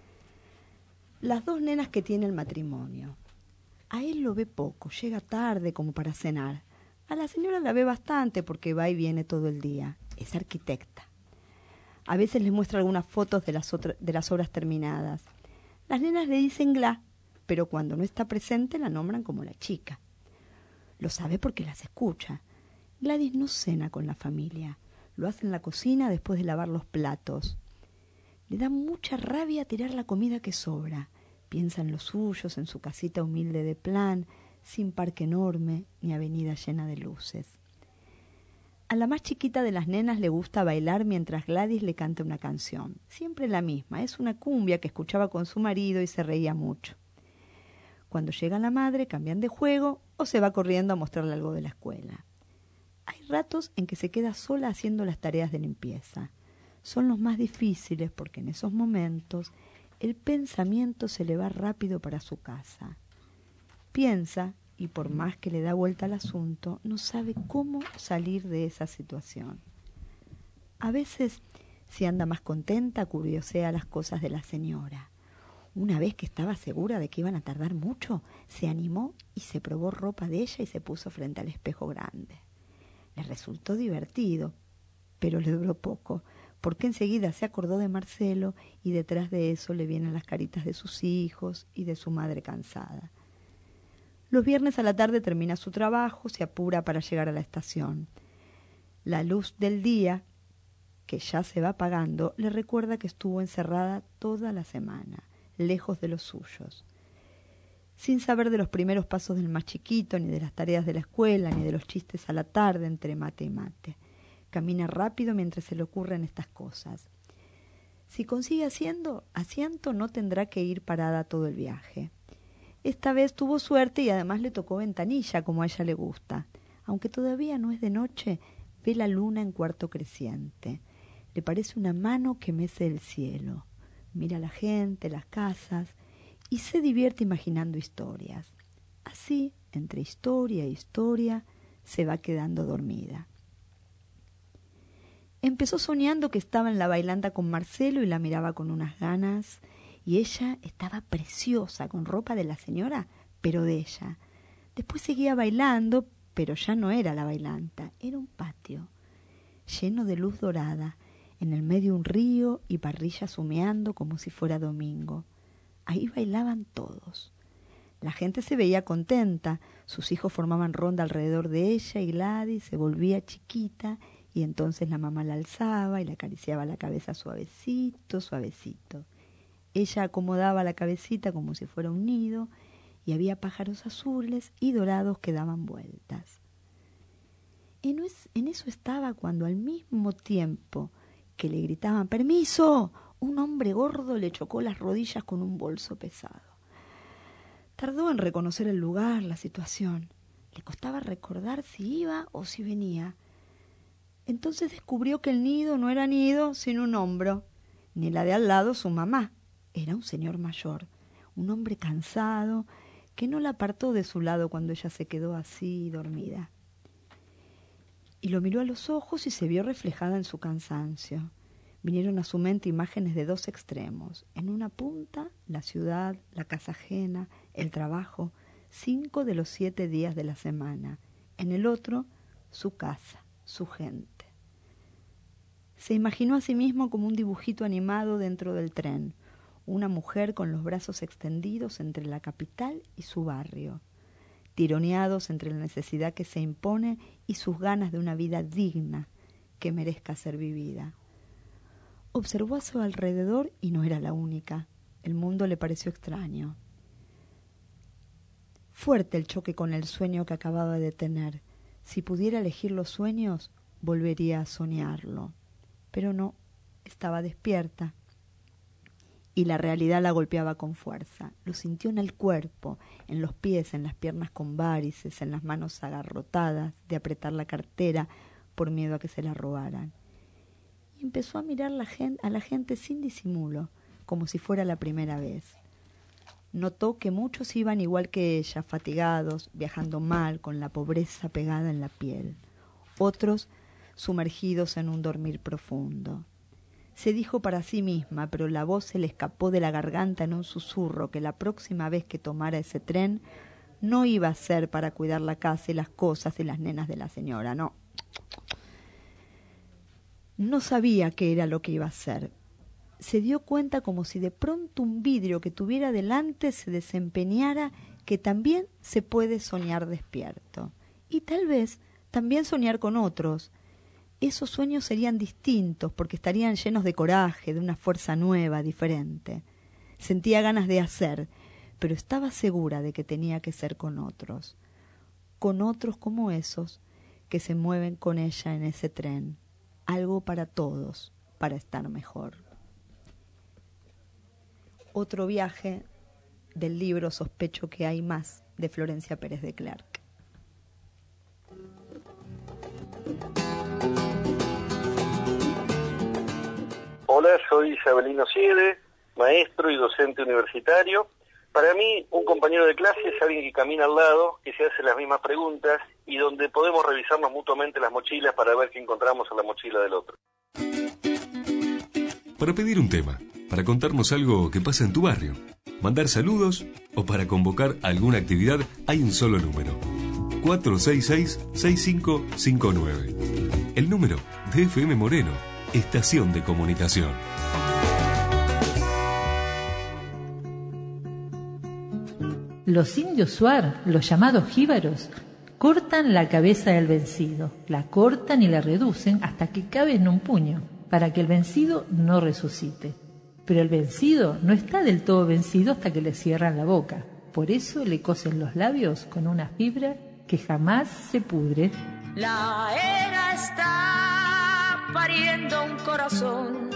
[SPEAKER 6] Las dos nenas que tiene el matrimonio. A él lo ve poco, llega tarde como para cenar. A la señora la ve bastante porque va y viene todo el día. Es arquitecta. A veces les muestra algunas fotos de las, otra, de las obras terminadas. Las nenas le dicen Gla, pero cuando no está presente la nombran como la chica. Lo sabe porque las escucha. Gladys no cena con la familia. Lo hace en la cocina después de lavar los platos. Le da mucha rabia tirar la comida que sobra. Piensa en los suyos, en su casita humilde de plan, sin parque enorme ni avenida llena de luces. A la más chiquita de las nenas le gusta bailar mientras Gladys le canta una canción. Siempre la misma, es una cumbia que escuchaba con su marido y se reía mucho. Cuando llega la madre, cambian de juego o se va corriendo a mostrarle algo de la escuela. Hay ratos en que se queda sola haciendo las tareas de limpieza. Son los más difíciles porque en esos momentos el pensamiento se le va rápido para su casa. Piensa, y por más que le da vuelta al asunto, no sabe cómo salir de esa situación. A veces, si anda más contenta, curiosea las cosas de la señora. Una vez que estaba segura de que iban a tardar mucho, se animó y se probó ropa de ella y se puso frente al espejo grande. Le resultó divertido, pero le duró poco, porque enseguida se acordó de Marcelo y detrás de eso le vienen las caritas de sus hijos y de su madre cansada. Los viernes a la tarde termina su trabajo, se apura para llegar a la estación. La luz del día, que ya se va apagando, le recuerda que estuvo encerrada toda la semana, lejos de los suyos. Sin saber de los primeros pasos del más chiquito, ni de las tareas de la escuela, ni de los chistes a la tarde entre mate y mate. Camina rápido mientras se le ocurren estas cosas. Si consigue asiento, asiento, no tendrá que ir parada todo el viaje. Esta vez tuvo suerte y además le tocó ventanilla, como a ella le gusta. Aunque todavía no es de noche, ve la luna en cuarto creciente. Le parece una mano que mece el cielo. Mira a la gente, las casas, y se divierte imaginando historias. Así, entre historia e historia, se va quedando dormida. Empezó soñando que estaba en la bailanta con Marcelo y la miraba con unas ganas, y ella estaba preciosa, con ropa de la señora, pero de ella. Después seguía bailando, pero ya no era la bailanta, era un patio, lleno de luz dorada, en el medio un río y parrillas humeando como si fuera domingo. Ahí bailaban todos. La gente se veía contenta, sus hijos formaban ronda alrededor de ella y Gladys se volvía chiquita y entonces la mamá la alzaba y le acariciaba la cabeza suavecito, suavecito. Ella acomodaba la cabecita como si fuera un nido y había pájaros azules y dorados que daban vueltas. En eso estaba cuando al mismo tiempo que le gritaban «¡Permiso!», un hombre gordo le chocó las rodillas con un bolso pesado. Tardó en reconocer el lugar, la situación. Le costaba recordar si iba o si venía. Entonces descubrió que el nido no era nido, sino un hombro, ni la de al lado su mamá. Era un señor mayor, un hombre cansado, que no la apartó de su lado cuando ella se quedó así dormida. Y lo miró a los ojos y se vio reflejada en su cansancio. Vinieron a su mente imágenes de dos extremos. En una punta, la ciudad, la casa ajena, el trabajo, cinco de los siete días de la semana. En el otro, su casa, su gente. Se imaginó a sí mismo como un dibujito animado dentro del tren. Una mujer con los brazos extendidos entre la capital y su barrio, tironeados entre la necesidad que se impone y sus ganas de una vida digna que merezca ser vivida. Observó a su alrededor y no era la única. El mundo le pareció extraño. Fuerte el choque con el sueño que acababa de tener. Si pudiera elegir los sueños, volvería a soñarlo. Pero no, estaba despierta. Y la realidad la golpeaba con fuerza. Lo sintió en el cuerpo, en los pies, en las piernas con varices, en las manos agarrotadas de apretar la cartera por miedo a que se la robaran. Y empezó a mirar la gente, a la gente sin disimulo, como si fuera la primera vez. Notó que muchos iban igual que ella, fatigados, viajando mal, con la pobreza pegada en la piel. Otros sumergidos en un dormir profundo. Se dijo para sí misma, pero la voz se le escapó de la garganta en un susurro, que la próxima vez que tomara ese tren no iba a ser para cuidar la casa y las cosas y las nenas de la señora, no. No sabía qué era lo que iba a hacer. Se dio cuenta como si de pronto un vidrio que tuviera delante se desempeñara que también se puede soñar despierto. Y tal vez también soñar con otros. Esos sueños serían distintos porque estarían llenos de coraje, de una fuerza nueva, diferente. Sentía ganas de hacer, pero estaba segura de que tenía que ser con otros. Con otros como esos que se mueven con ella en ese tren. Algo para todos, para estar mejor. Otro viaje del libro Sospecho que hay más, de Florencia Pérez de Klerk.
[SPEAKER 13] Hola, soy Isabelino Siede, maestro y docente universitario. Para mí, un compañero de clase es alguien que camina al lado, que se hace las mismas preguntas y donde podemos revisarnos mutuamente las mochilas para ver qué encontramos en la mochila del otro.
[SPEAKER 1] Para pedir un tema, para contarnos algo que pasa en tu barrio, mandar saludos o para convocar alguna actividad, hay un solo número. cuatro seis seis, seis cinco cinco nueve. El número de F M Moreno, estación de comunicación.
[SPEAKER 14] Los indios Suar, los llamados jíbaros, cortan la cabeza del vencido, la cortan y la reducen hasta que cabe en un puño, para que el vencido no resucite. Pero el vencido no está del todo vencido hasta que le cierran la boca. Por eso le cosen los labios con una fibra que jamás se pudre.
[SPEAKER 23] La era está pariendo un corazón,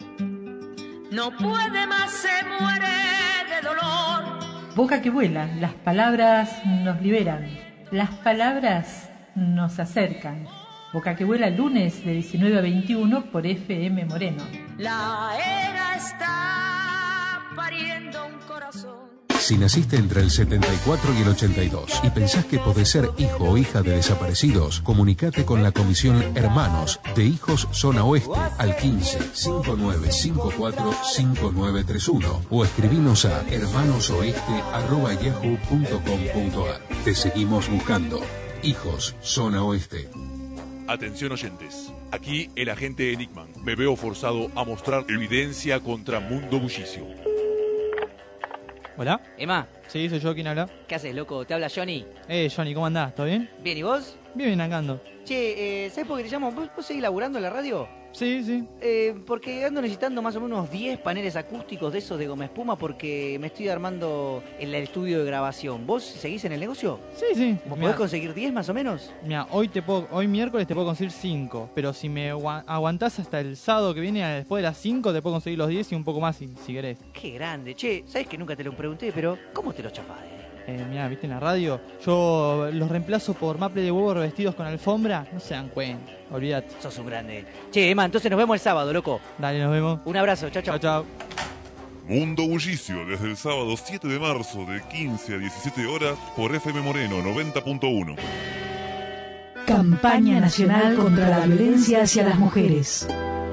[SPEAKER 23] no puede más, se muere de dolor.
[SPEAKER 14] Boca que vuela, las palabras nos liberan, las palabras nos acercan. Boca que vuela, lunes de diecinueve a veintiuno por F M Moreno.
[SPEAKER 23] La era está pariendo un corazón.
[SPEAKER 15] Si naciste entre el setenta y cuatro y el ochenta y dos y pensás que podés ser hijo o hija de desaparecidos, comunicate con la Comisión Hermanos de Hijos Zona Oeste al quince, cincuenta y nueve cincuenta y cuatro, cincuenta y nueve treinta y uno o escribinos a hermanosoeste arroba yahoo punto com punto ar. Te seguimos buscando. Hijos Zona Oeste.
[SPEAKER 16] Atención oyentes, aquí el agente Enigman. Me veo forzado a mostrar evidencia contra Mundo Bullicio.
[SPEAKER 17] ¿Hola?
[SPEAKER 19] Emma.
[SPEAKER 17] Sí, soy yo. ¿Quién habla?
[SPEAKER 19] ¿Qué haces, loco? Te habla Johnny.
[SPEAKER 17] Eh, Johnny, ¿cómo andás? ¿Todo bien?
[SPEAKER 19] Bien, ¿y vos?
[SPEAKER 17] Bien, bien, acá ando.
[SPEAKER 19] Che, eh, ¿sabes por qué te llamo? ¿Vos, vos seguís laburando en la radio?
[SPEAKER 17] Sí, sí.
[SPEAKER 19] Eh, porque ando necesitando más o menos diez paneles acústicos de esos de goma espuma porque me estoy armando el estudio de grabación. ¿Vos seguís en el negocio?
[SPEAKER 17] Sí, sí.
[SPEAKER 19] ¿Vos
[SPEAKER 17] Mirá,
[SPEAKER 19] podés conseguir diez más o menos?
[SPEAKER 17] Mira, hoy te puedo, hoy miércoles te puedo conseguir cinco, pero si me agua- aguantás hasta el sábado que viene después de las cinco te puedo conseguir los diez y un poco más si, si querés.
[SPEAKER 19] Qué grande. Che, ¿sabés que nunca te lo pregunté, pero ¿cómo te lo chafás?
[SPEAKER 17] Eh, mira, viste en la radio, yo los reemplazo por maple de huevo revestidos con alfombra, no se dan cuenta, olvídate.
[SPEAKER 19] Sos un grande. Che, Emma, entonces nos vemos el sábado, loco.
[SPEAKER 17] Dale, nos vemos.
[SPEAKER 19] Un abrazo, chao, chao.
[SPEAKER 17] Chao, chao.
[SPEAKER 16] Mundo Bullicio, desde el sábado siete de marzo de quince a diecisiete horas por F M Moreno noventa punto uno.
[SPEAKER 20] Campaña Nacional contra la Violencia hacia las Mujeres.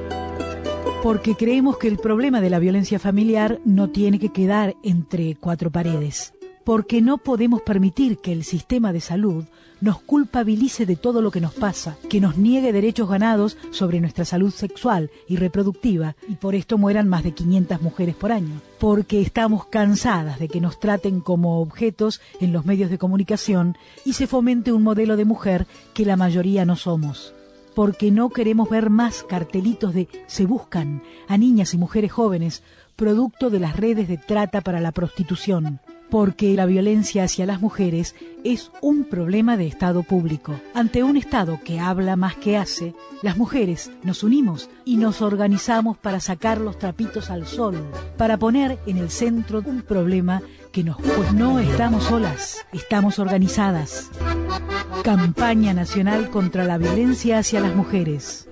[SPEAKER 20] Porque creemos que el problema de la violencia familiar no tiene que quedar entre cuatro paredes. Porque no podemos permitir que el sistema de salud nos culpabilice de todo lo que nos pasa, que nos niegue derechos ganados sobre nuestra salud sexual y reproductiva, y por esto mueran más de quinientas mujeres por año. Porque estamos cansadas de que nos traten como objetos en los medios de comunicación y se fomente un modelo de mujer que la mayoría no somos. Porque no queremos ver más cartelitos de se buscan a niñas y mujeres jóvenes, producto de las redes de trata para la prostitución. Porque la violencia hacia las mujeres es un problema de Estado público. Ante un Estado que habla más que hace, las mujeres nos unimos y nos organizamos para sacar los trapitos al sol, para poner en el centro un problema que nos... Pues no estamos solas, estamos organizadas. Campaña Nacional contra la Violencia hacia las Mujeres.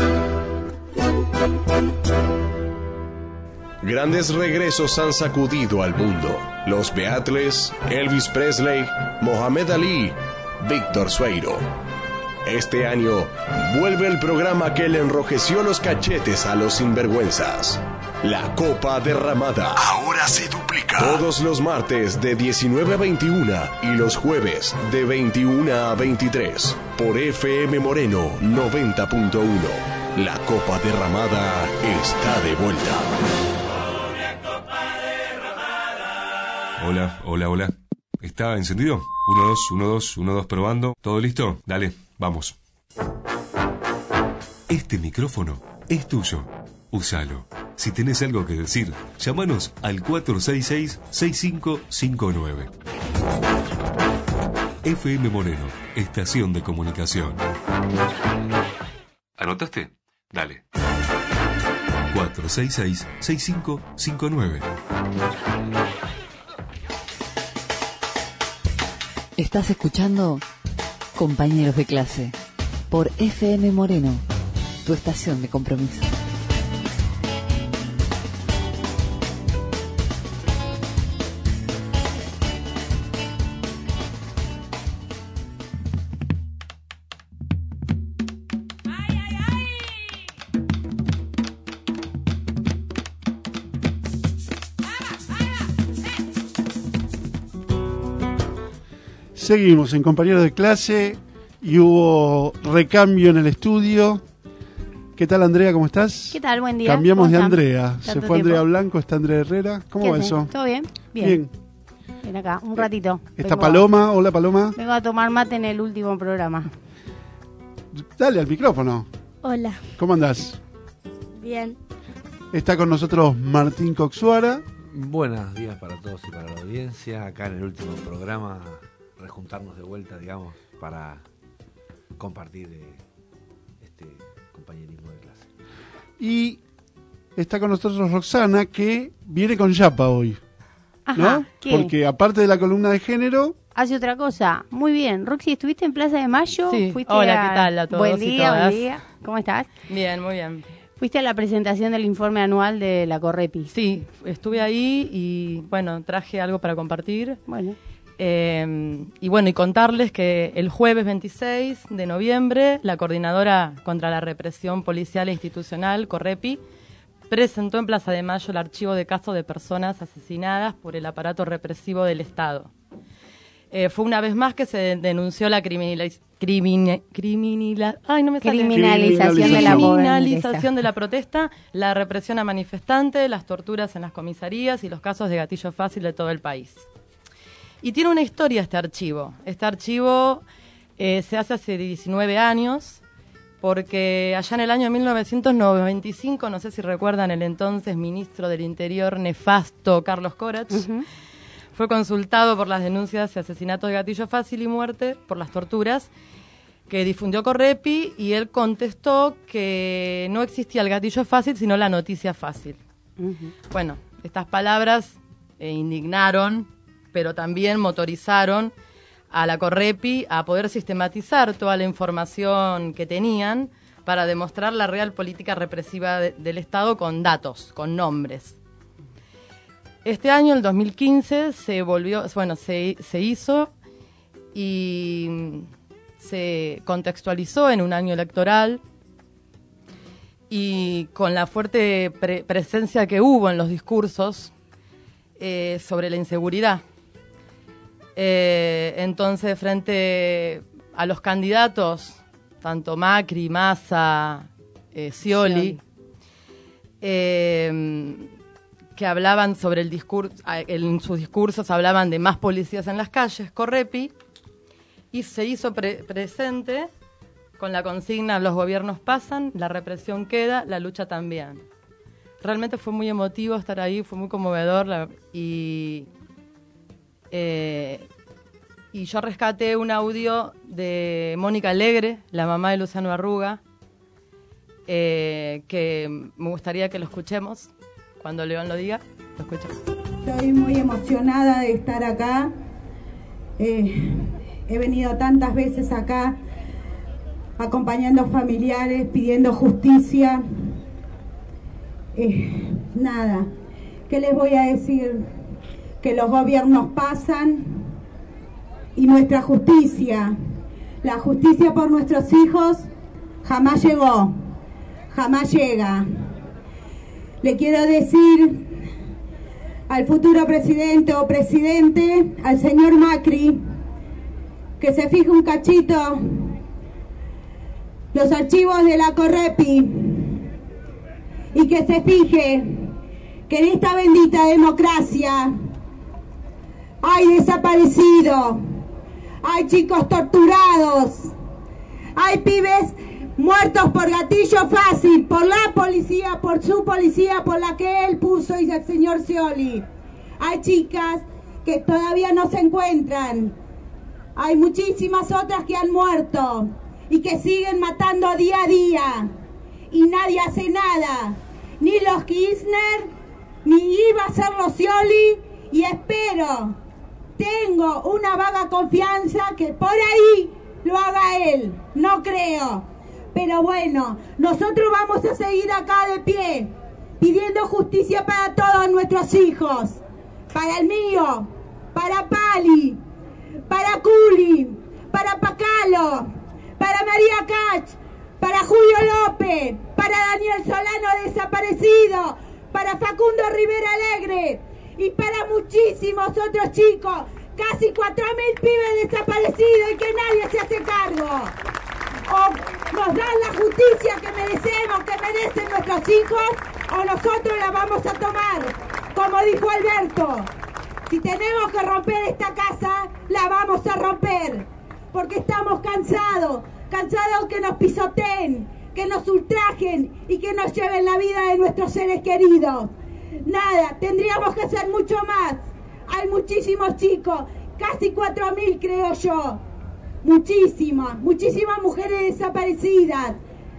[SPEAKER 27] Grandes regresos han sacudido al mundo. Los Beatles, Elvis Presley, Mohamed Ali, Víctor Sueiro. Este año vuelve el programa que le enrojeció los cachetes a los sinvergüenzas. La Copa Derramada. Ahora se duplica. Todos los martes de diecinueve a veintiuno y los jueves de veintiuno a veintitrés. Por F M Moreno noventa punto uno. La Copa Derramada está de vuelta.
[SPEAKER 1] Hola, hola, hola. ¿Está encendido? uno, dos, uno, dos, uno, dos, probando. ¿Todo listo? Dale, vamos. Este micrófono es tuyo. Úsalo. Si tenés algo que decir, llámanos al cuatro seis seis, seis cinco cinco nueve. F M Moreno, estación de comunicación. ¿Anotaste? Dale. cuatro seis seis, seis cinco cinco nueve.
[SPEAKER 3] Estás escuchando Compañeros de Clase por F M Moreno, tu estación de compromiso.
[SPEAKER 2] Seguimos en compañeros de clase y hubo recambio en el estudio. ¿Qué tal, Andrea? ¿Cómo estás?
[SPEAKER 7] ¿Qué tal? Buen día.
[SPEAKER 2] Cambiamos de
[SPEAKER 7] están?
[SPEAKER 2] Andrea.
[SPEAKER 7] Tanto
[SPEAKER 2] Se fue
[SPEAKER 7] tiempo.
[SPEAKER 2] Andrea Blanco, está Andrea Herrera. ¿Cómo
[SPEAKER 7] ¿Qué
[SPEAKER 2] va
[SPEAKER 7] hace?
[SPEAKER 2] eso?
[SPEAKER 7] ¿Todo bien? Bien.
[SPEAKER 2] Bien.
[SPEAKER 7] Ven acá, un ratito.
[SPEAKER 2] Está
[SPEAKER 7] Vengo-
[SPEAKER 2] Paloma. Hola, Paloma.
[SPEAKER 7] Vengo a tomar mate en el último programa.
[SPEAKER 2] Dale al micrófono.
[SPEAKER 12] Hola.
[SPEAKER 2] ¿Cómo andás?
[SPEAKER 12] Bien.
[SPEAKER 2] Está con nosotros Martín Coxuara.
[SPEAKER 9] Buenos días para todos y para la audiencia. Acá en el último programa, rejuntarnos de vuelta, digamos, para compartir eh, este compañerismo de clase.
[SPEAKER 2] Y está con nosotros Roxana, que viene con Yapa hoy.
[SPEAKER 7] Ajá,
[SPEAKER 2] ¿no?
[SPEAKER 7] ¿qué?
[SPEAKER 2] Porque aparte de la columna de género,
[SPEAKER 7] Hace otra cosa. Muy bien. Roxy, ¿estuviste en Plaza de Mayo?
[SPEAKER 10] Sí.
[SPEAKER 7] Fuiste
[SPEAKER 10] Hola,
[SPEAKER 7] a-
[SPEAKER 10] ¿qué tal a todos
[SPEAKER 7] Buen
[SPEAKER 10] y
[SPEAKER 7] día,
[SPEAKER 10] todas?
[SPEAKER 7] buen día. ¿Cómo estás?
[SPEAKER 10] Bien, muy bien.
[SPEAKER 7] Fuiste a la presentación del informe anual de la Correpi.
[SPEAKER 10] Sí, estuve ahí y bueno, traje algo para compartir.
[SPEAKER 7] Bueno.
[SPEAKER 10] Eh, y bueno, y contarles que el jueves veintiséis de noviembre, la Coordinadora contra la Represión Policial e Institucional, Correpi, presentó en Plaza de Mayo el archivo de casos de personas asesinadas por el aparato represivo del Estado. Eh, fue una vez más que se denunció la criminaliz- crimine- criminila- ay, no me sale.
[SPEAKER 7] Criminalización de la
[SPEAKER 10] Criminalización de la protesta, la represión a manifestantes, las torturas en las comisarías y los casos de gatillo fácil de todo el país. Y tiene una historia este archivo. Este archivo eh, se hace hace diecinueve años, porque allá en el año mil novecientos noventa y cinco, no sé si recuerdan, el entonces ministro del Interior nefasto Carlos Corach, fue consultado por las denuncias de asesinatos de gatillo fácil y muerte por las torturas que difundió Correpi, y él contestó que no existía el gatillo fácil, sino la noticia fácil. Bueno, estas palabras eh, indignaron, pero también motorizaron a la Correpi a poder sistematizar toda la información que tenían para demostrar la real política represiva de- del Estado con datos, con nombres. Este año, el dos mil quince, se volvió, bueno, se, se hizo y se contextualizó en un año electoral, y con la fuerte pre- presencia que hubo en los discursos eh, sobre la inseguridad. Eh, entonces, frente a los candidatos, tanto Macri, Massa, eh, Scioli,
[SPEAKER 7] Scioli.
[SPEAKER 10] eh, que hablaban sobre el discurso, en sus discursos hablaban de más policías en las calles, Correpi, y se hizo pre- presente con la consigna: los gobiernos pasan, la represión queda, la lucha también. Realmente fue muy emotivo estar ahí, fue muy conmovedor, la- y, eh, y yo rescaté un audio de Mónica Alegre, la mamá de Luciano Arruga, eh, que me gustaría que lo escuchemos. Cuando León lo diga, lo escuchamos.
[SPEAKER 11] Estoy muy emocionada de estar acá. Eh, he venido tantas veces acá acompañando familiares, pidiendo justicia. Eh, nada, ¿qué les voy a decir? Que los gobiernos pasan y nuestra justicia, la justicia por nuestros hijos, jamás llegó, jamás llega. Le quiero decir al futuro presidente o presidente, al señor Macri, que se fije un cachito los archivos de la Correpi y que se fije que en esta bendita democracia hay desaparecidos, hay chicos torturados, hay pibes muertos por gatillo fácil, por la policía, por su policía, por la que él puso, y el señor Scioli. Hay chicas que todavía no se encuentran. Hay muchísimas otras que han muerto y que siguen matando día a día. Y nadie hace nada. Ni los Kirchner, ni iba a ser los Scioli, y espero, tengo una vaga confianza que por ahí lo haga él. No creo. Pero bueno, nosotros vamos a seguir acá de pie, pidiendo justicia para todos nuestros hijos, para el mío, para Pali, para Culi, para Pacalo, para María Cach, para Julio López, para Daniel Solano desaparecido, para Facundo Rivera Alegre y para muchísimos otros chicos casi cuatro mil pibes desaparecidos y que nadie se hace cargo. O nos dan la justicia que merecemos, que merecen nuestros hijos, o nosotros la vamos a tomar, como dijo Alberto. Si tenemos que romper esta casa, la vamos a romper, porque estamos cansados, cansados que nos pisoteen, que nos ultrajen y que nos lleven la vida de nuestros seres queridos. Nada, tendríamos que hacer mucho más. Hay muchísimos chicos, casi cuatro mil creo yo. Muchísimas, muchísimas mujeres desaparecidas.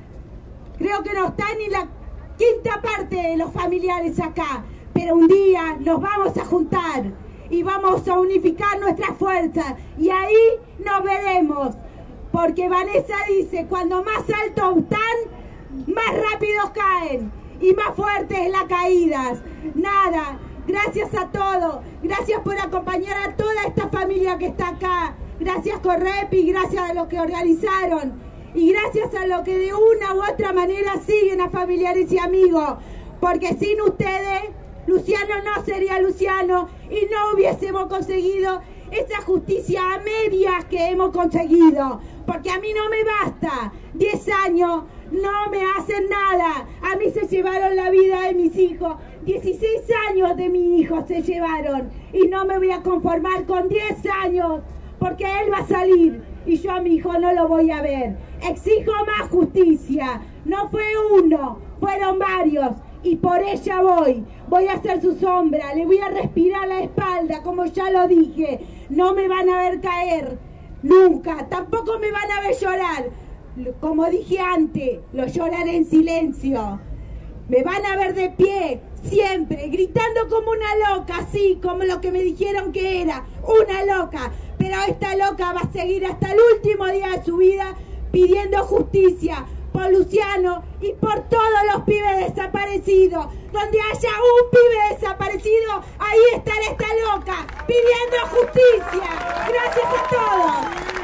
[SPEAKER 11] Creo que no está ni la quinta parte de los familiares acá. Pero un día nos vamos a juntar y vamos a unificar nuestras fuerzas. Y ahí nos veremos. Porque Vanessa dice, cuando más altos están, más rápidos caen. Y más fuertes las caídas. Nada, gracias a todos. Gracias por acompañar a toda esta familia que está acá. Gracias Correpi, gracias a los que organizaron. Y gracias a los que de una u otra manera siguen a familiares y amigos. Porque sin ustedes, Luciano no sería Luciano y no hubiésemos conseguido esa justicia a medias que hemos conseguido. Porque a mí no me basta. Diez años no me hacen nada. A mí se llevaron la vida de mis hijos. Dieciséis años de mi hijo se llevaron. Y no me voy a conformar con diez años. Porque él va a salir y yo a mi hijo no lo voy a ver. Exijo más justicia. No fue uno, fueron varios. Y por ella voy. Voy a hacer su sombra. Le voy a respirar la espalda, como ya lo dije. No me van a ver caer. Nunca. Tampoco me van a ver llorar. Como dije antes, lo lloraré en silencio. Me van a ver de pie, siempre, gritando como una loca, así como lo que me dijeron que era, una loca. Pero esta loca va a seguir hasta el último día de su vida pidiendo justicia por Luciano y por todos los pibes desaparecidos. Donde haya un pibe desaparecido, ahí estará esta loca pidiendo justicia. Gracias a todos.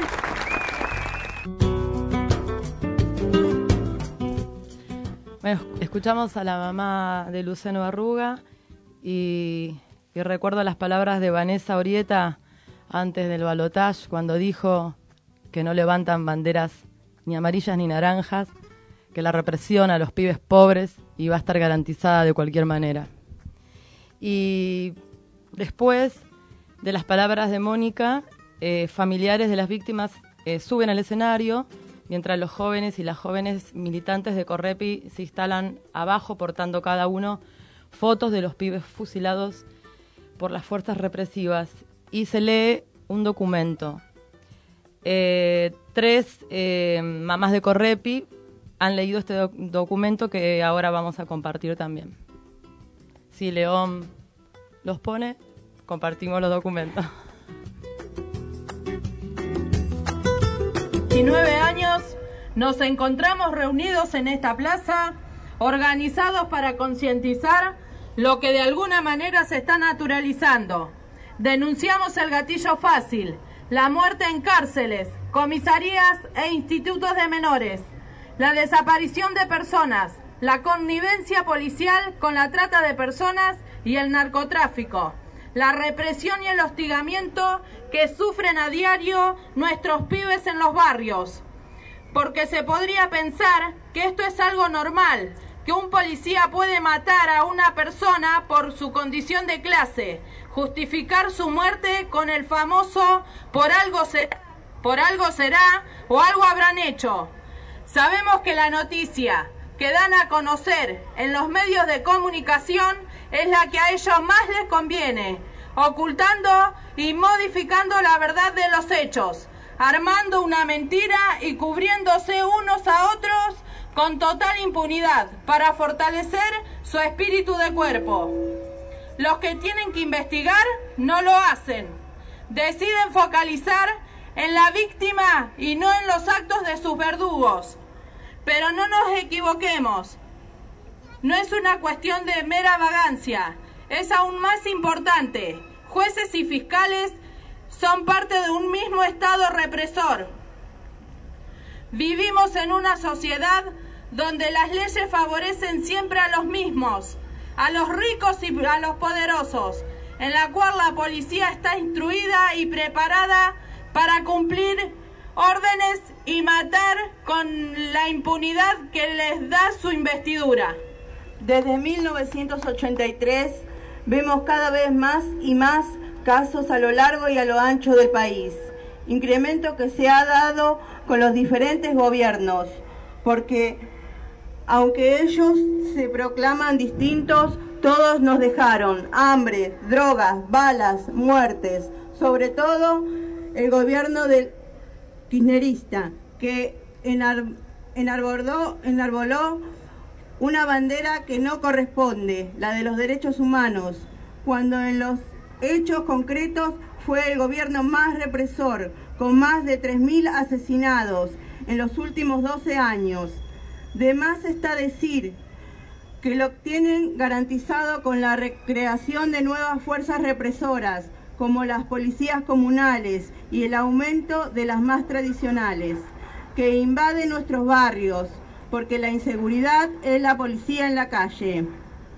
[SPEAKER 10] Bueno, escuchamos a la mamá de Luciano Arruga y, y recuerdo las palabras de Vanessa Orieta antes del balotaje, cuando dijo que no levantan banderas ni amarillas ni naranjas, que la represión a los pibes pobres iba a estar garantizada de cualquier manera. Y después de las palabras de Mónica, eh, familiares de las víctimas eh, suben al escenario, mientras los jóvenes y las jóvenes militantes de Correpi se instalan abajo portando cada uno fotos de los pibes fusilados por las fuerzas represivas. Y se lee un documento. Eh, tres eh, mamás de Correpi han leído este doc- documento que ahora vamos a compartir también. Si León los pone, compartimos los documentos.
[SPEAKER 8] diecinueve años nos encontramos reunidos en esta plaza, organizados para concientizar lo que de alguna manera se está naturalizando. Denunciamos el gatillo fácil, la muerte en cárceles, comisarías e institutos de menores, la desaparición de personas, la connivencia policial con la trata de personas y el narcotráfico, la represión y el hostigamiento que sufren a diario nuestros pibes en los barrios. Porque se podría pensar que esto es algo normal, que un policía puede matar a una persona por su condición de clase, justificar su muerte con el famoso por algo será, por algo será o algo habrán hecho. Sabemos que la noticia que dan a conocer en los medios de comunicación es la que a ellos más les conviene, ocultando y modificando la verdad de los hechos, armando una mentira y cubriéndose unos a otros con total impunidad para fortalecer su espíritu de cuerpo. Los que tienen que investigar no lo hacen. Deciden focalizar en la víctima y no en los actos de sus verdugos. Pero no nos equivoquemos. No es una cuestión de mera vagancia. Es aún más importante. Jueces y fiscales son parte de un mismo Estado represor. Vivimos en una sociedad donde las leyes favorecen siempre a los mismos, a los ricos y a los poderosos, en la cual la policía está instruida y preparada para cumplir órdenes y matar con la impunidad que les da su investidura.
[SPEAKER 4] Desde mil novecientos ochenta y tres vemos cada vez más y más casos a lo largo y a lo ancho del país, incremento que se ha dado con los diferentes gobiernos, porque aunque ellos se proclaman distintos, todos nos dejaron hambre, drogas, balas, muertes, sobre todo el gobierno del kirchnerista, que enar, enarboló, enarboló una bandera que no corresponde, la de los derechos humanos, cuando en los hechos concretos fue el gobierno más represor, con más de tres mil asesinados en los últimos doce años. De más está decir que lo tienen garantizado con la creación de nuevas fuerzas represoras, como las policías comunales y el aumento de las más tradicionales, que invaden nuestros barrios, porque la inseguridad es la policía en la calle.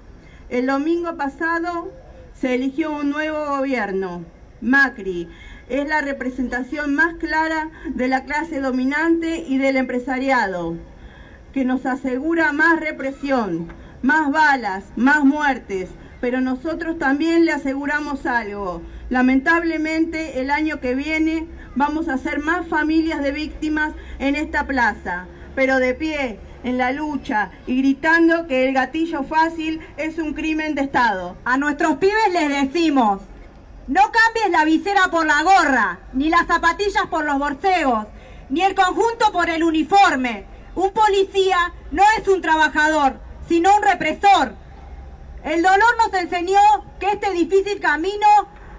[SPEAKER 4] El domingo pasado se eligió un nuevo gobierno. Macri es la representación más clara de la clase dominante y del empresariado, que nos asegura más represión, más balas, más muertes, pero nosotros también le aseguramos algo. Lamentablemente, el año que viene vamos a ser más familias de víctimas en esta plaza, pero de pie, en la lucha y gritando que el gatillo fácil es un crimen de Estado.
[SPEAKER 18] A nuestros pibes les decimos: no cambies la visera por la gorra, ni las zapatillas por los borcegos, ni el conjunto por el uniforme. Un policía no es un trabajador, sino un represor. El dolor nos enseñó que este difícil camino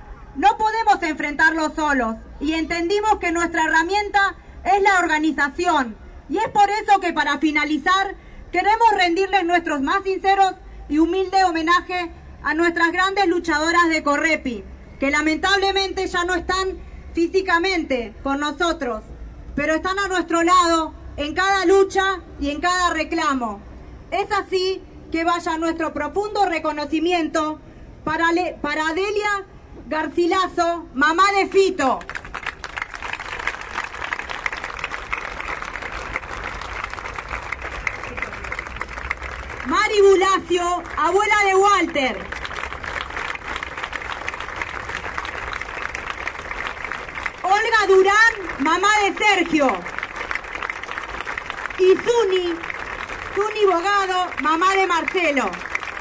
[SPEAKER 18] no podemos enfrentarlo solos, y entendimos que nuestra herramienta es la organización. Y es por eso que, para finalizar, queremos rendirles nuestros más sinceros y humilde homenaje a nuestras grandes luchadoras de Correpi, que lamentablemente ya no están físicamente con nosotros, pero están a nuestro lado en cada lucha y en cada reclamo. Es así que vaya nuestro profundo reconocimiento para, Le para Delia Garcilaso, mamá de Fito. Mari Bulacio, abuela de Walter. Olga Durán, mamá de Sergio. Y Zuni, Zuni Bogado, mamá de Marcelo.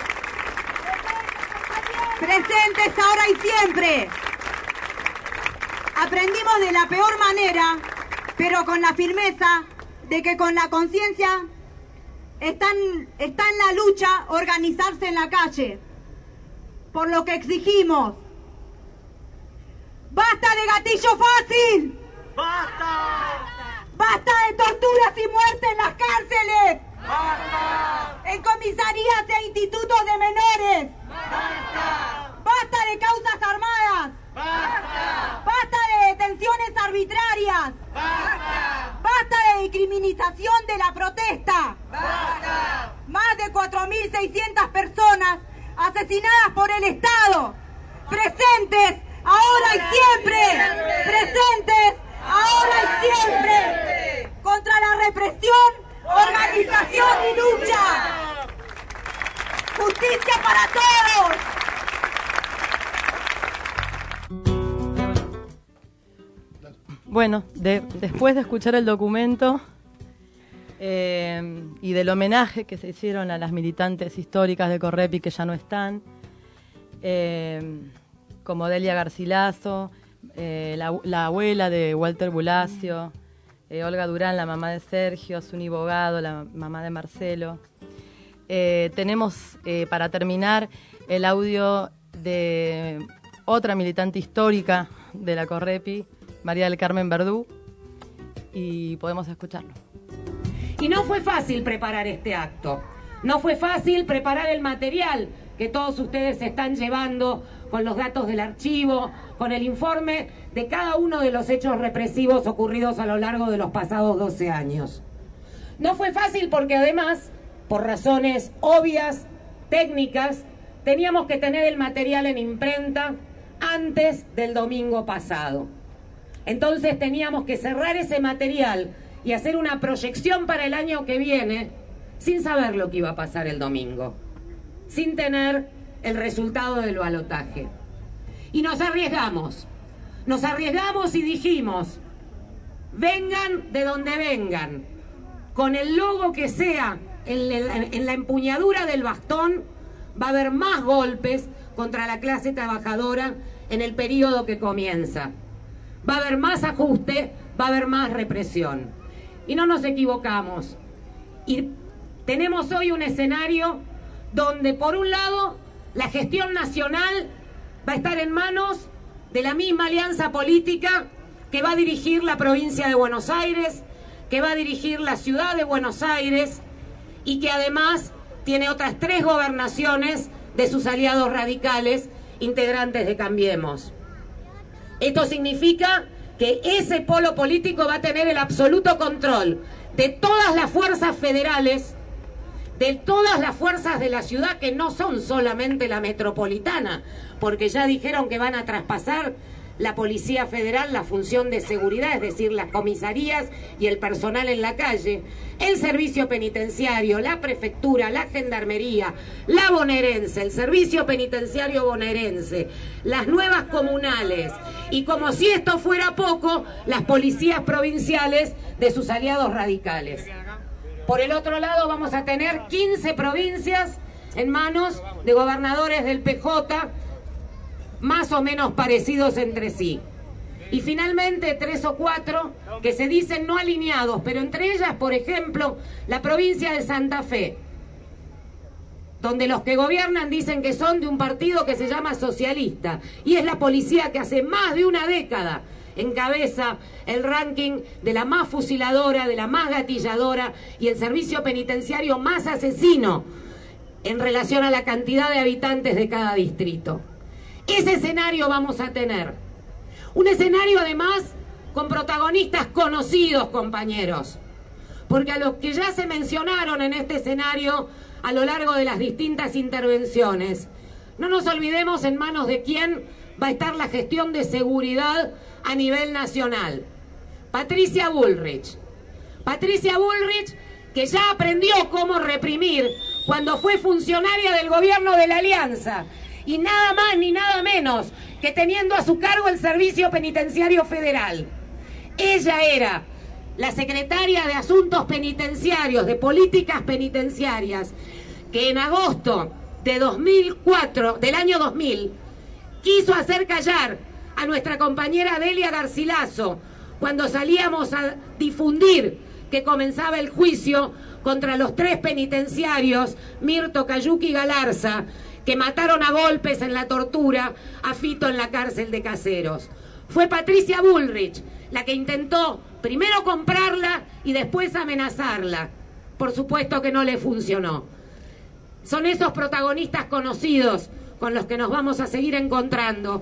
[SPEAKER 18] Presentes ahora y siempre. Aprendimos de la peor manera, pero con la firmeza de que con la conciencia está en, está en la lucha organizarse en la calle. Por lo que exigimos: ¡basta de gatillo fácil! ¡Basta! ¡Basta de torturas y muerte en las cárceles! ¡Basta! En comisarías e institutos de menores. ¡Basta! ¡Basta de causas armadas! ¡Basta! ¡Basta de detenciones arbitrarias! ¡Basta! ¡Basta de discriminación de la protesta! ¡Basta! Más de cuatro mil seiscientas personas asesinadas por el Estado. Presentes ahora y siempre. Presentes ahora y siempre. Contra la represión, organización y lucha. Justicia para todos.
[SPEAKER 10] Bueno, de, después de escuchar el documento eh, y del homenaje que se hicieron a las militantes históricas de Correpi que ya no están, eh, como Delia Garcilaso, eh, la, la abuela de Walter Bulacio, eh, Olga Durán, la mamá de Sergio, Zuni Bogado, la mamá de Marcelo. Eh, tenemos, eh, para terminar, el audio de otra militante histórica de la Correpi, María del Carmen Verdú, y podemos escucharlo.
[SPEAKER 21] Y no fue fácil preparar este acto, no fue fácil preparar el material que todos ustedes están llevando con los datos del archivo, con el informe de cada uno de los hechos represivos ocurridos a lo largo de los pasados doce años. No fue fácil porque además, por razones obvias, técnicas, teníamos que tener el material en imprenta antes del domingo pasado. Entonces teníamos que cerrar ese material y hacer una proyección para el año que viene sin saber lo que iba a pasar el domingo, sin tener el resultado del balotaje. Y nos arriesgamos, nos arriesgamos y dijimos, vengan de donde vengan, con el logo que sea en la, en la empuñadura del bastón, va a haber más golpes contra la clase trabajadora en el periodo que comienza. Va a haber más ajuste, va a haber más represión. Y no nos equivocamos. Y tenemos hoy un escenario donde, por un lado, la gestión nacional va a estar en manos de la misma alianza política que va a dirigir la provincia de Buenos Aires, que va a dirigir la ciudad de Buenos Aires y que además tiene otras tres gobernaciones de sus aliados radicales, integrantes de Cambiemos. Esto significa que ese polo político va a tener el absoluto control de todas las fuerzas federales, de todas las fuerzas de la ciudad, que no son solamente la metropolitana, porque ya dijeron que van a traspasar la Policía Federal la función de seguridad, es decir, las comisarías y el personal en la calle, el servicio penitenciario, la prefectura, la gendarmería, la bonaerense, el servicio penitenciario bonaerense, las nuevas comunales y, como si esto fuera poco, las policías provinciales de sus aliados radicales. Por el otro lado, vamos a tener quince provincias en manos de gobernadores del P J, más o menos parecidos entre sí. Y finalmente tres o cuatro que se dicen no alineados, pero entre ellas, por ejemplo, la provincia de Santa Fe, donde los que gobiernan dicen que son de un partido que se llama socialista, y es la policía que hace más de una década encabeza el ranking de la más fusiladora, de la más gatilladora y el servicio penitenciario más asesino en relación a la cantidad de habitantes de cada distrito. Ese escenario vamos a tener. Un escenario además con protagonistas conocidos, compañeros. Porque a los que ya se mencionaron en este escenario a lo largo de las distintas intervenciones, no nos olvidemos en manos de quién va a estar la gestión de seguridad a nivel nacional. Patricia Bullrich. Patricia Bullrich, que ya aprendió cómo reprimir cuando fue funcionaria del gobierno de la Alianza. Y nada más ni nada menos que teniendo a su cargo el Servicio Penitenciario Federal. Ella era la secretaria de Asuntos Penitenciarios, de Políticas Penitenciarias, que en agosto de dos mil cuatro, del año dos mil, quiso hacer callar a nuestra compañera Delia Garcilaso cuando salíamos a difundir que comenzaba el juicio contra los tres penitenciarios, Mirto, Cayuqui y Galarza, que mataron a golpes en la tortura a Fito en la cárcel de Caseros. Fue Patricia Bullrich la que intentó primero comprarla y después amenazarla. Por supuesto que no le funcionó. Son esos protagonistas conocidos con los que nos vamos a seguir encontrando.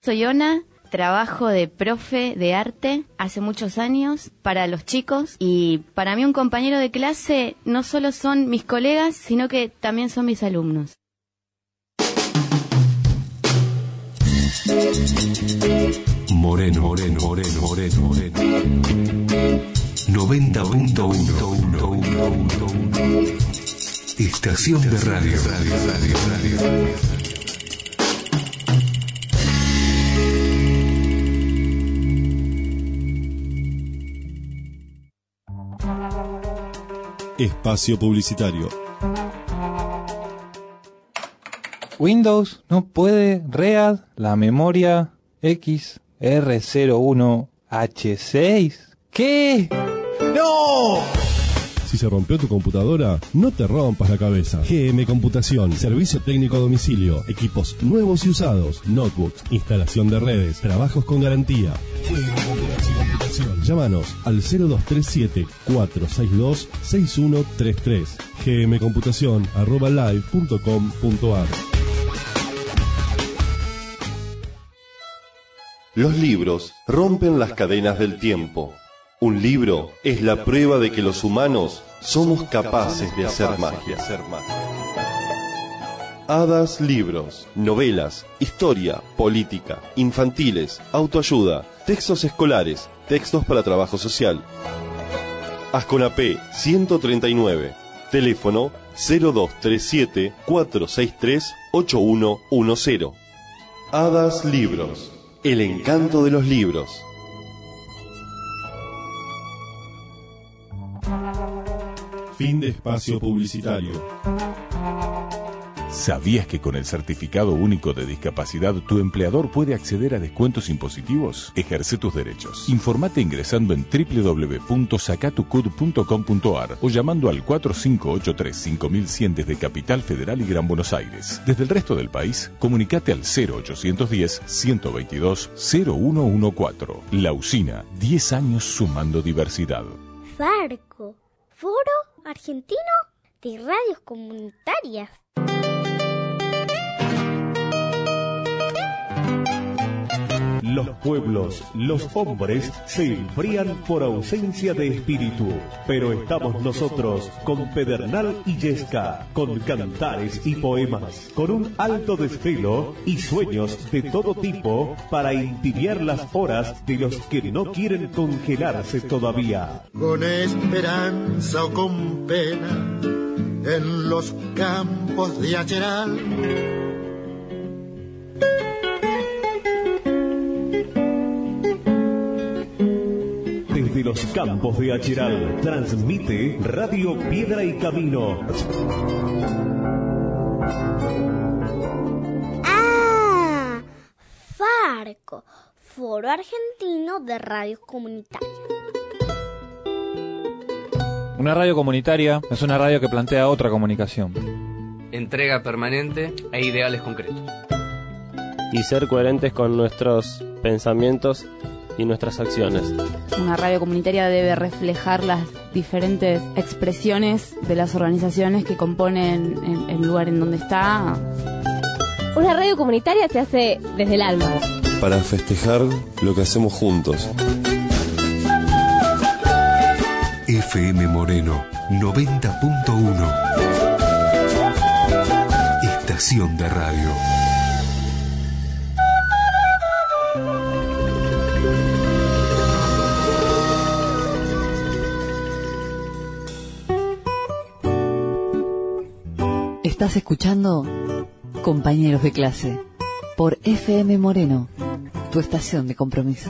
[SPEAKER 5] Soy Ona, trabajo de profe de arte hace muchos años para los chicos y para mí un compañero de clase no solo son mis colegas, sino que también son mis alumnos.
[SPEAKER 1] Moreno, Moreno, Moreno, Moreno, Moreno. noventa punto uno. Estación de radio. Radio, radio, radio.
[SPEAKER 6] Espacio publicitario.
[SPEAKER 13] Windows no puede read la memoria X R cero uno H seis. ¿Qué?
[SPEAKER 6] ¡No! Si se rompió tu computadora, no te rompas la cabeza. G M Computación, servicio técnico a domicilio, equipos nuevos y usados, notebooks, instalación de redes, trabajos con garantía. G M Computación. Llámanos al cero dos tres siete, cuatro seis dos, seis uno tres tres. gmcomputación arroba live punto com punto ar.
[SPEAKER 27] Los libros rompen las cadenas del tiempo. Un libro es la prueba de que los humanos somos capaces de hacer magia. Hadas Libros, novelas, historia, política, infantiles, autoayuda, textos escolares, textos para trabajo social. Asconapé ciento treinta y nueve, teléfono cero dos tres siete, cuatro seis tres, ocho uno uno cero. Hadas Libros, el encanto de los libros.
[SPEAKER 6] Fin de espacio publicitario.
[SPEAKER 22] ¿Sabías que con el Certificado Único de Discapacidad tu empleador puede acceder a descuentos impositivos? Ejerce tus derechos. Informate ingresando en doble u doble u doble u punto sacatucud punto com punto ar o llamando al cuatro cinco ocho tres, cinco mil cien desde Capital Federal y Gran Buenos Aires. Desde el resto del país, comunicate al cero ochocientos diez, ciento veintidós, cero uno uno cuatro. La Usina, diez años sumando diversidad.
[SPEAKER 12] Farco, Foro Argentino de Radios Comunitarias.
[SPEAKER 24] Los pueblos, los hombres, se enfrían por ausencia de espíritu. Pero estamos nosotros, con Pedernal y Yesca, con cantares y poemas, con un alto desvelo y sueños de todo tipo para entibiar las horas de los que no quieren congelarse todavía.
[SPEAKER 25] Con esperanza o con pena, en los campos de Acheral.
[SPEAKER 24] Desde los campos de Acheral, transmite Radio Piedra y Camino.
[SPEAKER 12] ¡Ah! Farco, Foro Argentino de Radios Comunitarias.
[SPEAKER 13] Una radio comunitaria es una radio que plantea otra comunicación.
[SPEAKER 26] Entrega permanente e ideales concretos.
[SPEAKER 28] Y ser coherentes con nuestros pensamientos y nuestras acciones.
[SPEAKER 5] Una radio comunitaria debe reflejar las diferentes expresiones de las organizaciones que componen el, el lugar en donde está.
[SPEAKER 29] Una radio comunitaria se hace desde el alma.
[SPEAKER 27] Para festejar lo que hacemos juntos.
[SPEAKER 1] F M Moreno noventa punto uno. Estación de radio.
[SPEAKER 3] Estás escuchando Compañeros de Clase por F M Moreno, tu estación de compromiso.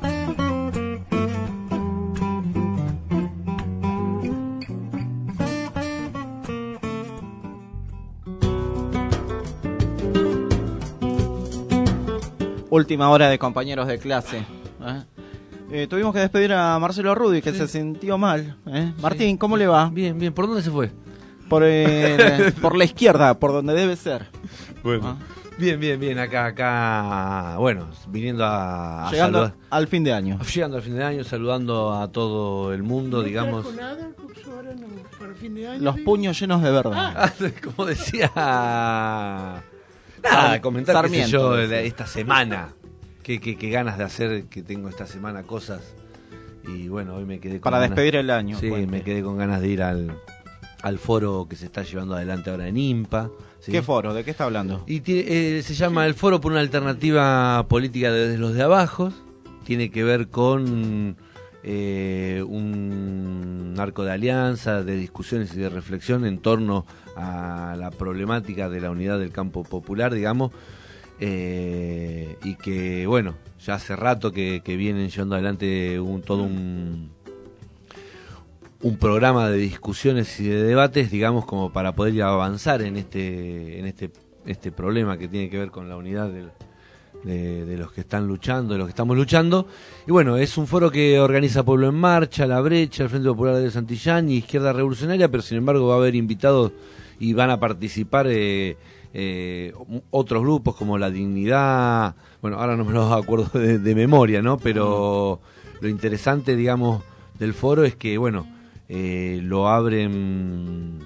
[SPEAKER 17] Última hora de Compañeros de Clase. ¿eh? Eh, tuvimos que despedir a Marcelo Rudy, que sí. se sintió mal. ¿eh? Martín, sí. ¿Cómo le va?
[SPEAKER 9] Bien, bien. ¿Por dónde se fue?
[SPEAKER 17] Por, eh, por la izquierda, por donde debe ser.
[SPEAKER 9] Bueno, ¿Ah? bien, bien, bien. Acá, acá, bueno, viniendo a, a
[SPEAKER 17] llegando
[SPEAKER 9] saludar.
[SPEAKER 17] al fin de año.
[SPEAKER 9] Llegando al fin de año, saludando a todo el mundo,
[SPEAKER 2] ¿No
[SPEAKER 9] digamos.
[SPEAKER 2] trajo nada, ahora no, para el fin de año?
[SPEAKER 17] Los puños llenos de verde.
[SPEAKER 9] Ah, como decía. Nada, comentar qué sé yo, de esta semana. qué, qué, qué ganas de hacer, que tengo esta semana cosas. Y bueno, hoy me quedé con
[SPEAKER 17] Para
[SPEAKER 9] ganas,
[SPEAKER 17] despedir el año.
[SPEAKER 9] Sí,
[SPEAKER 17] cuente.
[SPEAKER 9] me quedé con ganas de ir al, al foro que se está llevando adelante ahora en IMPA. ¿Sí?
[SPEAKER 17] ¿Qué foro? ¿De qué está hablando?
[SPEAKER 9] Y tiene, eh, se llama el Foro por una Alternativa Política desde los de abajo. Tiene que ver con eh, un arco de alianza, de discusiones y de reflexión en torno a la problemática de la unidad del campo popular, digamos, eh, y que, bueno, ya hace rato que, que vienen llevando adelante un, todo un... un programa de discusiones y de debates, digamos, como para poder avanzar en este en este este problema que tiene que ver con la unidad del, de, de los que están luchando, de los que estamos luchando. Y bueno, es un foro que organiza Pueblo en Marcha, La Brecha, el Frente Popular de Santillán y Izquierda Revolucionaria, pero sin embargo va a haber invitados y van a participar eh, eh, otros grupos como La Dignidad. Bueno, ahora no me los acuerdo de, de memoria, ¿no? Pero lo interesante, digamos, del foro es que, bueno, Eh, lo abren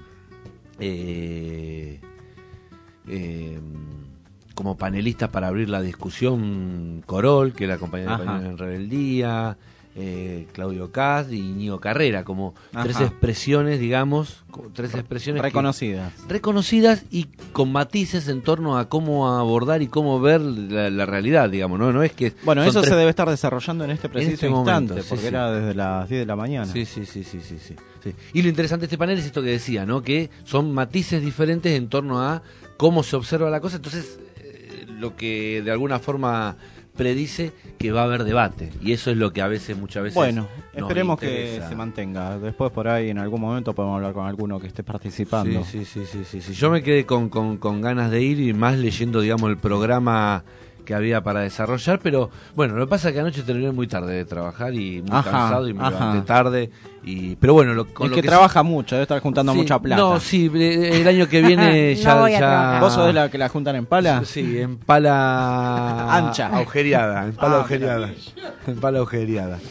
[SPEAKER 9] eh, eh, como panelistas para abrir la discusión Corol, que es la compañera de Compañeros en Rebeldía, eh, Claudio Caz y Íñigo Carrera, como
[SPEAKER 17] Ajá.
[SPEAKER 9] tres expresiones, digamos, tres expresiones
[SPEAKER 17] reconocidas.
[SPEAKER 9] que, reconocidas y con matices en torno a cómo abordar y cómo ver la, la realidad, digamos, no no es que
[SPEAKER 17] bueno,
[SPEAKER 9] son
[SPEAKER 17] eso
[SPEAKER 9] tres...
[SPEAKER 17] se debe estar desarrollando en este preciso
[SPEAKER 9] en este
[SPEAKER 17] instante,
[SPEAKER 9] momento, sí,
[SPEAKER 17] porque
[SPEAKER 9] sí.
[SPEAKER 17] era desde las diez de la mañana.
[SPEAKER 9] Sí, sí, sí, sí, sí, sí, sí. Y lo interesante de este panel es esto que decía, ¿no? Que son matices diferentes en torno a cómo se observa la cosa. Entonces, eh, lo que de alguna forma predice que va a haber debate. Y eso es lo que a veces, muchas veces...
[SPEAKER 17] Bueno,
[SPEAKER 9] nos
[SPEAKER 17] esperemos
[SPEAKER 9] interesa.
[SPEAKER 17] que se mantenga. Después por ahí, en algún momento, podemos hablar con alguno que esté participando.
[SPEAKER 9] Sí, sí, sí, sí, sí, sí. Yo me quedé con, con, con ganas de ir y más leyendo, digamos, el programa que había para desarrollar, pero bueno, lo que pasa es que anoche terminé muy tarde de trabajar y muy
[SPEAKER 17] Ajá,
[SPEAKER 9] cansado y me
[SPEAKER 17] ajá.
[SPEAKER 9] levanté tarde y pero bueno, lo, con
[SPEAKER 17] Es
[SPEAKER 9] lo
[SPEAKER 17] que,
[SPEAKER 9] que
[SPEAKER 17] trabaja mucho, debe estar juntando
[SPEAKER 9] Sí,
[SPEAKER 17] mucha plata.
[SPEAKER 9] No, sí, el año que viene
[SPEAKER 17] No
[SPEAKER 9] ya,
[SPEAKER 17] voy a
[SPEAKER 9] ya...
[SPEAKER 17] trabajar. ¿Vos sos de la que la juntan en pala?
[SPEAKER 9] Sí, en pala
[SPEAKER 17] Ancha.
[SPEAKER 9] agujereada, en pala
[SPEAKER 17] Ah,
[SPEAKER 9] agujereada, en pala agujereada.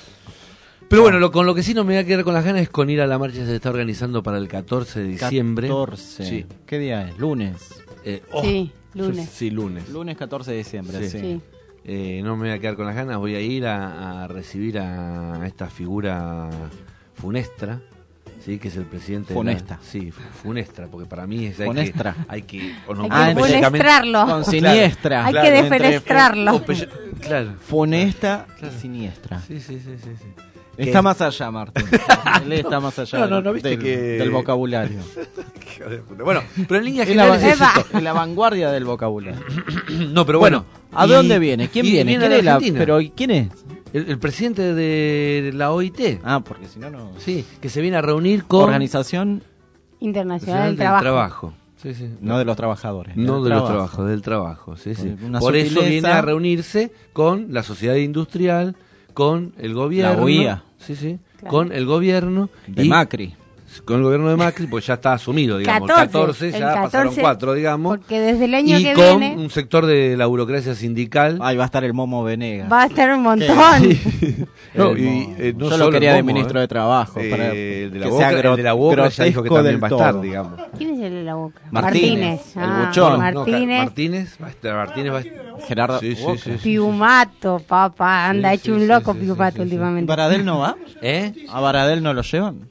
[SPEAKER 9] Pero bueno, lo, con lo que sí no me voy a quedar con las ganas es con ir a la marcha que se está organizando para el catorce de diciembre.
[SPEAKER 17] catorce.
[SPEAKER 9] Sí.
[SPEAKER 17] ¿Qué día es? ¿Lunes?
[SPEAKER 9] Eh, oh,
[SPEAKER 7] Sí, lunes.
[SPEAKER 9] Sí, lunes.
[SPEAKER 17] Lunes catorce de diciembre, sí.
[SPEAKER 7] Sí.
[SPEAKER 9] Eh, no me voy a quedar con las ganas, voy a ir a, a recibir a esta figura funestra, sí, que es el presidente
[SPEAKER 17] Funesta.
[SPEAKER 9] de la, sí, funestra, porque para mí es hay
[SPEAKER 17] Funestra.
[SPEAKER 9] que hay que
[SPEAKER 7] Hay que
[SPEAKER 9] onomatopéyicamente-
[SPEAKER 7] defenestrarlo.
[SPEAKER 17] Con siniestra.
[SPEAKER 7] Hay
[SPEAKER 9] Claro,
[SPEAKER 7] que
[SPEAKER 9] entre-
[SPEAKER 7] defenestrarlo.
[SPEAKER 9] Ope- claro.
[SPEAKER 17] Funesta
[SPEAKER 9] Claro.
[SPEAKER 17] y siniestra.
[SPEAKER 9] Sí, sí, sí, sí, sí.
[SPEAKER 17] Está
[SPEAKER 9] Que-
[SPEAKER 17] más allá, Martín. Él está más allá
[SPEAKER 9] No, no, no, viste
[SPEAKER 17] del,
[SPEAKER 9] que-
[SPEAKER 17] del vocabulario.
[SPEAKER 9] Hijo de puta. Bueno, pero en líneas
[SPEAKER 17] Es la,
[SPEAKER 9] generales es
[SPEAKER 17] es
[SPEAKER 9] esto.
[SPEAKER 17] la vanguardia del vocabulario.
[SPEAKER 9] No, pero bueno.
[SPEAKER 17] ¿A
[SPEAKER 9] y-
[SPEAKER 17] dónde viene? ¿Quién
[SPEAKER 9] y
[SPEAKER 17] viene?
[SPEAKER 9] viene
[SPEAKER 17] ¿Quién
[SPEAKER 9] de
[SPEAKER 17] es la-
[SPEAKER 9] Argentina.
[SPEAKER 17] pero ¿quién es?
[SPEAKER 9] El, el presidente de la O I T.
[SPEAKER 17] Ah, porque si no, no.
[SPEAKER 9] Sí, que se viene a reunir con...
[SPEAKER 17] Organización
[SPEAKER 7] Internacional del
[SPEAKER 9] Nacional
[SPEAKER 7] Trabajo.
[SPEAKER 9] Sí, sí.
[SPEAKER 17] no de los trabajadores.
[SPEAKER 9] No
[SPEAKER 17] del
[SPEAKER 9] de los
[SPEAKER 17] trabajo.
[SPEAKER 9] trabajos, del trabajo, sí, sí.
[SPEAKER 17] Una
[SPEAKER 9] Por eso
[SPEAKER 17] sutileza.
[SPEAKER 9] viene a reunirse con la sociedad industrial, con el gobierno.
[SPEAKER 17] La U I A.
[SPEAKER 9] Sí, sí.
[SPEAKER 7] Claro.
[SPEAKER 9] Con el gobierno.
[SPEAKER 17] De
[SPEAKER 9] y-
[SPEAKER 17] Macri.
[SPEAKER 9] Con el gobierno de Macri, pues ya está asumido, digamos.
[SPEAKER 7] catorce,
[SPEAKER 9] catorce,
[SPEAKER 7] el
[SPEAKER 9] ya pasaron
[SPEAKER 7] catorce,
[SPEAKER 9] cuatro, digamos.
[SPEAKER 7] Porque desde el año
[SPEAKER 9] Y
[SPEAKER 7] que
[SPEAKER 9] con
[SPEAKER 7] viene
[SPEAKER 9] un sector de la burocracia sindical.
[SPEAKER 17] Ahí va a estar el Momo Venegas.
[SPEAKER 7] va a estar un montón.
[SPEAKER 9] No,
[SPEAKER 17] El
[SPEAKER 9] y,
[SPEAKER 17] Momo.
[SPEAKER 9] eh, no
[SPEAKER 17] Yo
[SPEAKER 9] solo
[SPEAKER 17] lo quería
[SPEAKER 9] el
[SPEAKER 17] de
[SPEAKER 9] Momo,
[SPEAKER 17] ministro
[SPEAKER 9] eh.
[SPEAKER 17] de Trabajo.
[SPEAKER 9] Eh,
[SPEAKER 17] para
[SPEAKER 9] el de la
[SPEAKER 17] que
[SPEAKER 9] Boca,
[SPEAKER 17] sea
[SPEAKER 9] el de la Boca ya dijo que
[SPEAKER 17] grotesco
[SPEAKER 9] también
[SPEAKER 17] del
[SPEAKER 9] va a estar,
[SPEAKER 17] todo.
[SPEAKER 9] digamos.
[SPEAKER 7] ¿Quién es el de la boca?
[SPEAKER 17] Martínez, el
[SPEAKER 7] Ah,
[SPEAKER 17] buchón.
[SPEAKER 9] No,
[SPEAKER 7] Martínez.
[SPEAKER 9] Martínez, va a estar, Martínez va a estar.
[SPEAKER 17] Gerardo
[SPEAKER 9] Sí, sí,
[SPEAKER 17] Boca.
[SPEAKER 9] sí, sí.
[SPEAKER 7] Piumato, papá. Anda
[SPEAKER 9] Sí,
[SPEAKER 7] hecho
[SPEAKER 9] sí,
[SPEAKER 7] un
[SPEAKER 9] sí,
[SPEAKER 7] loco
[SPEAKER 9] sí,
[SPEAKER 7] Piumato
[SPEAKER 9] sí, sí, sí.
[SPEAKER 7] últimamente.
[SPEAKER 17] ¿Baradel no va?
[SPEAKER 9] ¿Eh?
[SPEAKER 17] ¿A Baradel no lo llevan?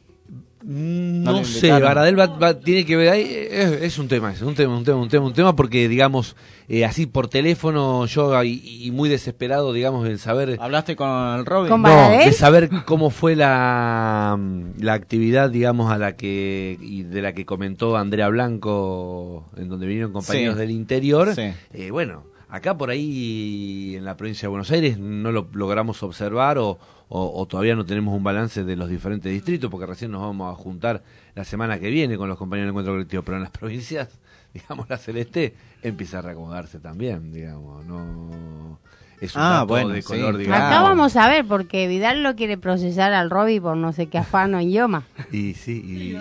[SPEAKER 9] No,
[SPEAKER 17] lo
[SPEAKER 9] sé,
[SPEAKER 17] invitaron.
[SPEAKER 9] Baradel va, va- tiene que ver ahí, es, es un tema, es un tema, un tema, un tema, un tema, porque digamos, eh, así por teléfono, yo y, y muy desesperado, digamos, en saber,
[SPEAKER 17] ¿Hablaste con el Robin?
[SPEAKER 7] ¿Con
[SPEAKER 9] no,
[SPEAKER 7] Baradel?
[SPEAKER 9] de saber cómo fue la, la actividad, digamos, a la que, y de la que comentó Andrea Blanco, en donde vinieron compañeros
[SPEAKER 17] Sí.
[SPEAKER 9] del interior,
[SPEAKER 17] Sí.
[SPEAKER 9] eh, bueno, acá por ahí en la provincia de Buenos Aires no lo logramos observar o, o, o todavía no tenemos un balance de los diferentes distritos porque recién nos vamos a juntar la semana que viene con los compañeros del encuentro colectivo, pero en las provincias, digamos, la Celeste empieza a reacomodarse también, digamos, no es un
[SPEAKER 17] Ah,
[SPEAKER 9] dato
[SPEAKER 17] bueno,
[SPEAKER 9] de
[SPEAKER 17] sí,
[SPEAKER 9] color,
[SPEAKER 17] claro.
[SPEAKER 9] digamos.
[SPEAKER 7] Acá vamos a ver, porque Vidal lo quiere procesar al Robbie por no sé qué afán o idioma.
[SPEAKER 9] Y sí, y,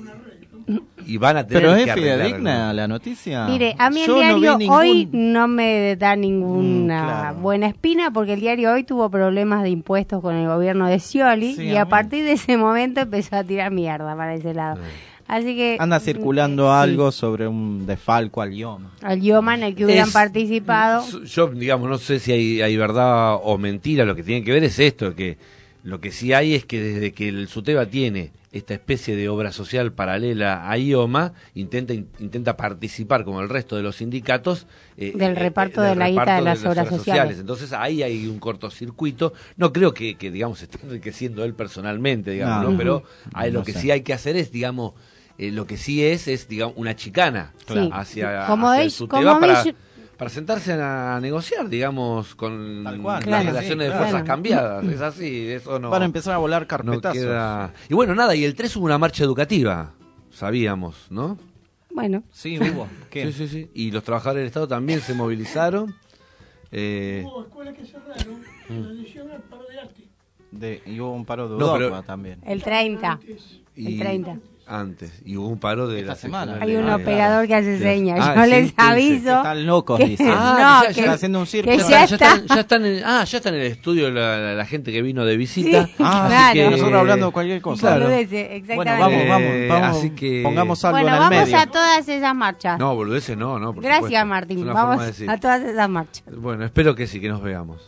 [SPEAKER 9] y van a tener
[SPEAKER 17] Pero
[SPEAKER 9] que
[SPEAKER 17] es
[SPEAKER 9] arreglar
[SPEAKER 17] fidedigna
[SPEAKER 9] algo.
[SPEAKER 17] la noticia.
[SPEAKER 7] Mire, a mí el
[SPEAKER 17] Yo no vi
[SPEAKER 7] diario
[SPEAKER 17] ningún-
[SPEAKER 7] hoy no me da ninguna
[SPEAKER 17] Mm, claro.
[SPEAKER 7] buena espina porque el diario hoy tuvo problemas de impuestos con el gobierno de Scioli
[SPEAKER 17] Sí,
[SPEAKER 7] y
[SPEAKER 17] a
[SPEAKER 7] a
[SPEAKER 17] mí.
[SPEAKER 7] partir de ese momento empezó a tirar mierda para ese lado. Así que
[SPEAKER 17] anda circulando
[SPEAKER 7] sí.
[SPEAKER 17] algo sobre un desfalco al IOMA.
[SPEAKER 7] Al IOMA en el que hubieran
[SPEAKER 9] Es-
[SPEAKER 7] participado.
[SPEAKER 9] Yo, digamos, no sé si hay, hay verdad o mentira, lo que tiene que ver es esto, que lo que sí hay es que desde que el SUTEBA tiene esta especie de obra social paralela a IOMA, intenta in- intenta participar como el resto de los sindicatos eh,
[SPEAKER 7] Del
[SPEAKER 9] eh,
[SPEAKER 7] reparto
[SPEAKER 9] del
[SPEAKER 7] de la guita
[SPEAKER 9] reparto
[SPEAKER 7] de las obras sociales.
[SPEAKER 9] Entonces ahí hay un cortocircuito. No creo que, que digamos, esté enriqueciendo él personalmente, digamos,
[SPEAKER 17] No.
[SPEAKER 9] ¿no? Pero
[SPEAKER 17] Ujú.
[SPEAKER 9] ahí lo
[SPEAKER 17] No
[SPEAKER 9] que
[SPEAKER 17] sé.
[SPEAKER 9] sí hay que hacer es, digamos, eh, lo que sí es, es, digamos, una chicana
[SPEAKER 7] Sí.
[SPEAKER 9] hacia,
[SPEAKER 7] Como
[SPEAKER 9] hacia el
[SPEAKER 7] ella-
[SPEAKER 9] SUTEBA
[SPEAKER 7] como
[SPEAKER 9] para...
[SPEAKER 7] ella-
[SPEAKER 9] para sentarse a negociar, digamos, con
[SPEAKER 17] cual.
[SPEAKER 9] las
[SPEAKER 17] Claro,
[SPEAKER 9] relaciones
[SPEAKER 17] sí,
[SPEAKER 9] de fuerzas
[SPEAKER 17] claro.
[SPEAKER 9] cambiadas. Es así, eso no...
[SPEAKER 17] Van a empezar a volar
[SPEAKER 9] no
[SPEAKER 17] carpetazos.
[SPEAKER 9] queda- Y bueno, nada, y el tres hubo una marcha educativa, sabíamos, ¿no?
[SPEAKER 7] Bueno.
[SPEAKER 17] Sí, hubo. ¿Qué?
[SPEAKER 9] Sí, sí, sí. Y los trabajadores del Estado también se movilizaron. Eh,
[SPEAKER 4] Hubo escuelas que cerraron, la decisión al paro de arte.
[SPEAKER 17] De, y hubo un paro de
[SPEAKER 9] No, pero-
[SPEAKER 17] Udogba también.
[SPEAKER 7] El treinta.
[SPEAKER 9] y
[SPEAKER 7] El treinta.
[SPEAKER 9] Antes. Y hubo un paro de
[SPEAKER 17] Esta
[SPEAKER 9] la
[SPEAKER 17] semana.
[SPEAKER 9] seccional
[SPEAKER 7] Hay
[SPEAKER 9] de-
[SPEAKER 7] un
[SPEAKER 9] ah,
[SPEAKER 7] operador que hace
[SPEAKER 9] de-
[SPEAKER 7] señas.
[SPEAKER 9] Ah,
[SPEAKER 7] Yo
[SPEAKER 9] sí,
[SPEAKER 7] les
[SPEAKER 9] ¿qué dice?
[SPEAKER 7] aviso.
[SPEAKER 17] Que están locos,
[SPEAKER 7] que-
[SPEAKER 17] dicen.
[SPEAKER 9] Ah,
[SPEAKER 7] no,
[SPEAKER 9] ya-
[SPEAKER 7] que,
[SPEAKER 17] Está haciendo un circo.
[SPEAKER 7] que
[SPEAKER 9] Ya,
[SPEAKER 7] ya
[SPEAKER 9] ya
[SPEAKER 7] está.
[SPEAKER 9] están, ya están en, ah, ya está en el estudio la, la- la gente que vino de visita.
[SPEAKER 7] Sí,
[SPEAKER 17] Ah,
[SPEAKER 7] claro.
[SPEAKER 17] así que nosotros hablando de cualquier cosa.
[SPEAKER 9] Claro.
[SPEAKER 7] Boludeces, exactamente.
[SPEAKER 17] Bueno, vamos, vamos,
[SPEAKER 9] Eh,
[SPEAKER 17] vamos.
[SPEAKER 9] así que-
[SPEAKER 17] Pongamos algo
[SPEAKER 7] Bueno,
[SPEAKER 17] en el
[SPEAKER 7] vamos
[SPEAKER 17] medio.
[SPEAKER 7] a todas esas marchas.
[SPEAKER 9] No, boludeces no, no. por
[SPEAKER 7] Gracias,
[SPEAKER 9] supuesto.
[SPEAKER 7] Martín.
[SPEAKER 9] Es una forma
[SPEAKER 7] Vamos
[SPEAKER 9] de decir.
[SPEAKER 7] a todas esas marchas.
[SPEAKER 9] Bueno, espero que sí, que nos veamos.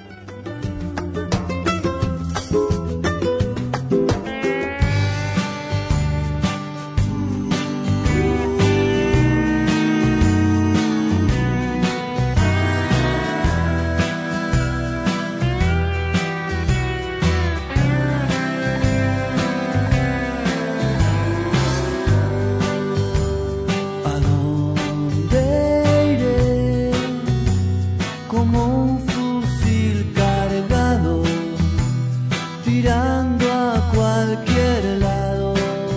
[SPEAKER 8] ¿A dónde iré? Como un fusil cargado, tirando a cualquier lado.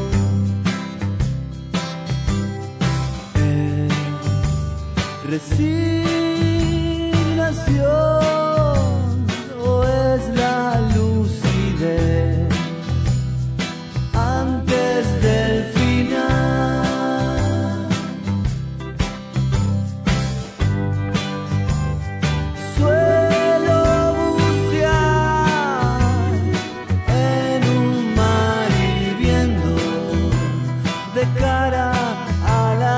[SPEAKER 8] ¿Es resignación o es la lucidez antes del final? Suelo bucear en un mar hirviendo de cara a la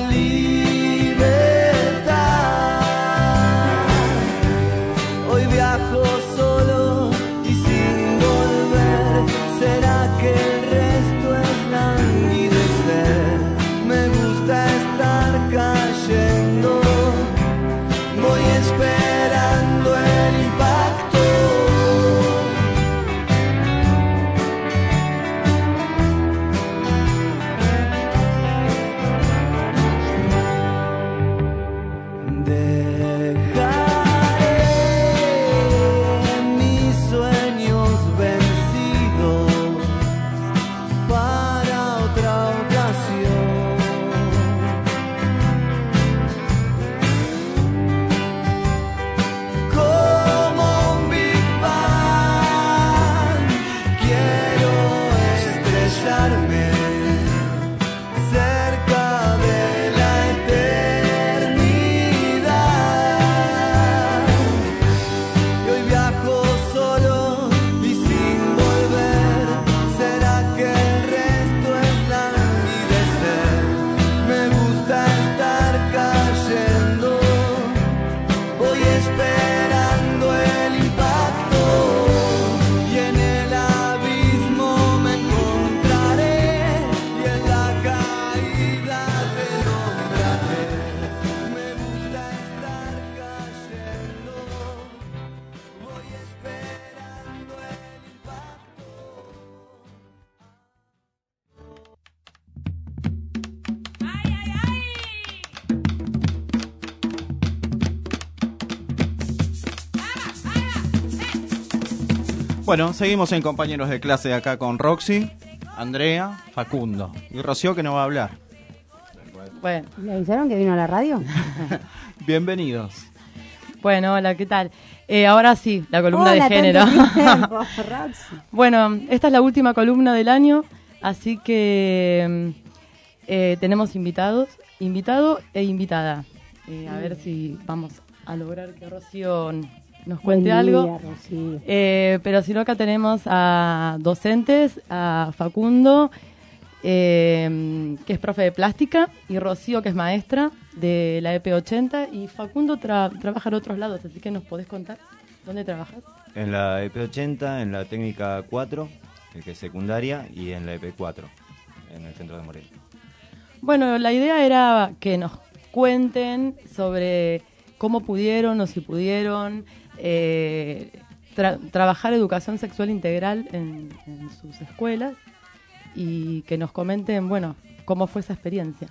[SPEAKER 8] libertad. Hoy viajo solo y sin volver. ¿Será que el resto es languidecer? Me gusta estar cayendo. Voy esperando el impacto. Dejaré mis sueños vencidos para otra ocasión. Como un Big Bang, quiero estrellarme cerca de la eternidad. Y hoy viajo solo y sin volver. ¿Será que el resto es languidecer? Me gusta estar cayendo. Voy esperando el impacto y en el abismo me encontraré y en la caída te nombraré. Me gusta estar cayendo. Voy esperando el impacto.
[SPEAKER 17] Bueno, seguimos en compañeros de clase acá con Roxy, Andrea, Facundo y Rocío, que nos va a hablar.
[SPEAKER 10] Bueno,
[SPEAKER 7] ¿Le avisaron que vino a la radio?
[SPEAKER 17] Bienvenidos.
[SPEAKER 10] bueno, hola, ¿qué tal? Eh, ahora sí, la columna
[SPEAKER 7] Hola,
[SPEAKER 10] de género.
[SPEAKER 7] tanto tiempo, Roxy.
[SPEAKER 10] Bueno, esta es la última columna del año, así que eh, tenemos invitados, invitado e invitada. Eh, a ver si vamos a lograr que Rocío nos cuente
[SPEAKER 7] Buen
[SPEAKER 10] algo.
[SPEAKER 7] día, Rocío.
[SPEAKER 10] Eh, pero si no, acá tenemos a docentes, a Facundo eh, que es profe de plástica, y Rocío, que es maestra de la E P ochenta, y Facundo tra- trabaja en otros lados, así que nos podés contar dónde trabajas.
[SPEAKER 11] En la E P ochenta, en la técnica cuatro, que es secundaria, y en la E P cuatro, en el centro de Moreno.
[SPEAKER 10] Bueno, la idea era que nos cuenten sobre cómo pudieron o si pudieron eh, tra- trabajar educación sexual integral en, en sus escuelas, y que nos comenten, bueno, cómo fue esa experiencia.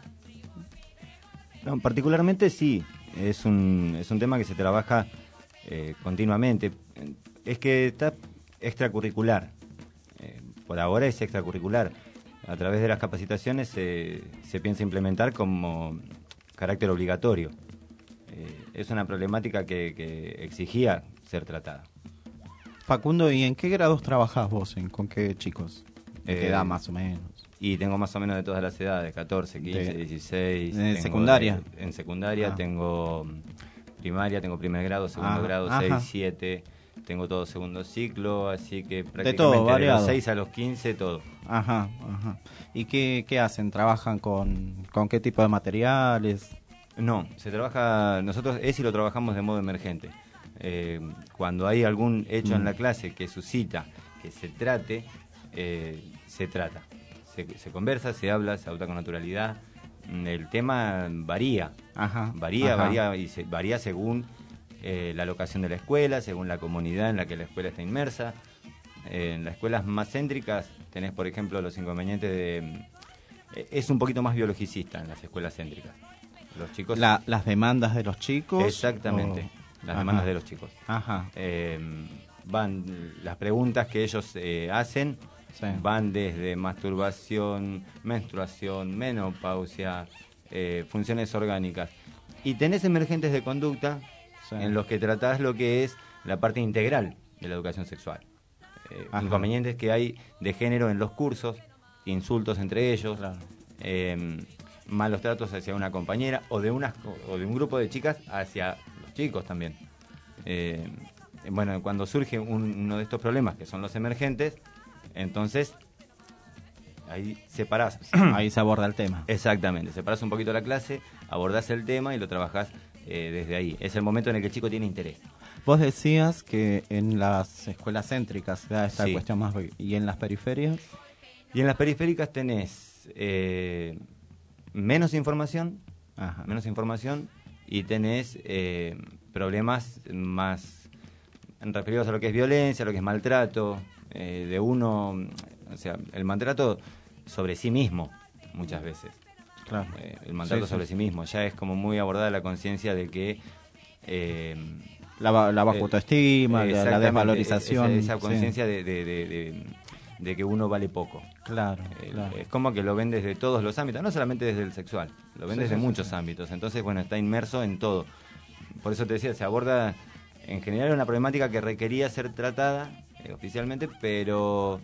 [SPEAKER 11] No, particularmente sí, es un, es un tema que se trabaja eh, continuamente. Es que está extracurricular, eh, por ahora es extracurricular. A través de las capacitaciones se, se piensa implementar como carácter obligatorio. Eh, es una problemática que, que exigía ser tratada.
[SPEAKER 17] Facundo, ¿y en qué grados trabajás vos? ¿En, ¿Con qué chicos? ¿De qué
[SPEAKER 11] Eh,
[SPEAKER 17] edad más o menos?
[SPEAKER 11] Y tengo más o menos de todas las edades, catorce, quince,
[SPEAKER 17] De-
[SPEAKER 11] dieciséis.
[SPEAKER 17] ¿En
[SPEAKER 11] tengo
[SPEAKER 17] secundaria?
[SPEAKER 11] de- en secundaria
[SPEAKER 17] Ah.
[SPEAKER 11] tengo mm, primaria, tengo primer grado, segundo
[SPEAKER 17] Ah,
[SPEAKER 11] grado,
[SPEAKER 17] ajá.
[SPEAKER 11] seis, siete. Tengo todo segundo ciclo, así que prácticamente
[SPEAKER 17] todo,
[SPEAKER 11] de
[SPEAKER 17] variado.
[SPEAKER 11] los seis a los quince, todo.
[SPEAKER 17] Ajá, ajá. ¿Y qué, qué hacen? ¿Trabajan con, con qué tipo de materiales?
[SPEAKER 11] No, se trabaja, nosotros ESI lo trabajamos de modo emergente. Eh, cuando hay algún hecho en
[SPEAKER 17] Mm.
[SPEAKER 11] la clase que suscita que se trate, eh, se trata. Se, se conversa, se habla, se habla con naturalidad. Mm, El tema varía,
[SPEAKER 17] Ajá,
[SPEAKER 11] varía,
[SPEAKER 17] ajá.
[SPEAKER 11] varía y se, varía según eh, la locación de la escuela, según la comunidad en la que la escuela está inmersa. Eh, en las escuelas más céntricas tenés, por ejemplo, los inconvenientes de... eh, es un poquito más biologicista en las escuelas céntricas. Los chicos...
[SPEAKER 17] La- ¿Las demandas de los chicos?
[SPEAKER 11] Exactamente,
[SPEAKER 17] o-
[SPEAKER 11] las
[SPEAKER 17] Ajá.
[SPEAKER 11] demandas de los chicos.
[SPEAKER 17] Ajá.
[SPEAKER 11] Eh, van las preguntas que ellos eh, hacen van desde masturbación, menstruación, menopausia, eh, funciones orgánicas. Y tenés emergentes de conducta en los que tratás lo que es la parte integral de la educación sexual. Eh,
[SPEAKER 17] Ajá.
[SPEAKER 11] inconvenientes que hay de género en los cursos, insultos entre ellos, eh, malos tratos hacia una compañera o de, unas, o de un grupo de chicas hacia los chicos también. Eh, bueno, cuando surge un- uno de estos problemas, que son los emergentes, entonces ahí separás.
[SPEAKER 17] Ahí se aborda el tema.
[SPEAKER 11] Exactamente, separás un poquito la clase, abordás el tema y lo trabajás eh, desde ahí. Es el momento en el que el chico tiene interés.
[SPEAKER 17] Vos decías que en las escuelas céntricas se da esta
[SPEAKER 11] Sí.
[SPEAKER 17] cuestión más... ¿Y en las periferias?
[SPEAKER 11] Y en las periféricas tenés eh, menos información, menos información y tenés eh, problemas más referidos a lo que es violencia, a lo que es maltrato, eh, de uno, o sea, el maltrato sobre sí mismo muchas veces.
[SPEAKER 17] Claro.
[SPEAKER 11] Eh, el maltrato
[SPEAKER 17] Sí, sí,
[SPEAKER 11] sobre
[SPEAKER 17] sí.
[SPEAKER 11] sí mismo, ya es como muy abordada la conciencia de que... eh,
[SPEAKER 17] La, ba- la baja
[SPEAKER 11] eh,
[SPEAKER 17] autoestima, la- la
[SPEAKER 11] exactamente,
[SPEAKER 17] desvalorización.
[SPEAKER 11] Esa, esa
[SPEAKER 17] sí.
[SPEAKER 11] conciencia de, de, de, de- de que uno vale poco.
[SPEAKER 17] Claro,
[SPEAKER 11] Eh,
[SPEAKER 17] claro.
[SPEAKER 11] Es como que lo ven desde todos los ámbitos, no solamente desde el sexual, lo ven
[SPEAKER 17] Sí,
[SPEAKER 11] desde
[SPEAKER 17] sí, sí,
[SPEAKER 11] muchos
[SPEAKER 17] sí.
[SPEAKER 11] ámbitos. Entonces, bueno, está inmerso en todo. Por eso te decía, se aborda en general una problemática que requería ser tratada eh, oficialmente, pero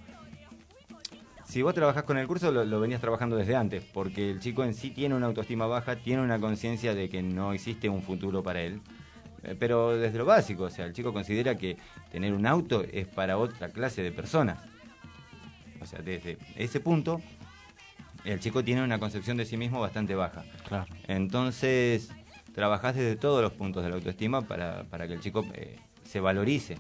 [SPEAKER 11] si vos trabajás con el curso, lo, lo venías trabajando desde antes, porque el chico en sí tiene una autoestima baja, tiene una conciencia de que no existe un futuro para él. Eh, Pero desde lo básico, o sea, el chico considera que tener un auto es para otra clase de personas. O sea, desde ese punto, el chico tiene una concepción de sí mismo bastante baja.
[SPEAKER 17] Claro.
[SPEAKER 11] Entonces, trabajás desde todos los puntos de la autoestima para, para que el chico eh, se valorice.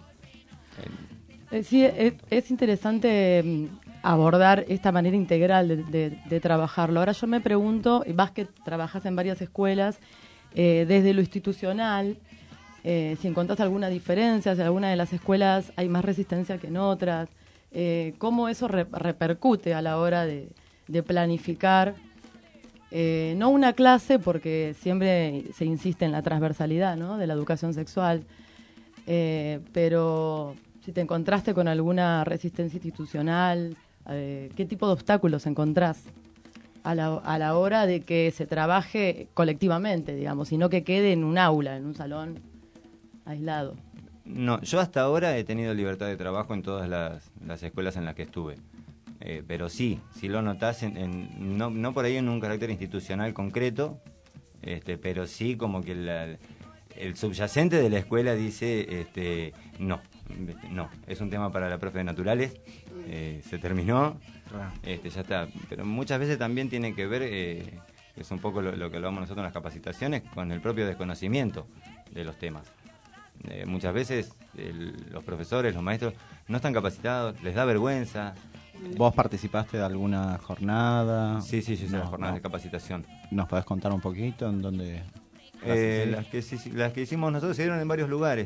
[SPEAKER 10] Eh, Sí, es, es interesante mm, abordar esta manera integral de, de- de trabajarlo. Ahora yo me pregunto, y vas que trabajas en varias escuelas, eh, desde lo institucional, eh, si encontrás alguna diferencia, si en alguna de las escuelas hay más resistencia que en otras, eh, cómo eso re- repercute a la hora de, de planificar, eh, no una clase, porque siempre se insiste en la transversalidad, ¿no?, de la educación sexual, eh, pero si te encontraste con alguna resistencia institucional, eh, ¿qué tipo de obstáculos encontrás a la, a la hora de que se trabaje colectivamente, digamos, y no que quede en un aula, en un salón aislado?
[SPEAKER 11] No, yo hasta ahora he tenido libertad de trabajo en todas las, las escuelas en las que estuve. Eh, pero sí, si lo notás, en, en- no, no por ahí en un carácter institucional concreto, este, pero sí como que la- el subyacente de la escuela dice, este, no, no, es un tema para la profe de naturales, eh, se terminó,
[SPEAKER 17] Claro.
[SPEAKER 11] Este, ya está. Pero muchas veces también tiene que ver, eh, es un poco lo, lo que hablamos nosotros en las capacitaciones, con el propio desconocimiento de los temas. Eh, muchas veces el, los profesores, los maestros, no están capacitados, les da vergüenza.
[SPEAKER 17] ¿Vos participaste de alguna jornada?
[SPEAKER 11] Sí, sí, yo hice
[SPEAKER 17] No,
[SPEAKER 11] las jornadas
[SPEAKER 17] no.
[SPEAKER 11] de capacitación.
[SPEAKER 17] ¿Nos podés contar un poquito en dónde?
[SPEAKER 11] Eh, las, que, sí- las que hicimos nosotros se dieron en varios lugares.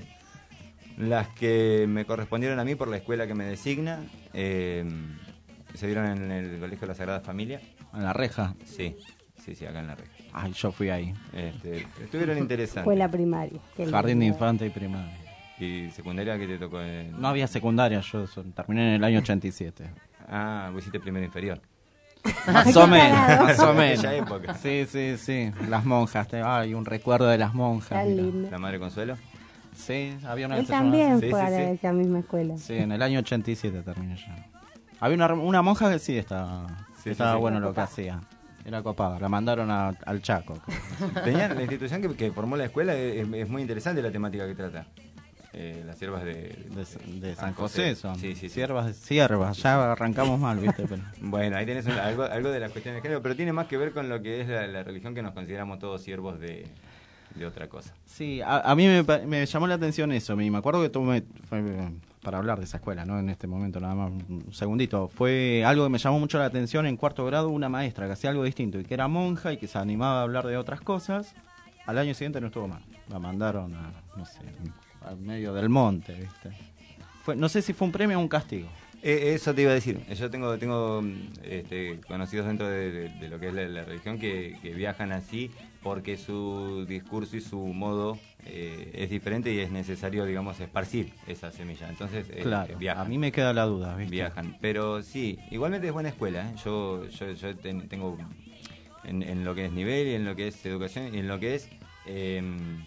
[SPEAKER 11] Las que me correspondieron a mí por la escuela que me designa, eh, se dieron en el Colegio de la Sagrada Familia.
[SPEAKER 17] ¿En La Reja?
[SPEAKER 11] Sí, sí, sí, acá en La Reja.
[SPEAKER 17] Ay, yo fui ahí.
[SPEAKER 11] Este, estuvieron interesantes.
[SPEAKER 7] Fue la primaria. Qué
[SPEAKER 17] Jardín de
[SPEAKER 7] lindo.
[SPEAKER 17] Infante y primaria.
[SPEAKER 11] ¿Y secundaria qué te tocó? En...
[SPEAKER 17] No había secundaria, yo so- terminé en el año ochenta y siete.
[SPEAKER 11] Ah, vos hiciste primero inferior.
[SPEAKER 17] Más o menos,
[SPEAKER 11] tarado.
[SPEAKER 17] más o menos.
[SPEAKER 11] Aquella época.
[SPEAKER 17] Sí, sí, sí. Las monjas. te- Ay, un recuerdo de las monjas.
[SPEAKER 7] Tan
[SPEAKER 17] mira.
[SPEAKER 7] lindo.
[SPEAKER 11] ¿La Madre Consuelo?
[SPEAKER 17] Sí, había una
[SPEAKER 7] Él
[SPEAKER 17] que se llamaba
[SPEAKER 7] también
[SPEAKER 17] así.
[SPEAKER 7] fue
[SPEAKER 17] Sí,
[SPEAKER 7] a
[SPEAKER 17] sí, sí.
[SPEAKER 7] esa misma escuela.
[SPEAKER 17] Sí, en el año ochenta y siete terminé yo. Había una, una monja que sí estaba,
[SPEAKER 11] Sí,
[SPEAKER 17] estaba
[SPEAKER 11] sí, sí.
[SPEAKER 17] bueno lo que hacía. Era copada. La mandaron a- al Chaco.
[SPEAKER 11] Tenía la institución que, que formó la escuela, es, es muy interesante la temática que trata. Eh, las siervas de,
[SPEAKER 17] de, de San José son.
[SPEAKER 11] Sí, sí, sí.
[SPEAKER 17] Siervas, siervas. Ya arrancamos mal, ¿viste? Pero...
[SPEAKER 11] Bueno, ahí tenés un- algo, algo de las cuestiones de género, pero tiene más que ver con lo que es la, la religión, que nos consideramos todos siervos de, de otra cosa.
[SPEAKER 17] Sí, a, a mí me, pa- me llamó la atención eso. Me, me acuerdo que tuve, fue, eh, para hablar de esa escuela, ¿no? En este momento, nada más, un segundito. Fue algo que me llamó mucho la atención en cuarto grado, una maestra que hacía algo distinto y que era monja y que se animaba a hablar de otras cosas. Al año siguiente no estuvo mal. La mandaron a, no sé, al medio del monte, ¿viste? Fue, no sé si fue un premio o un castigo.
[SPEAKER 11] Eh, eso te iba a decir. Yo tengo tengo este, conocidos dentro de, de- de lo que es la, la religión que, que viajan así porque su discurso y su modo eh, es diferente y es necesario, digamos, esparcir esa semilla. Entonces, eh,
[SPEAKER 17] Claro,
[SPEAKER 11] viajan.
[SPEAKER 17] a mí me queda la duda, ¿viste?
[SPEAKER 11] Viajan. Pero sí, igualmente es buena escuela. ¿eh? Yo, yo, yo ten- tengo en, en lo que es nivel y en lo que es educación y en lo que es eh,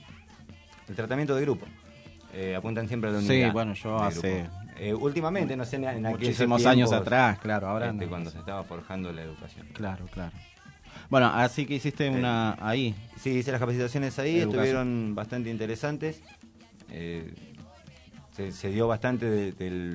[SPEAKER 11] el tratamiento de grupo. Eh, apuntan siempre a la
[SPEAKER 17] Sí,
[SPEAKER 11] unidad.
[SPEAKER 17] bueno, yo
[SPEAKER 11] de
[SPEAKER 17] hace-
[SPEAKER 11] grupo. Eh, últimamente, no sé, en, en aquellos
[SPEAKER 17] Muchísimos años
[SPEAKER 11] tiempos,
[SPEAKER 17] atrás, claro, ahora
[SPEAKER 11] este,
[SPEAKER 17] no.
[SPEAKER 11] cuando se estaba forjando la educación.
[SPEAKER 17] Claro, claro. Bueno, así que hiciste una ahí.
[SPEAKER 11] Sí, hice las capacitaciones ahí,
[SPEAKER 17] Educación.
[SPEAKER 11] estuvieron bastante interesantes. Eh, se, se dio bastante de, del,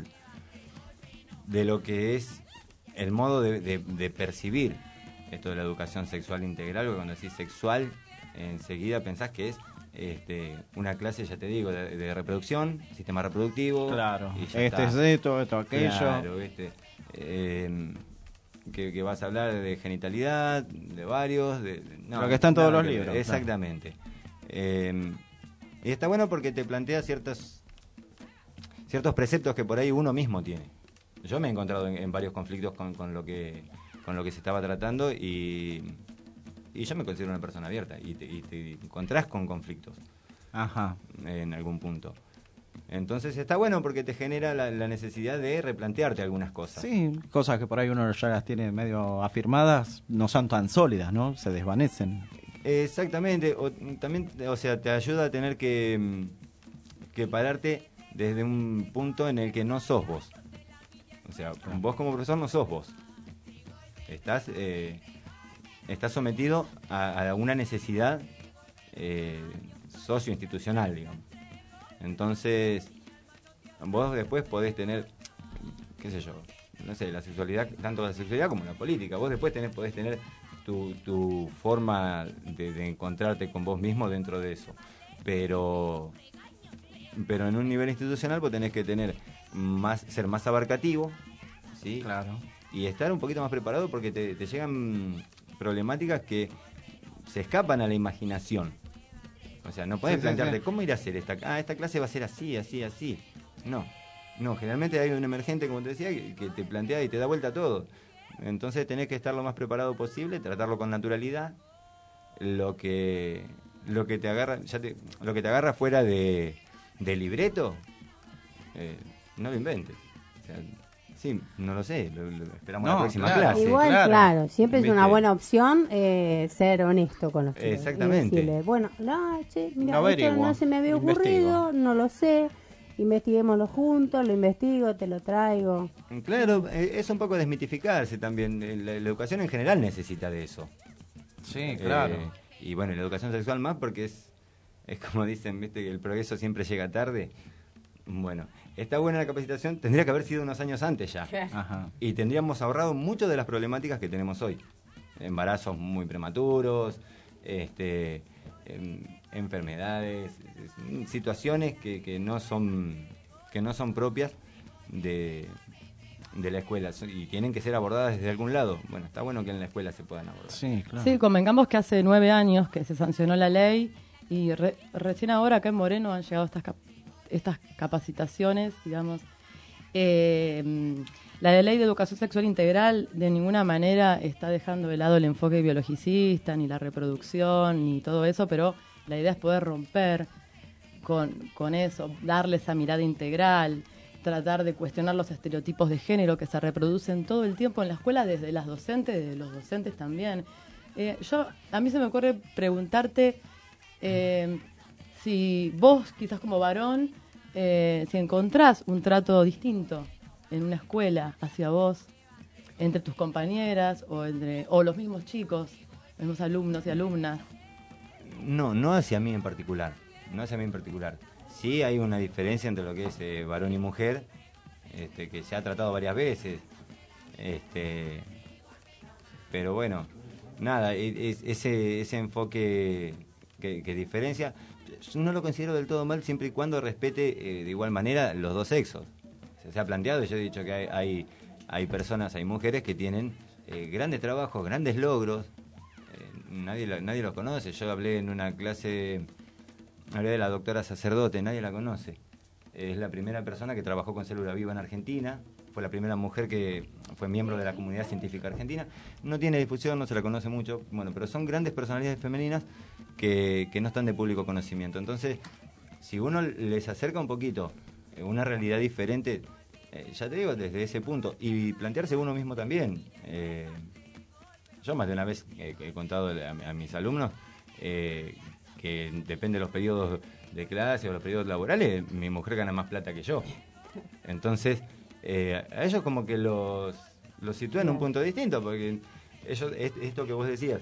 [SPEAKER 11] de lo que es el modo de, de- de percibir esto de la educación sexual integral, porque cuando decís sexual, enseguida pensás que es este, una clase, ya te digo, de, de reproducción, sistema reproductivo.
[SPEAKER 17] Claro,
[SPEAKER 11] y ya
[SPEAKER 17] este
[SPEAKER 11] está.
[SPEAKER 17] es esto, esto aquello.
[SPEAKER 11] Claro, ¿viste? Eh, que, que vas a hablar de genitalidad, de varios, de, de- no,
[SPEAKER 17] Lo que está en todos
[SPEAKER 11] nada
[SPEAKER 17] los
[SPEAKER 11] que ver.
[SPEAKER 17] libros,
[SPEAKER 11] Exactamente. Eh, y está bueno porque te plantea ciertos, ciertos preceptos que por ahí uno mismo tiene. Yo me he encontrado en, en varios conflictos con, con lo que con lo que se estaba tratando y, y yo me considero una persona abierta y te, y te encontrás con conflictos.
[SPEAKER 17] Ajá.
[SPEAKER 11] En algún punto. Entonces está bueno porque te genera la, la necesidad de replantearte algunas cosas.
[SPEAKER 17] Sí, cosas que por ahí uno ya las tiene medio afirmadas, no son tan sólidas, ¿no? Se desvanecen.
[SPEAKER 11] Exactamente, o, también, o sea, te ayuda a tener que, mm, que pararte desde un punto en el que no sos vos. O sea, vos como profesor no sos vos. Estás, eh, estás sometido a, a una necesidad eh, socioinstitucional, digamos. Entonces, vos después podés tener, qué sé yo, no sé, la sexualidad, tanto la sexualidad como la política. Vos después tenés, podés tener tu, tu forma de, de encontrarte con vos mismo dentro de eso. Pero, pero en un nivel institucional vos tenés que tener más, ser más abarcativo, ¿sí?
[SPEAKER 17] Claro.
[SPEAKER 11] Y estar un poquito más preparado porque te, te llegan problemáticas que se escapan a la imaginación. O sea, no podés
[SPEAKER 17] Sí, sí,
[SPEAKER 11] plantearte
[SPEAKER 17] sí.
[SPEAKER 11] cómo ir a hacer esta. Ah, esta clase va a ser así, así, así. No, no, generalmente hay un emergente, como te decía, que, que te plantea y te da vuelta a todo. Entonces tenés que estar lo más preparado posible, tratarlo con naturalidad. Lo que lo que te agarra, ya te, lo que te agarra fuera de, de libreto, eh, no lo inventes. O sea, sí, no lo sé, lo, lo esperamos
[SPEAKER 17] No,
[SPEAKER 11] la próxima
[SPEAKER 17] claro.
[SPEAKER 11] clase.
[SPEAKER 7] Igual, claro, siempre es
[SPEAKER 11] ¿Viste?
[SPEAKER 7] una buena opción eh, ser honesto con los chicos.
[SPEAKER 11] Exactamente.
[SPEAKER 7] Y decirle, bueno, no, che, mira,
[SPEAKER 11] No
[SPEAKER 7] esto
[SPEAKER 11] averiguo,
[SPEAKER 7] no se me había
[SPEAKER 11] investigo.
[SPEAKER 7] ocurrido, no lo sé, investiguémoslo juntos, lo investigo, te lo traigo.
[SPEAKER 11] Claro, eh, es un poco desmitificarse también. Eh, La, la educación en general necesita de eso.
[SPEAKER 17] Sí, claro.
[SPEAKER 11] Eh, y bueno, la educación sexual más porque es, es como dicen, viste, que el progreso siempre llega tarde. Bueno, está buena la capacitación, tendría que haber sido unos años antes ya.
[SPEAKER 17] Ajá.
[SPEAKER 11] Y tendríamos ahorrado muchas de las problemáticas que tenemos hoy. Embarazos muy prematuros, este, em, enfermedades, es- situaciones que, que no son que no son propias de, de la escuela so- y tienen que ser abordadas desde algún lado. Bueno, está bueno que en la escuela se puedan abordar.
[SPEAKER 17] Sí, claro.
[SPEAKER 10] Sí, convengamos que hace nueve años que se sancionó la ley y re- recién ahora acá en Moreno han llegado estas, cap- estas capacitaciones, digamos. Eh, la ley de educación sexual integral de ninguna manera está dejando de lado el enfoque biologicista, ni la reproducción, ni todo eso, pero la idea es poder romper con, con eso, darle esa mirada integral, tratar de cuestionar los estereotipos de género que se reproducen todo el tiempo en la escuela, desde las docentes, desde los docentes también. Eh, yo, a mí se me ocurre preguntarte eh, si vos, quizás como varón, eh, si encontrás un trato distinto en una escuela hacia vos, entre tus compañeras o entre o los mismos chicos, los mismos alumnos y alumnas.
[SPEAKER 11] No, no hacia mí en particular. No hacia mí en particular. Sí hay una diferencia entre lo que es eh, varón y mujer, este, que se ha tratado varias veces. Este, pero bueno, nada, e- es- ese, ese enfoque que, que diferencia, yo no lo considero del todo mal siempre y cuando respete eh, de igual manera los dos sexos. Se, se ha planteado, y yo he dicho que hay, hay, hay personas, hay mujeres que tienen eh, grandes trabajos, grandes logros. Nadie lo, nadie lo conoce. Yo hablé en una clase, hablé de la doctora Sacerdote, nadie la conoce. Es la primera persona que trabajó con célula viva en Argentina, fue la primera mujer que fue miembro de la comunidad científica argentina. No tiene difusión, no se la conoce mucho, bueno, pero son grandes personalidades femeninas que, que no están de público conocimiento. Entonces, si uno les acerca un poquito eh, una realidad diferente, eh, ya te digo, desde ese punto, y plantearse uno mismo también. Eh, Yo más de una vez eh, he contado a, a mis alumnos eh, que depende de los periodos de clase o los periodos laborales, mi mujer gana más plata que yo. Entonces, eh, a ellos como que los, los sitúan en un punto distinto, porque ellos, es- esto que vos decías,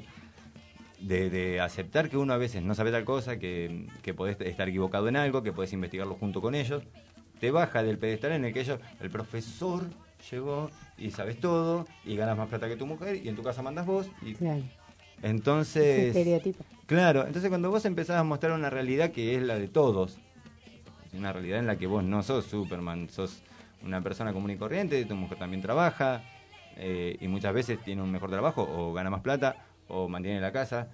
[SPEAKER 11] de, de aceptar que uno a veces no sabe tal cosa, que, que podés estar equivocado en algo, que podés investigarlo junto con ellos, te baja del pedestal en el que ellos, el profesor llegó y sabes todo y ganas más plata que tu mujer y en tu casa mandas vos y
[SPEAKER 7] Claro.
[SPEAKER 11] entonces
[SPEAKER 7] Ese estereotipo.
[SPEAKER 11] claro, entonces cuando vos empezás a mostrar una realidad que es la de todos, una realidad en la que vos no sos Superman, sos una persona común y corriente, tu mujer también trabaja eh, y muchas veces tiene un mejor trabajo o gana más plata o mantiene la casa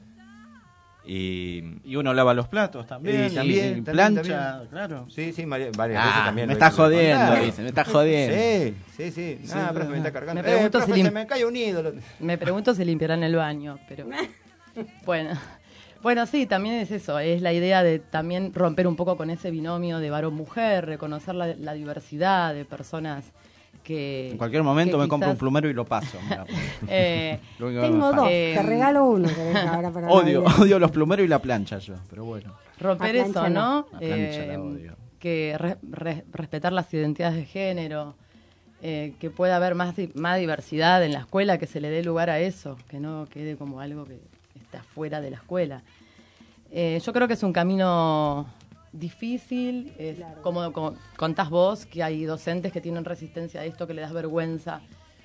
[SPEAKER 11] y,
[SPEAKER 17] y uno lava los platos también,
[SPEAKER 11] y también,
[SPEAKER 17] y
[SPEAKER 11] también,
[SPEAKER 17] plancha,
[SPEAKER 11] también.
[SPEAKER 17] claro.
[SPEAKER 11] Sí, sí, varias, varias
[SPEAKER 17] Ah,
[SPEAKER 11] veces también.
[SPEAKER 17] me
[SPEAKER 11] lo
[SPEAKER 17] está
[SPEAKER 11] hice, lo
[SPEAKER 17] jodiendo,
[SPEAKER 11] contaba.
[SPEAKER 17] dice, me está jodiendo.
[SPEAKER 11] Sí, sí, sí.
[SPEAKER 17] Sí,
[SPEAKER 11] Ah,
[SPEAKER 17] sí,
[SPEAKER 11] profe,
[SPEAKER 17] sí.
[SPEAKER 11] me está cargando.
[SPEAKER 10] Me pregunto
[SPEAKER 11] eh, profe,
[SPEAKER 10] si
[SPEAKER 11] se
[SPEAKER 10] lim-
[SPEAKER 11] me cae un ídolo.
[SPEAKER 10] Me pregunto si limpiarán el baño, pero bueno. Bueno, sí, también es eso, es la idea de también romper un poco con ese binomio de varón-mujer, reconocer la, la diversidad de personas que...
[SPEAKER 17] En cualquier momento
[SPEAKER 10] que
[SPEAKER 17] me compro un
[SPEAKER 10] quizás-
[SPEAKER 17] plumero y lo paso. mira.
[SPEAKER 10] Eh,
[SPEAKER 17] Lo único que
[SPEAKER 7] Tengo
[SPEAKER 17] me
[SPEAKER 7] dos,
[SPEAKER 17] falta.
[SPEAKER 7] te regalo uno. querés ahora para
[SPEAKER 17] Odio,
[SPEAKER 7] Navidad.
[SPEAKER 17] odio los plumeros y la plancha yo, pero bueno.
[SPEAKER 10] romper
[SPEAKER 7] La
[SPEAKER 10] eso,
[SPEAKER 7] plancha
[SPEAKER 10] ¿no?
[SPEAKER 7] no.
[SPEAKER 17] La plancha la
[SPEAKER 10] Eh,
[SPEAKER 17] odio.
[SPEAKER 10] que re- re- respetar las identidades de género, eh, que pueda haber más, di- más diversidad en la escuela, que se le dé lugar a eso, que no quede como algo que está fuera de la escuela. Eh, yo creo que es un camino difícil, es como, como contás vos, que hay docentes que tienen resistencia a esto, que le das vergüenza.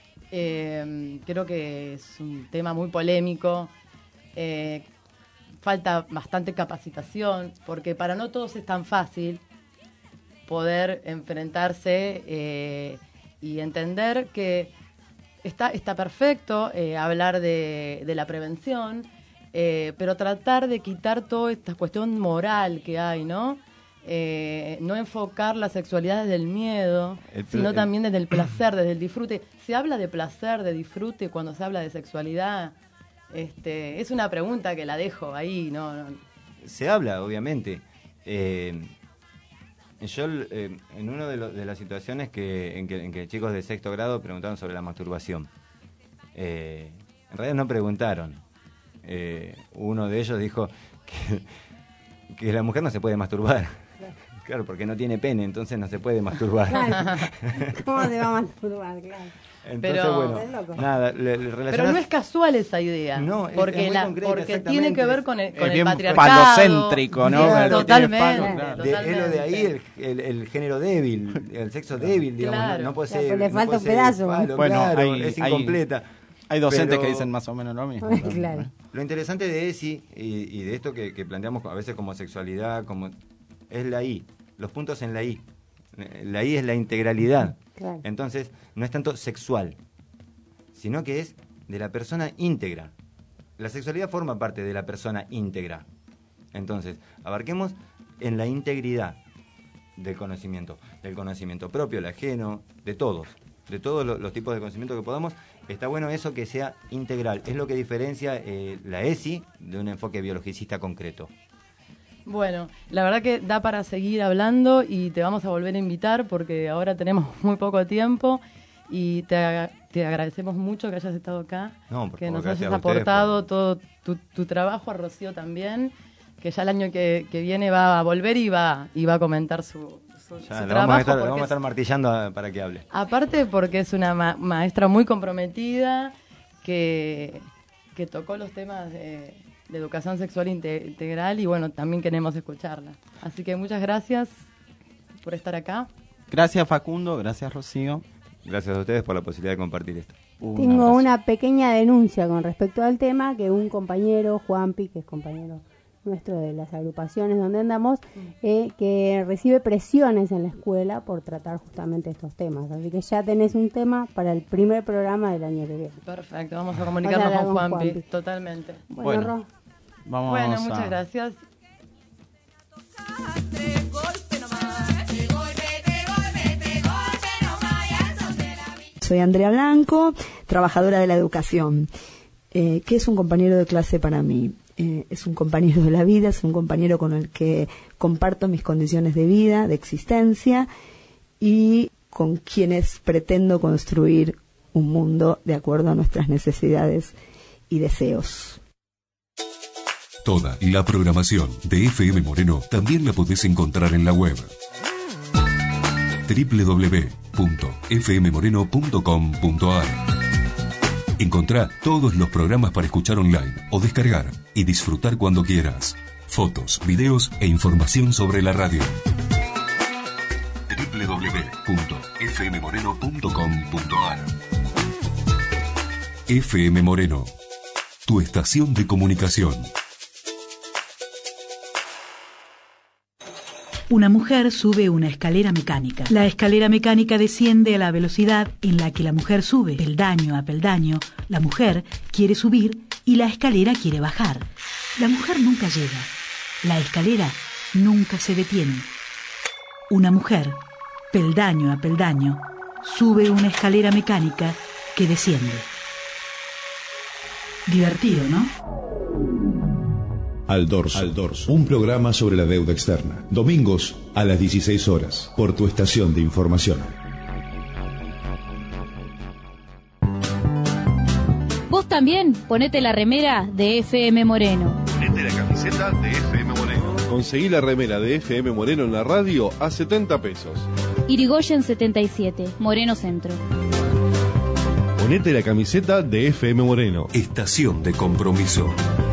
[SPEAKER 10] Eh, creo que es un tema muy polémico. Eh, falta bastante capacitación, porque para no todos es tan fácil poder enfrentarse eh, y entender que está, está perfecto eh, hablar de, de la prevención, eh, pero tratar de quitar toda esta cuestión moral que hay, ¿no? Eh, no enfocar la sexualidad desde el miedo,
[SPEAKER 11] El pla-
[SPEAKER 10] sino
[SPEAKER 11] el-
[SPEAKER 10] también desde el placer, desde el disfrute. ¿Se habla de placer, de disfrute cuando se habla de sexualidad? Este, es una pregunta que la dejo ahí, ¿no? no.
[SPEAKER 11] Se habla, obviamente. Eh, yo, eh, en una de, lo- de las situaciones que en, que en que chicos de sexto grado preguntaron sobre la masturbación, eh, en realidad no preguntaron. Eh, uno de ellos dijo que, que la mujer no se puede masturbar. Claro, porque no tiene pene, entonces no se puede masturbar.
[SPEAKER 7] Claro. ¿Cómo se va a masturbar? Claro.
[SPEAKER 11] Entonces,
[SPEAKER 10] Pero-
[SPEAKER 11] bueno, nada, le, le
[SPEAKER 10] Pero
[SPEAKER 11] relacionás-
[SPEAKER 10] no es casual esa idea.
[SPEAKER 11] No, es-
[SPEAKER 10] porque
[SPEAKER 11] es muy
[SPEAKER 10] la-
[SPEAKER 11] concreta,
[SPEAKER 10] porque
[SPEAKER 11] exactamente.
[SPEAKER 10] tiene que ver con el, con
[SPEAKER 17] Es
[SPEAKER 10] el
[SPEAKER 17] bien
[SPEAKER 10] patriarcado.
[SPEAKER 17] falocéntrico, ¿no?
[SPEAKER 10] Bien,
[SPEAKER 17] El-
[SPEAKER 10] totalmente.
[SPEAKER 17] tiene palo,
[SPEAKER 11] De, es lo de ahí
[SPEAKER 10] totalmente.
[SPEAKER 11] el, el, el género débil, el sexo débil, digamos,
[SPEAKER 10] Claro.
[SPEAKER 11] no, no puede
[SPEAKER 7] Claro,
[SPEAKER 11] ser.
[SPEAKER 7] pero le
[SPEAKER 11] no
[SPEAKER 7] falta
[SPEAKER 11] puede
[SPEAKER 7] un
[SPEAKER 11] ser
[SPEAKER 7] pedazo.
[SPEAKER 11] falo,
[SPEAKER 17] Bueno,
[SPEAKER 11] claro,
[SPEAKER 17] hay-
[SPEAKER 11] es
[SPEAKER 17] hay-
[SPEAKER 11] incompleta.
[SPEAKER 17] Hay docentes
[SPEAKER 11] Pero-
[SPEAKER 17] que dicen más o menos lo mismo.
[SPEAKER 7] Claro.
[SPEAKER 11] Lo interesante de ESI y, y de esto que, que planteamos a veces como sexualidad, como es la I, los puntos en la I. La I es la integralidad.
[SPEAKER 7] Claro.
[SPEAKER 11] Entonces, no es tanto sexual, sino que es de la persona íntegra. La sexualidad forma parte de la persona íntegra. Entonces, abarquemos en la integridad del conocimiento, del conocimiento propio, el ajeno, de todos, de todos los, los tipos de conocimiento que podamos. Está bueno eso que sea integral. Es lo que diferencia eh, la ESI de un enfoque biologicista concreto.
[SPEAKER 10] Bueno, la verdad que da para seguir hablando y te vamos a volver a invitar porque ahora tenemos muy poco tiempo y te, aga- te agradecemos mucho que hayas estado acá,
[SPEAKER 11] No, por
[SPEAKER 10] que
[SPEAKER 11] favor,
[SPEAKER 10] nos
[SPEAKER 11] gracias
[SPEAKER 10] hayas
[SPEAKER 11] a ustedes
[SPEAKER 10] aportado todo tu, tu trabajo, a Rocío también, que ya el año que, que viene va a volver y va, y va a comentar su, su,
[SPEAKER 11] Ya,
[SPEAKER 10] su
[SPEAKER 11] la
[SPEAKER 10] trabajo.
[SPEAKER 11] vamos a estar, la
[SPEAKER 10] porque
[SPEAKER 11] vamos a
[SPEAKER 10] es-
[SPEAKER 11] estar martillando a- para que hable.
[SPEAKER 10] Aparte porque es una ma- maestra muy comprometida que, que tocó los temas de, de educación sexual inte- integral y bueno, también queremos escucharla. Así que muchas gracias por estar acá.
[SPEAKER 17] Gracias Facundo, gracias Rocío.
[SPEAKER 11] Gracias a ustedes por la posibilidad de compartir esto.
[SPEAKER 17] Un
[SPEAKER 7] Tengo
[SPEAKER 17] abrazo.
[SPEAKER 7] una pequeña denuncia con respecto al tema, que un compañero, Juanpi, que es compañero nuestro de las agrupaciones donde andamos, eh, que recibe presiones en la escuela por tratar justamente estos temas. Así que ya tenés un tema para el primer programa del año que viene.
[SPEAKER 10] Perfecto, vamos a comunicarnos
[SPEAKER 7] hablar
[SPEAKER 10] con
[SPEAKER 7] con
[SPEAKER 10] Juanpi,
[SPEAKER 7] Juanpi.
[SPEAKER 10] totalmente.
[SPEAKER 7] Bueno,
[SPEAKER 17] Bueno,
[SPEAKER 7] Ro,
[SPEAKER 17] Vamos
[SPEAKER 10] Bueno,
[SPEAKER 17] a-
[SPEAKER 10] muchas gracias.
[SPEAKER 6] Soy Andrea Blanco, trabajadora de la educación. Eh, ¿Qué es un compañero de clase para mí? Eh, es un compañero de la vida, es un compañero con el que comparto mis condiciones de vida, de existencia, y con quienes pretendo construir un mundo de acuerdo a nuestras necesidades y deseos.
[SPEAKER 1] Toda la programación de F M Moreno también la podés encontrar en la web doble u doble u doble u punto f m moreno punto com punto a r. Encontrá todos los programas para escuchar online o descargar y disfrutar cuando quieras. Fotos, videos e información sobre la radio. doble u doble u doble u punto f m moreno punto com punto a r. F M Moreno, tu estación de comunicación.
[SPEAKER 14] Una mujer sube una escalera mecánica. La escalera mecánica desciende a la velocidad en la que la mujer sube. Peldaño a peldaño, la mujer quiere subir y la escalera quiere bajar. La mujer nunca llega. La escalera nunca se detiene. Una mujer, peldaño a peldaño, sube una escalera mecánica que desciende. Divertido, ¿no?
[SPEAKER 15] Al dorso. Al dorso. Un programa sobre la deuda externa. Domingos a las dieciséis horas por tu estación de información.
[SPEAKER 16] Vos también ponete la remera de F M Moreno.
[SPEAKER 18] Ponete la camiseta de F M Moreno. Conseguí la remera de F M Moreno en la radio a setenta pesos.
[SPEAKER 16] Irigoyen setenta y siete, Moreno Centro.
[SPEAKER 18] Ponete la camiseta de F M Moreno.
[SPEAKER 1] Estación de compromiso.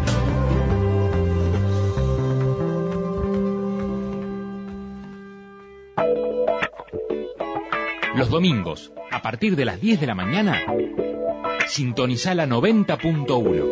[SPEAKER 19] Los domingos, a partir de las diez de la mañana, sintoniza la noventa punto uno.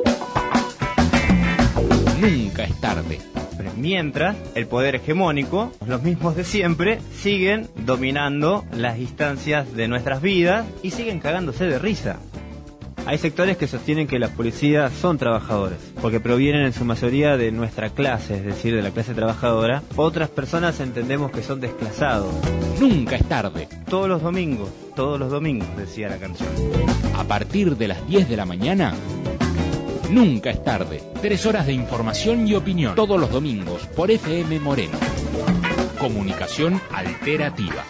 [SPEAKER 19] Nunca es tarde.
[SPEAKER 20] Mientras, el poder hegemónico, los mismos de siempre, siguen dominando las instancias de nuestras vidas y siguen cagándose de risa. Hay sectores que sostienen que las policías son trabajadores, porque provienen en su mayoría de nuestra clase, es decir, de la clase trabajadora. Otras personas entendemos que son desclasados.
[SPEAKER 19] Nunca es tarde.
[SPEAKER 20] Todos los domingos, todos los domingos, decía la canción.
[SPEAKER 19] A partir de las diez de la mañana, nunca es tarde. Tres horas de información y opinión, todos los domingos, por F M Moreno. Comunicación alternativa.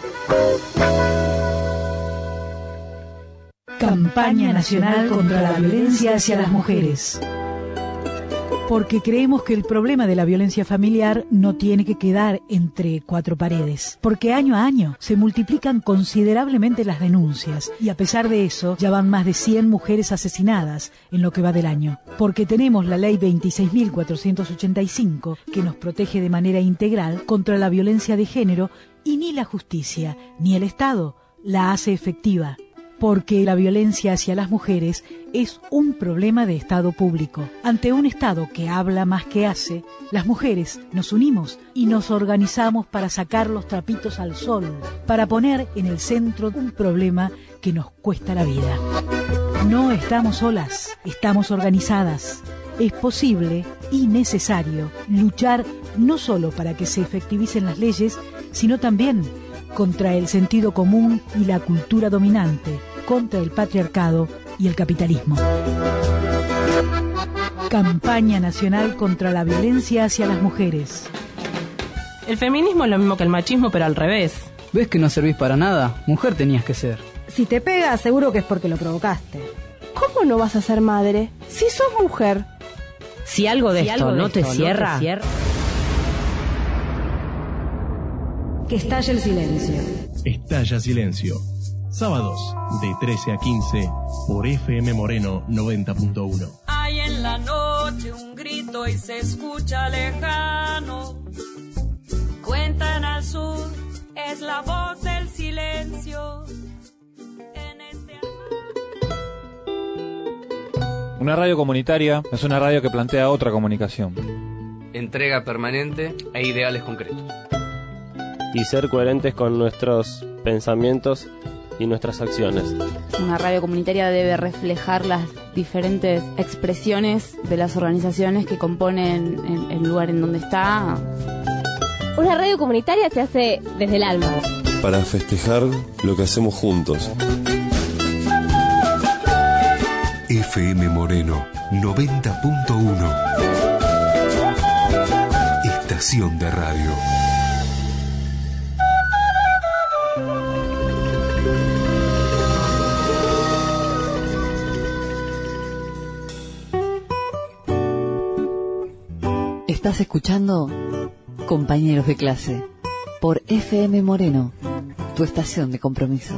[SPEAKER 14] Campaña Nacional contra la Violencia hacia las Mujeres. Porque creemos que el problema de la violencia familiar no tiene que quedar entre cuatro paredes. Porque año a año se multiplican considerablemente las denuncias y a pesar de eso ya van más de cien mujeres asesinadas en lo que va del año. Porque tenemos la ley veintiséis mil cuatrocientos ochenta y cinco que nos protege de manera integral contra la violencia de género y ni la justicia ni el Estado la hace efectiva. Porque la violencia hacia las mujeres es un problema de Estado público. Ante un Estado que habla más que hace, las mujeres nos unimos y nos organizamos para sacar los trapitos al sol, para poner en el centro un problema que nos cuesta la vida. No estamos solas, estamos organizadas. Es posible y necesario luchar no solo para que se efectivicen las leyes, sino también contra el sentido común y la cultura dominante, contra el patriarcado y el capitalismo. Campaña Nacional contra la Violencia hacia las Mujeres.
[SPEAKER 12] El feminismo es lo mismo que el machismo, pero al revés.
[SPEAKER 13] ¿Ves que no servís para nada? Mujer tenías que ser.
[SPEAKER 21] Si te pega, seguro que es porque lo provocaste.
[SPEAKER 12] ¿Cómo no vas a ser madre si sos mujer?
[SPEAKER 22] Si algo de
[SPEAKER 21] Si
[SPEAKER 22] esto,
[SPEAKER 21] algo de
[SPEAKER 22] no,
[SPEAKER 21] esto
[SPEAKER 22] te
[SPEAKER 21] no te
[SPEAKER 22] cierra,
[SPEAKER 21] cierra. Que estalle el silencio.
[SPEAKER 23] Estalla Silencio. Sábados de trece a quince por F M Moreno noventa punto uno.
[SPEAKER 24] Hay en la noche un grito y se escucha lejano. Cuentan al sur, es la voz del silencio. En este...
[SPEAKER 25] Una radio comunitaria es una radio que plantea otra comunicación.
[SPEAKER 26] Entrega permanente e ideales concretos.
[SPEAKER 28] Y ser coherentes con nuestros pensamientos y nuestras acciones.
[SPEAKER 30] Una radio comunitaria debe reflejar las diferentes expresiones de las organizaciones que componen el, el lugar en donde está.
[SPEAKER 29] Una radio comunitaria se hace desde el alma.
[SPEAKER 31] Para festejar lo que hacemos juntos.
[SPEAKER 1] F M Moreno noventa punto uno. Estación de radio.
[SPEAKER 3] Estás escuchando Compañeros de Clase por F M Moreno, tu estación de compromiso.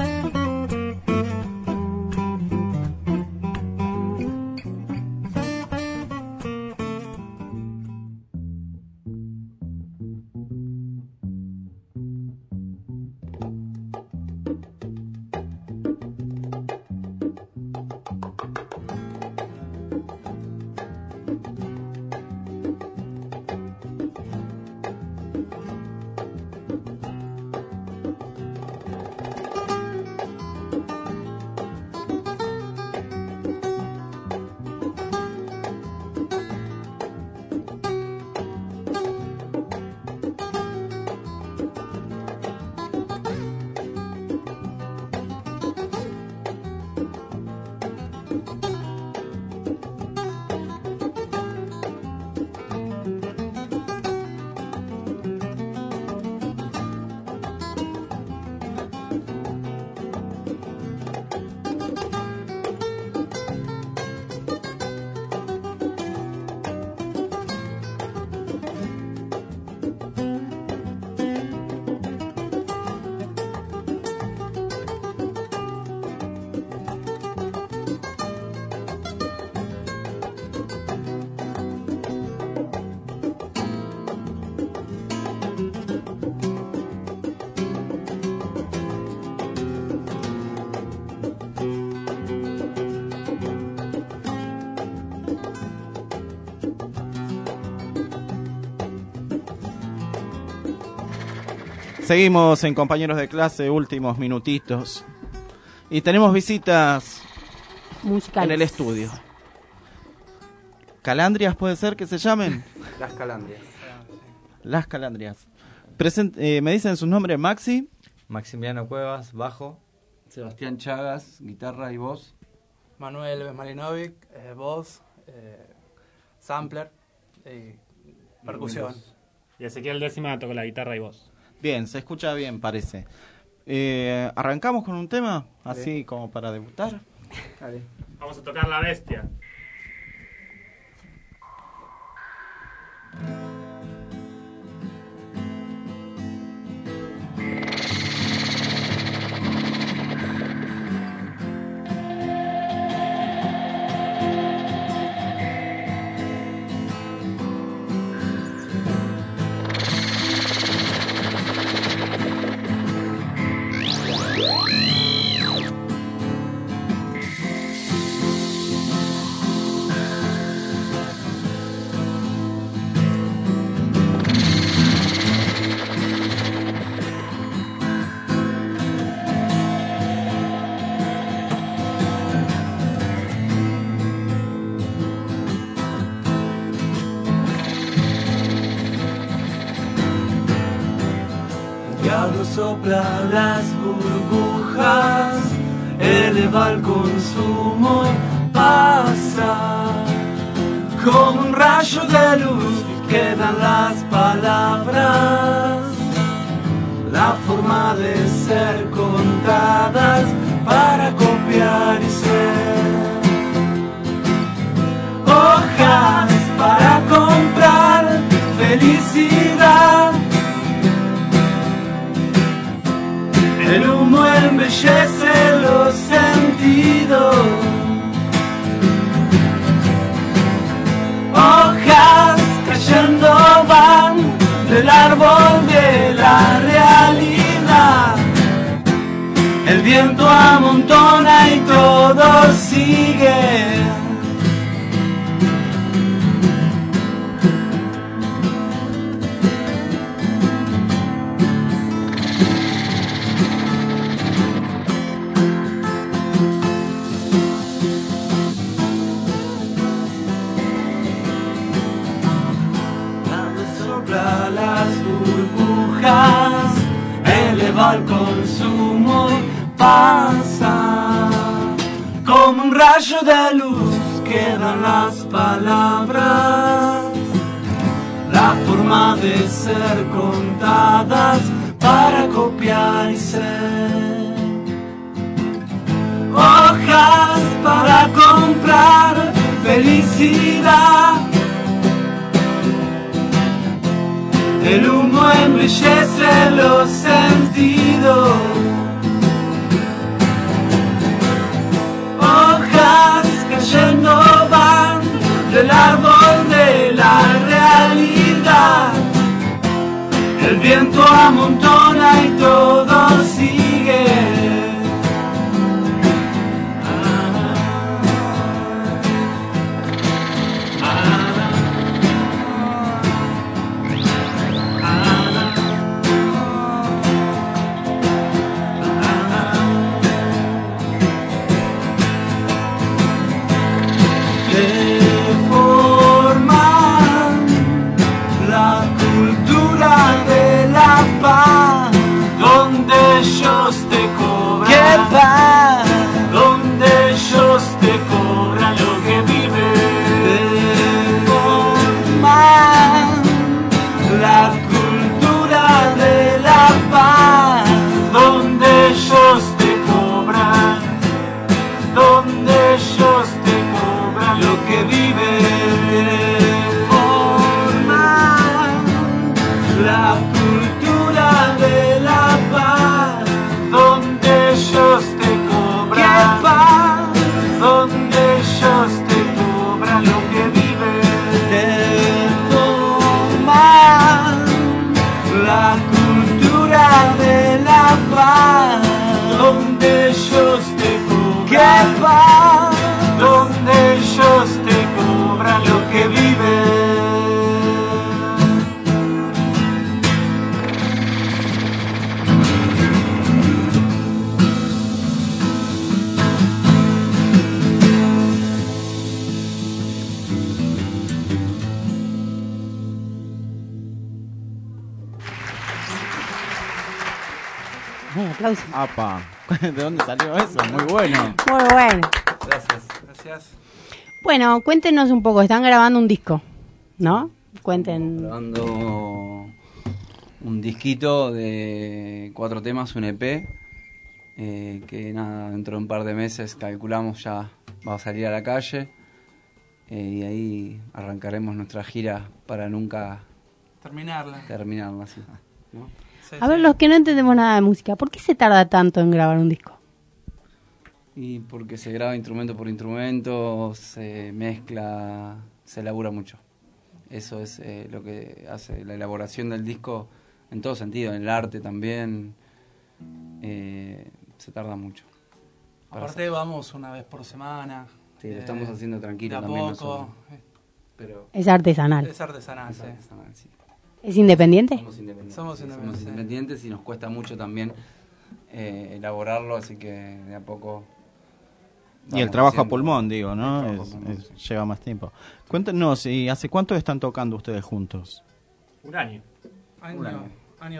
[SPEAKER 17] Seguimos en Compañeros de Clase, últimos minutitos. Y tenemos visitas
[SPEAKER 7] musicales
[SPEAKER 17] en el estudio. ¿Calandrias puede ser que se llamen?
[SPEAKER 11] Las Calandrias.
[SPEAKER 17] Las Calandrias. Present, eh, ¿Me dicen sus nombres? Maxi.
[SPEAKER 11] Maximiliano Cuevas, bajo.
[SPEAKER 32] Sebastián Chagas, guitarra y voz.
[SPEAKER 33] Manuel Besmalinovic, eh, voz, eh, sampler y percusión.
[SPEAKER 34] Y Ezequiel Décima toca la guitarra y voz.
[SPEAKER 17] Bien, se escucha bien, parece. Eh, ¿Arrancamos con un tema? Así sí. Como para debutar.
[SPEAKER 34] Dale. Vamos a tocar La Bestia.
[SPEAKER 2] diablo sopla las burbujas, eleva el consumo, pasa como un rayo de luz, quedan las palabras, la forma de ser contadas para copiar y ser. Hojas para comprar felicidad, el humo embellece los sentidos. Hojas cayendo van del árbol de la realidad, el viento amontona y todo sigue. Eleva el consumo, pasa como un rayo de luz, quedan las palabras, la forma de ser contadas para copiar y ser. Hojas para comprar felicidad, el humo embellece los sentidos. Hojas cayendo van del árbol de la realidad, el viento amontona y todo sigue. Donde ellos te cobran, ¿qué paz? Donde ellos te cobran lo que viven. Forman la cultura de la paz, donde ellos te cobran, donde ellos te cobran lo que viven. Forman la cultura de la paz, donde ellos te cobran, ¿qué paz? Donde ellos te cobran lo que viven. Te toman la cultura de la paz, donde ellos te cobran, ¿qué paz? Donde ellos te cobran lo que viven.
[SPEAKER 7] Aplausos.
[SPEAKER 17] Apa, ¿de dónde salió eso? Muy bueno.
[SPEAKER 7] Muy bueno.
[SPEAKER 33] Gracias. Gracias.
[SPEAKER 7] Bueno, cuéntenos un poco. Están grabando un disco, ¿no? Cuenten.
[SPEAKER 32] Grabando un disquito de cuatro temas, un E P, eh, que nada, dentro de un par de meses calculamos ya va a salir a la calle, eh, y ahí arrancaremos nuestra gira para nunca
[SPEAKER 33] terminarla.
[SPEAKER 32] Terminarla, sí. ¿No?
[SPEAKER 33] Sí,
[SPEAKER 7] A ver,
[SPEAKER 33] sí.
[SPEAKER 7] los que no entendemos nada de música, ¿por qué se tarda tanto en grabar un disco?
[SPEAKER 32] Y porque se graba instrumento por instrumento, se mezcla, se elabora mucho. Eso es eh, lo que hace la elaboración del disco en todo sentido, en el arte también, eh, se tarda mucho.
[SPEAKER 33] Aparte vamos una vez por semana.
[SPEAKER 32] Sí, lo
[SPEAKER 33] eh,
[SPEAKER 32] estamos haciendo tranquilo
[SPEAKER 33] de a
[SPEAKER 32] también
[SPEAKER 33] poco.
[SPEAKER 32] nosotros. Pero
[SPEAKER 7] Es artesanal.
[SPEAKER 33] Es artesanal,
[SPEAKER 32] es
[SPEAKER 33] sí.
[SPEAKER 32] artesanal, sí.
[SPEAKER 7] ¿Es independiente?
[SPEAKER 32] Somos independientes.
[SPEAKER 33] Somos
[SPEAKER 32] sí,
[SPEAKER 33] independientes,
[SPEAKER 32] somos
[SPEAKER 33] sí.
[SPEAKER 32] independientes y nos cuesta mucho también eh, elaborarlo, así que de a poco.
[SPEAKER 17] Y el
[SPEAKER 32] vamos
[SPEAKER 17] trabajo
[SPEAKER 32] haciendo-
[SPEAKER 17] a pulmón, digo, ¿no?
[SPEAKER 32] El trabajo
[SPEAKER 17] Es-
[SPEAKER 32] a pulmón,
[SPEAKER 17] es- lleva más tiempo. Cuéntenos, ¿y hace cuánto están tocando ustedes juntos?
[SPEAKER 34] Un año.
[SPEAKER 33] Año,
[SPEAKER 32] Un año.
[SPEAKER 33] año dos.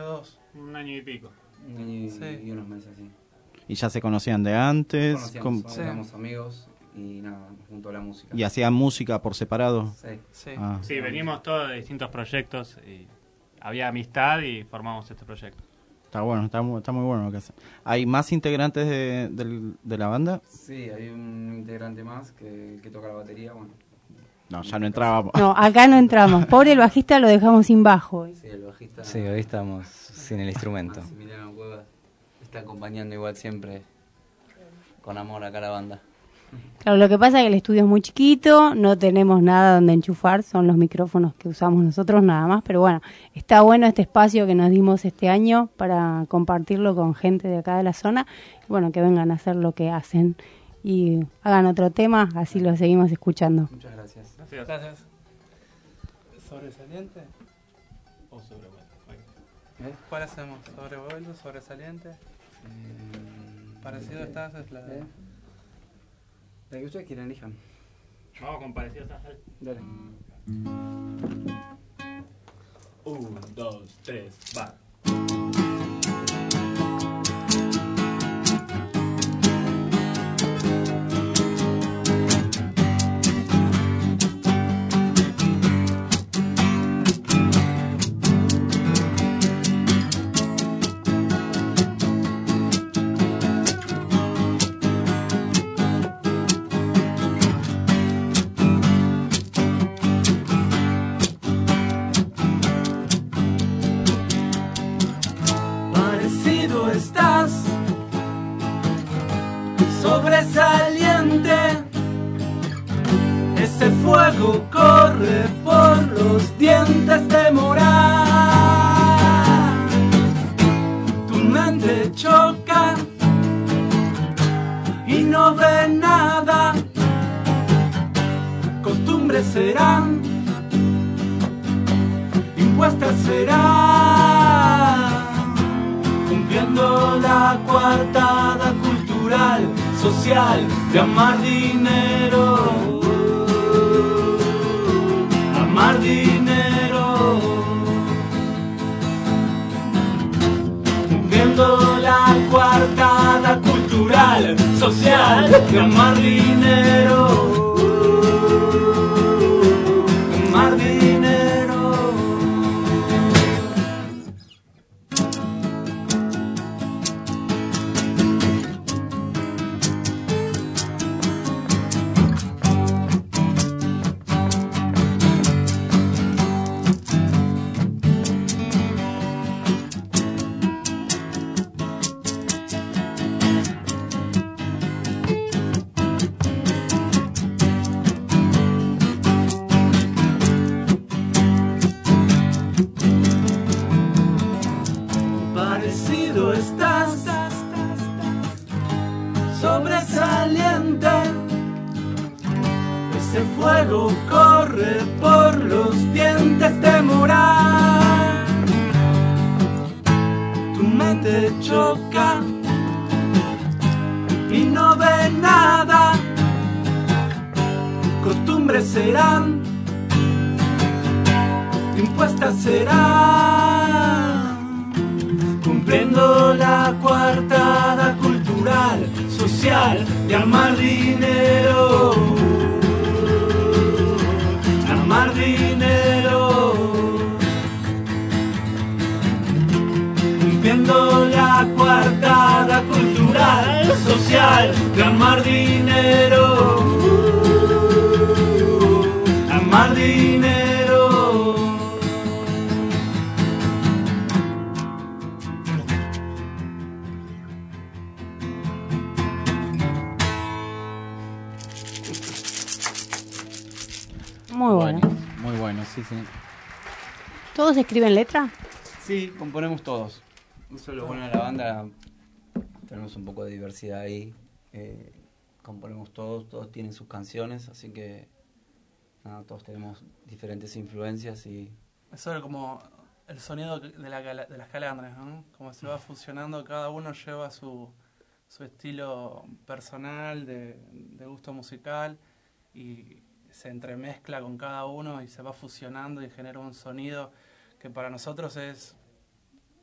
[SPEAKER 34] Un año y pico.
[SPEAKER 32] Un año y,
[SPEAKER 33] Sí.
[SPEAKER 32] y unos meses, sí.
[SPEAKER 17] ¿Y ya se conocían de antes?
[SPEAKER 32] Conocíamos,
[SPEAKER 17] ¿Cómo-
[SPEAKER 32] somos- éramos amigos y nada, junto a la música.
[SPEAKER 17] ¿Y hacían música por separado?
[SPEAKER 32] Sí.
[SPEAKER 33] Sí.
[SPEAKER 17] Ah.
[SPEAKER 34] Sí, venimos todos de distintos proyectos y había amistad y formamos este proyecto.
[SPEAKER 17] Está bueno, está muy, está muy bueno lo que hacen. ¿Hay más integrantes de, del- de la banda?
[SPEAKER 32] Sí, hay un integrante más que, que toca la batería, bueno.
[SPEAKER 17] No, ya no entrábamos.
[SPEAKER 7] No, acá no entramos. Pobre el bajista, lo dejamos sin bajo.
[SPEAKER 32] Sí, el bajista.
[SPEAKER 11] Sí, hoy estamos sin el instrumento.
[SPEAKER 32] Maximiliano Cuevas está acompañando igual siempre con amor acá a la banda.
[SPEAKER 7] Claro, lo que pasa es que el estudio es muy chiquito, no tenemos nada donde enchufar, son los micrófonos que usamos nosotros nada más, pero bueno, está bueno este espacio que nos dimos este año para compartirlo con gente de acá de la zona, y bueno, que vengan a hacer lo que hacen y hagan otro tema, así lo seguimos escuchando.
[SPEAKER 32] Muchas gracias.
[SPEAKER 33] Gracias. Gracias. ¿Sobresaliente?
[SPEAKER 34] O sobrevuelto.
[SPEAKER 32] ¿Eh?
[SPEAKER 33] ¿Cuál hacemos? ¿Sobrevuelto? ¿Sobresaliente?
[SPEAKER 32] Mm,
[SPEAKER 33] Parecido
[SPEAKER 32] ¿eh?
[SPEAKER 33] estás, es la...
[SPEAKER 32] ¿Eh? La que ustedes quieran, elijan.
[SPEAKER 34] Vamos con parecido a Sal.
[SPEAKER 32] Dale.
[SPEAKER 34] Un, dos, tres, va.
[SPEAKER 2] Parecido estás, sobresaliente. Ese fuego corre por los dientes de morar. Tu mente choca y no ve nada. Costumbres serán, impuestas serán. Cumpliendo la coartada cultural, social, de amar dinero, amar dinero. Cumpliendo la coartada cultural, social, de amar dinero, amar dinero. Parecido estás, sobresaliente. Ese fuego corre por los dientes de morar. Tu mente choca y no ve nada. Costumbres serán, impuestas serán. Cumpliendo la coartada cultural, social, de amar dinero, amar dinero. Cumpliendo la coartada cultural, social, de amar dinero, amar dinero.
[SPEAKER 7] Muy bueno.
[SPEAKER 17] Muy bueno, sí, sí.
[SPEAKER 7] ¿Todos escriben letra?
[SPEAKER 32] Sí, componemos todos. Eso es lo bueno de la banda. Tenemos un poco de diversidad ahí. Eh, componemos todos, todos tienen sus canciones, así que nada, todos tenemos diferentes influencias y...
[SPEAKER 33] Eso es como el sonido de, la, cala- de las calandras, ¿no? Como se va fusionando, cada uno lleva su, su estilo personal, de, de gusto musical, y se entremezcla con cada uno y se va fusionando y genera un sonido que para nosotros es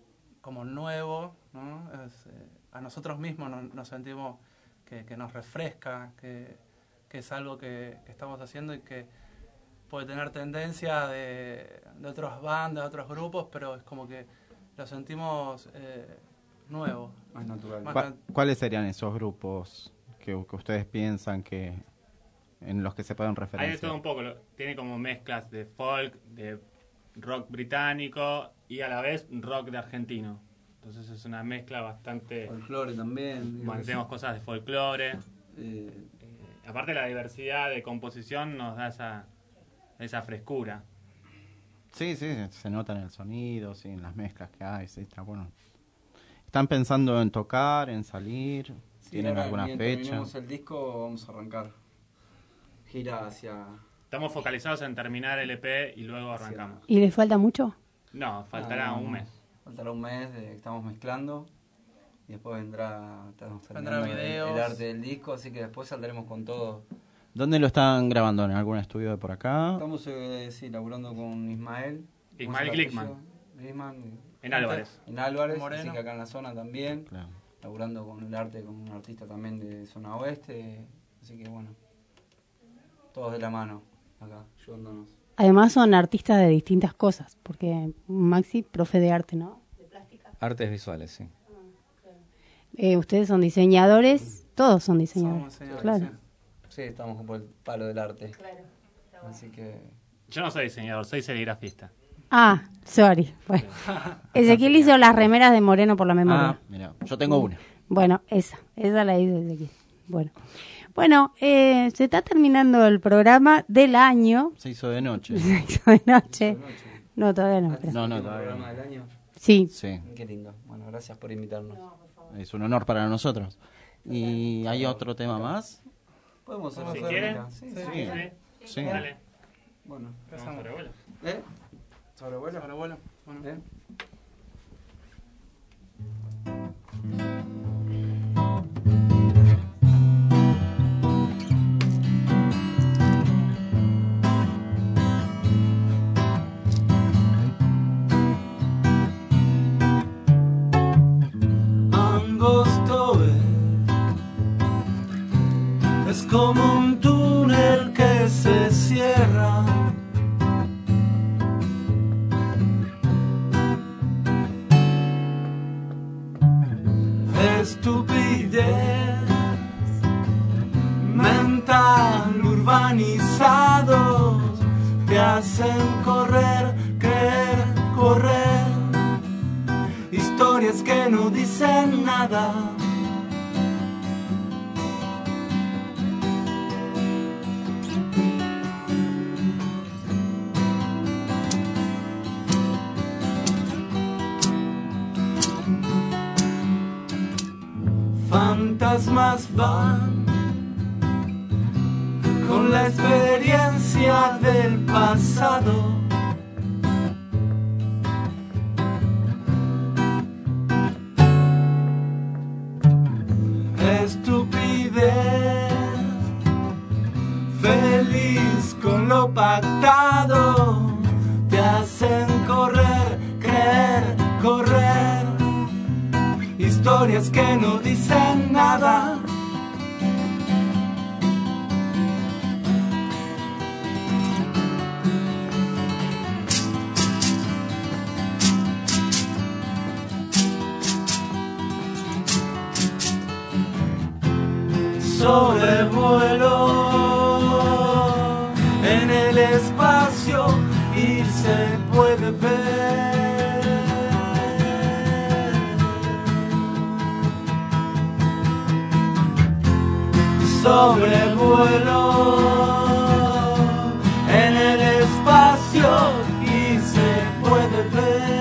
[SPEAKER 33] como nuevo, ¿no? Es, eh, a nosotros mismos nos, nos sentimos que, que nos refresca, que, que es algo que, que estamos haciendo y que puede tener tendencia de, de otras bandas, de otros grupos, pero es como que lo sentimos eh, nuevo.
[SPEAKER 32] Más natural.
[SPEAKER 17] ¿Cu ¿Cuáles serían esos grupos que, que ustedes piensan que en los que se pueden referenciar?
[SPEAKER 34] Hay de todo un poco, tiene como mezclas de folk, de rock británico y a la vez rock de argentino. Entonces es una mezcla bastante...
[SPEAKER 32] Folclore también.
[SPEAKER 34] Mantenemos cosas de folclore.
[SPEAKER 32] Eh,
[SPEAKER 34] eh, aparte la diversidad de composición nos da esa, esa frescura.
[SPEAKER 17] Sí, sí, se nota en el sonido, sí, en las mezclas que hay, sí, está bueno. ¿Están pensando en tocar, en salir?
[SPEAKER 32] Sí,
[SPEAKER 17] ¿Tienen
[SPEAKER 32] ahora,
[SPEAKER 17] alguna
[SPEAKER 32] mientras
[SPEAKER 17] fecha?
[SPEAKER 32] terminemos el disco, vamos a arrancar. Gira hacia...
[SPEAKER 34] Estamos focalizados en terminar el E P y luego arrancamos.
[SPEAKER 7] ¿Y les falta mucho?
[SPEAKER 34] No, faltará
[SPEAKER 32] no, no,
[SPEAKER 34] un mes.
[SPEAKER 32] Faltará un mes de que estamos mezclando. Y después vendrá, estamos
[SPEAKER 33] Vendrá
[SPEAKER 32] terminando el,
[SPEAKER 33] videos.
[SPEAKER 32] el arte del disco, así que después saldremos con todo.
[SPEAKER 17] ¿Dónde lo están grabando? ¿En algún estudio de por acá?
[SPEAKER 32] Estamos, eh, sí, laburando con Ismael.
[SPEAKER 34] Ismael Glickman.
[SPEAKER 32] Glickman.
[SPEAKER 34] En Álvarez.
[SPEAKER 32] En Álvarez,
[SPEAKER 33] Moreno.
[SPEAKER 32] así que acá en la zona también.
[SPEAKER 17] Claro.
[SPEAKER 32] Laburando con el arte, con un artista también de zona oeste. Así que bueno, todos de la mano acá, ayudándonos.
[SPEAKER 7] Además son artistas de distintas cosas, porque Maxi, profe de arte, ¿no?
[SPEAKER 11] Artes visuales, sí.
[SPEAKER 7] Eh, ustedes son diseñadores, todos son diseñadores.
[SPEAKER 32] Somos diseñadores,
[SPEAKER 7] claro.
[SPEAKER 32] sí. Sí, estamos por el palo del arte. Claro. Así que...
[SPEAKER 34] Yo no soy diseñador, soy serigrafista.
[SPEAKER 7] Ah, sorry. Bueno. Ezequiel hizo las remeras de Moreno por la memoria.
[SPEAKER 17] Ah, mira, yo tengo una.
[SPEAKER 7] Bueno, esa, esa la hizo Ezequiel. Bueno, bueno eh, se está terminando el programa del año.
[SPEAKER 17] Se hizo de noche.
[SPEAKER 7] Se hizo de noche. No, todavía no. Pero...
[SPEAKER 17] No, no,
[SPEAKER 32] ¿El
[SPEAKER 17] todavía no.
[SPEAKER 32] programa del año?
[SPEAKER 7] Sí.
[SPEAKER 17] Sí.
[SPEAKER 32] Qué lindo. Bueno, gracias por invitarnos.
[SPEAKER 17] Es un honor para nosotros. ¿Y hay otro tema más?
[SPEAKER 32] Podemos hacer
[SPEAKER 34] Si
[SPEAKER 32] una
[SPEAKER 34] quieren.
[SPEAKER 32] pregunta. Sí,
[SPEAKER 34] Sí,
[SPEAKER 32] sí.
[SPEAKER 34] sí.
[SPEAKER 17] Sí.
[SPEAKER 34] Dale.
[SPEAKER 32] Bueno,
[SPEAKER 34] Vamos sobrevuelo.
[SPEAKER 32] ¿eh? ¿Sobrevuelo?
[SPEAKER 33] Sobrevuelo. Bueno.
[SPEAKER 32] ¿Eh?
[SPEAKER 2] Angosto es como un túnel que se cierra. Estupidez mental, urbanizados te hacen correr, creer, correr. Historias que no dicen nada. Fantasmas van con la experiencia del pasado. Estupidez, feliz con lo pactado, te hacen correr, creer, correr. Historias que no dicen nada. Sobrevuelo en el espacio y se puede ver sobrevuelo en el espacio y se puede ver.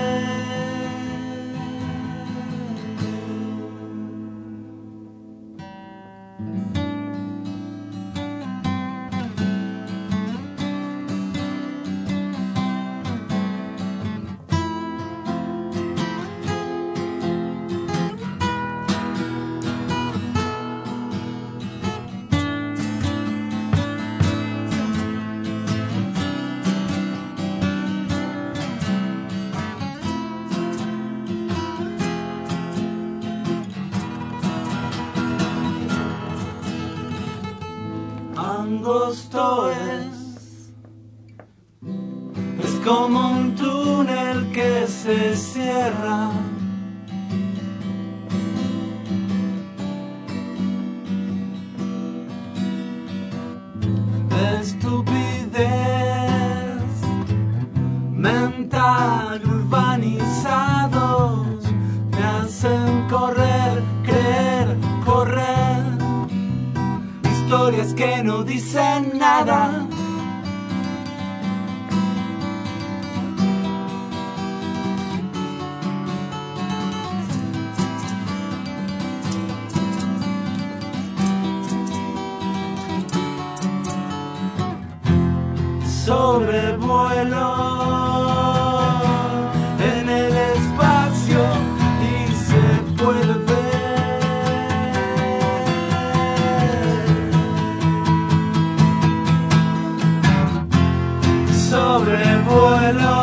[SPEAKER 2] como un túnel que se cierra. De estupidez mental, urbanizados me hacen correr, creer, correr, historias que no dicen nada. Sobrevuelo en el espacio y se puede ver sobrevuelo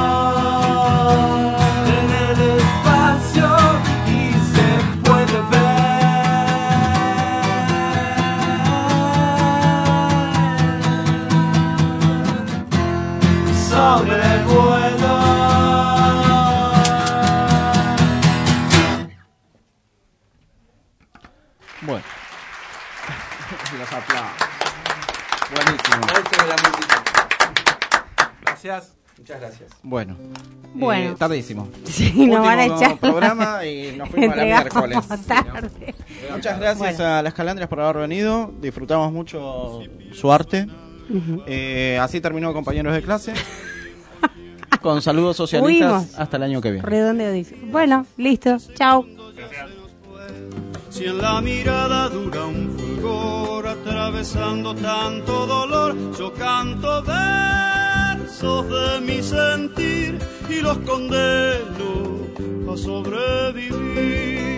[SPEAKER 2] en el espacio y se puede ver sobrevuelo.
[SPEAKER 17] Bueno. Los aplausos. Buenísimo.
[SPEAKER 32] Voces de la música. Gracias. Muchas gracias.
[SPEAKER 17] Bueno.
[SPEAKER 7] Bueno.
[SPEAKER 17] Eh, tardísimo.
[SPEAKER 7] Sí, nos
[SPEAKER 17] Último
[SPEAKER 7] van a echar.
[SPEAKER 17] programa y nos fuimos a la
[SPEAKER 7] Entregamos
[SPEAKER 17] miércoles.
[SPEAKER 7] tarde.
[SPEAKER 17] Muchas gracias
[SPEAKER 7] Bueno.
[SPEAKER 17] a las Calandrias por haber venido. Disfrutamos mucho su arte.
[SPEAKER 7] Ujú.
[SPEAKER 17] Eh, así terminó Compañeros de Clase. Con saludos socialistas.
[SPEAKER 7] Huimos.
[SPEAKER 17] Hasta el año que viene.
[SPEAKER 7] Redondeo dice. Bueno, listo. Chau.
[SPEAKER 4] Si en la mirada dura un fulgor, atravesando tanto dolor, yo canto versos de mi sentir y los condeno a sobrevivir.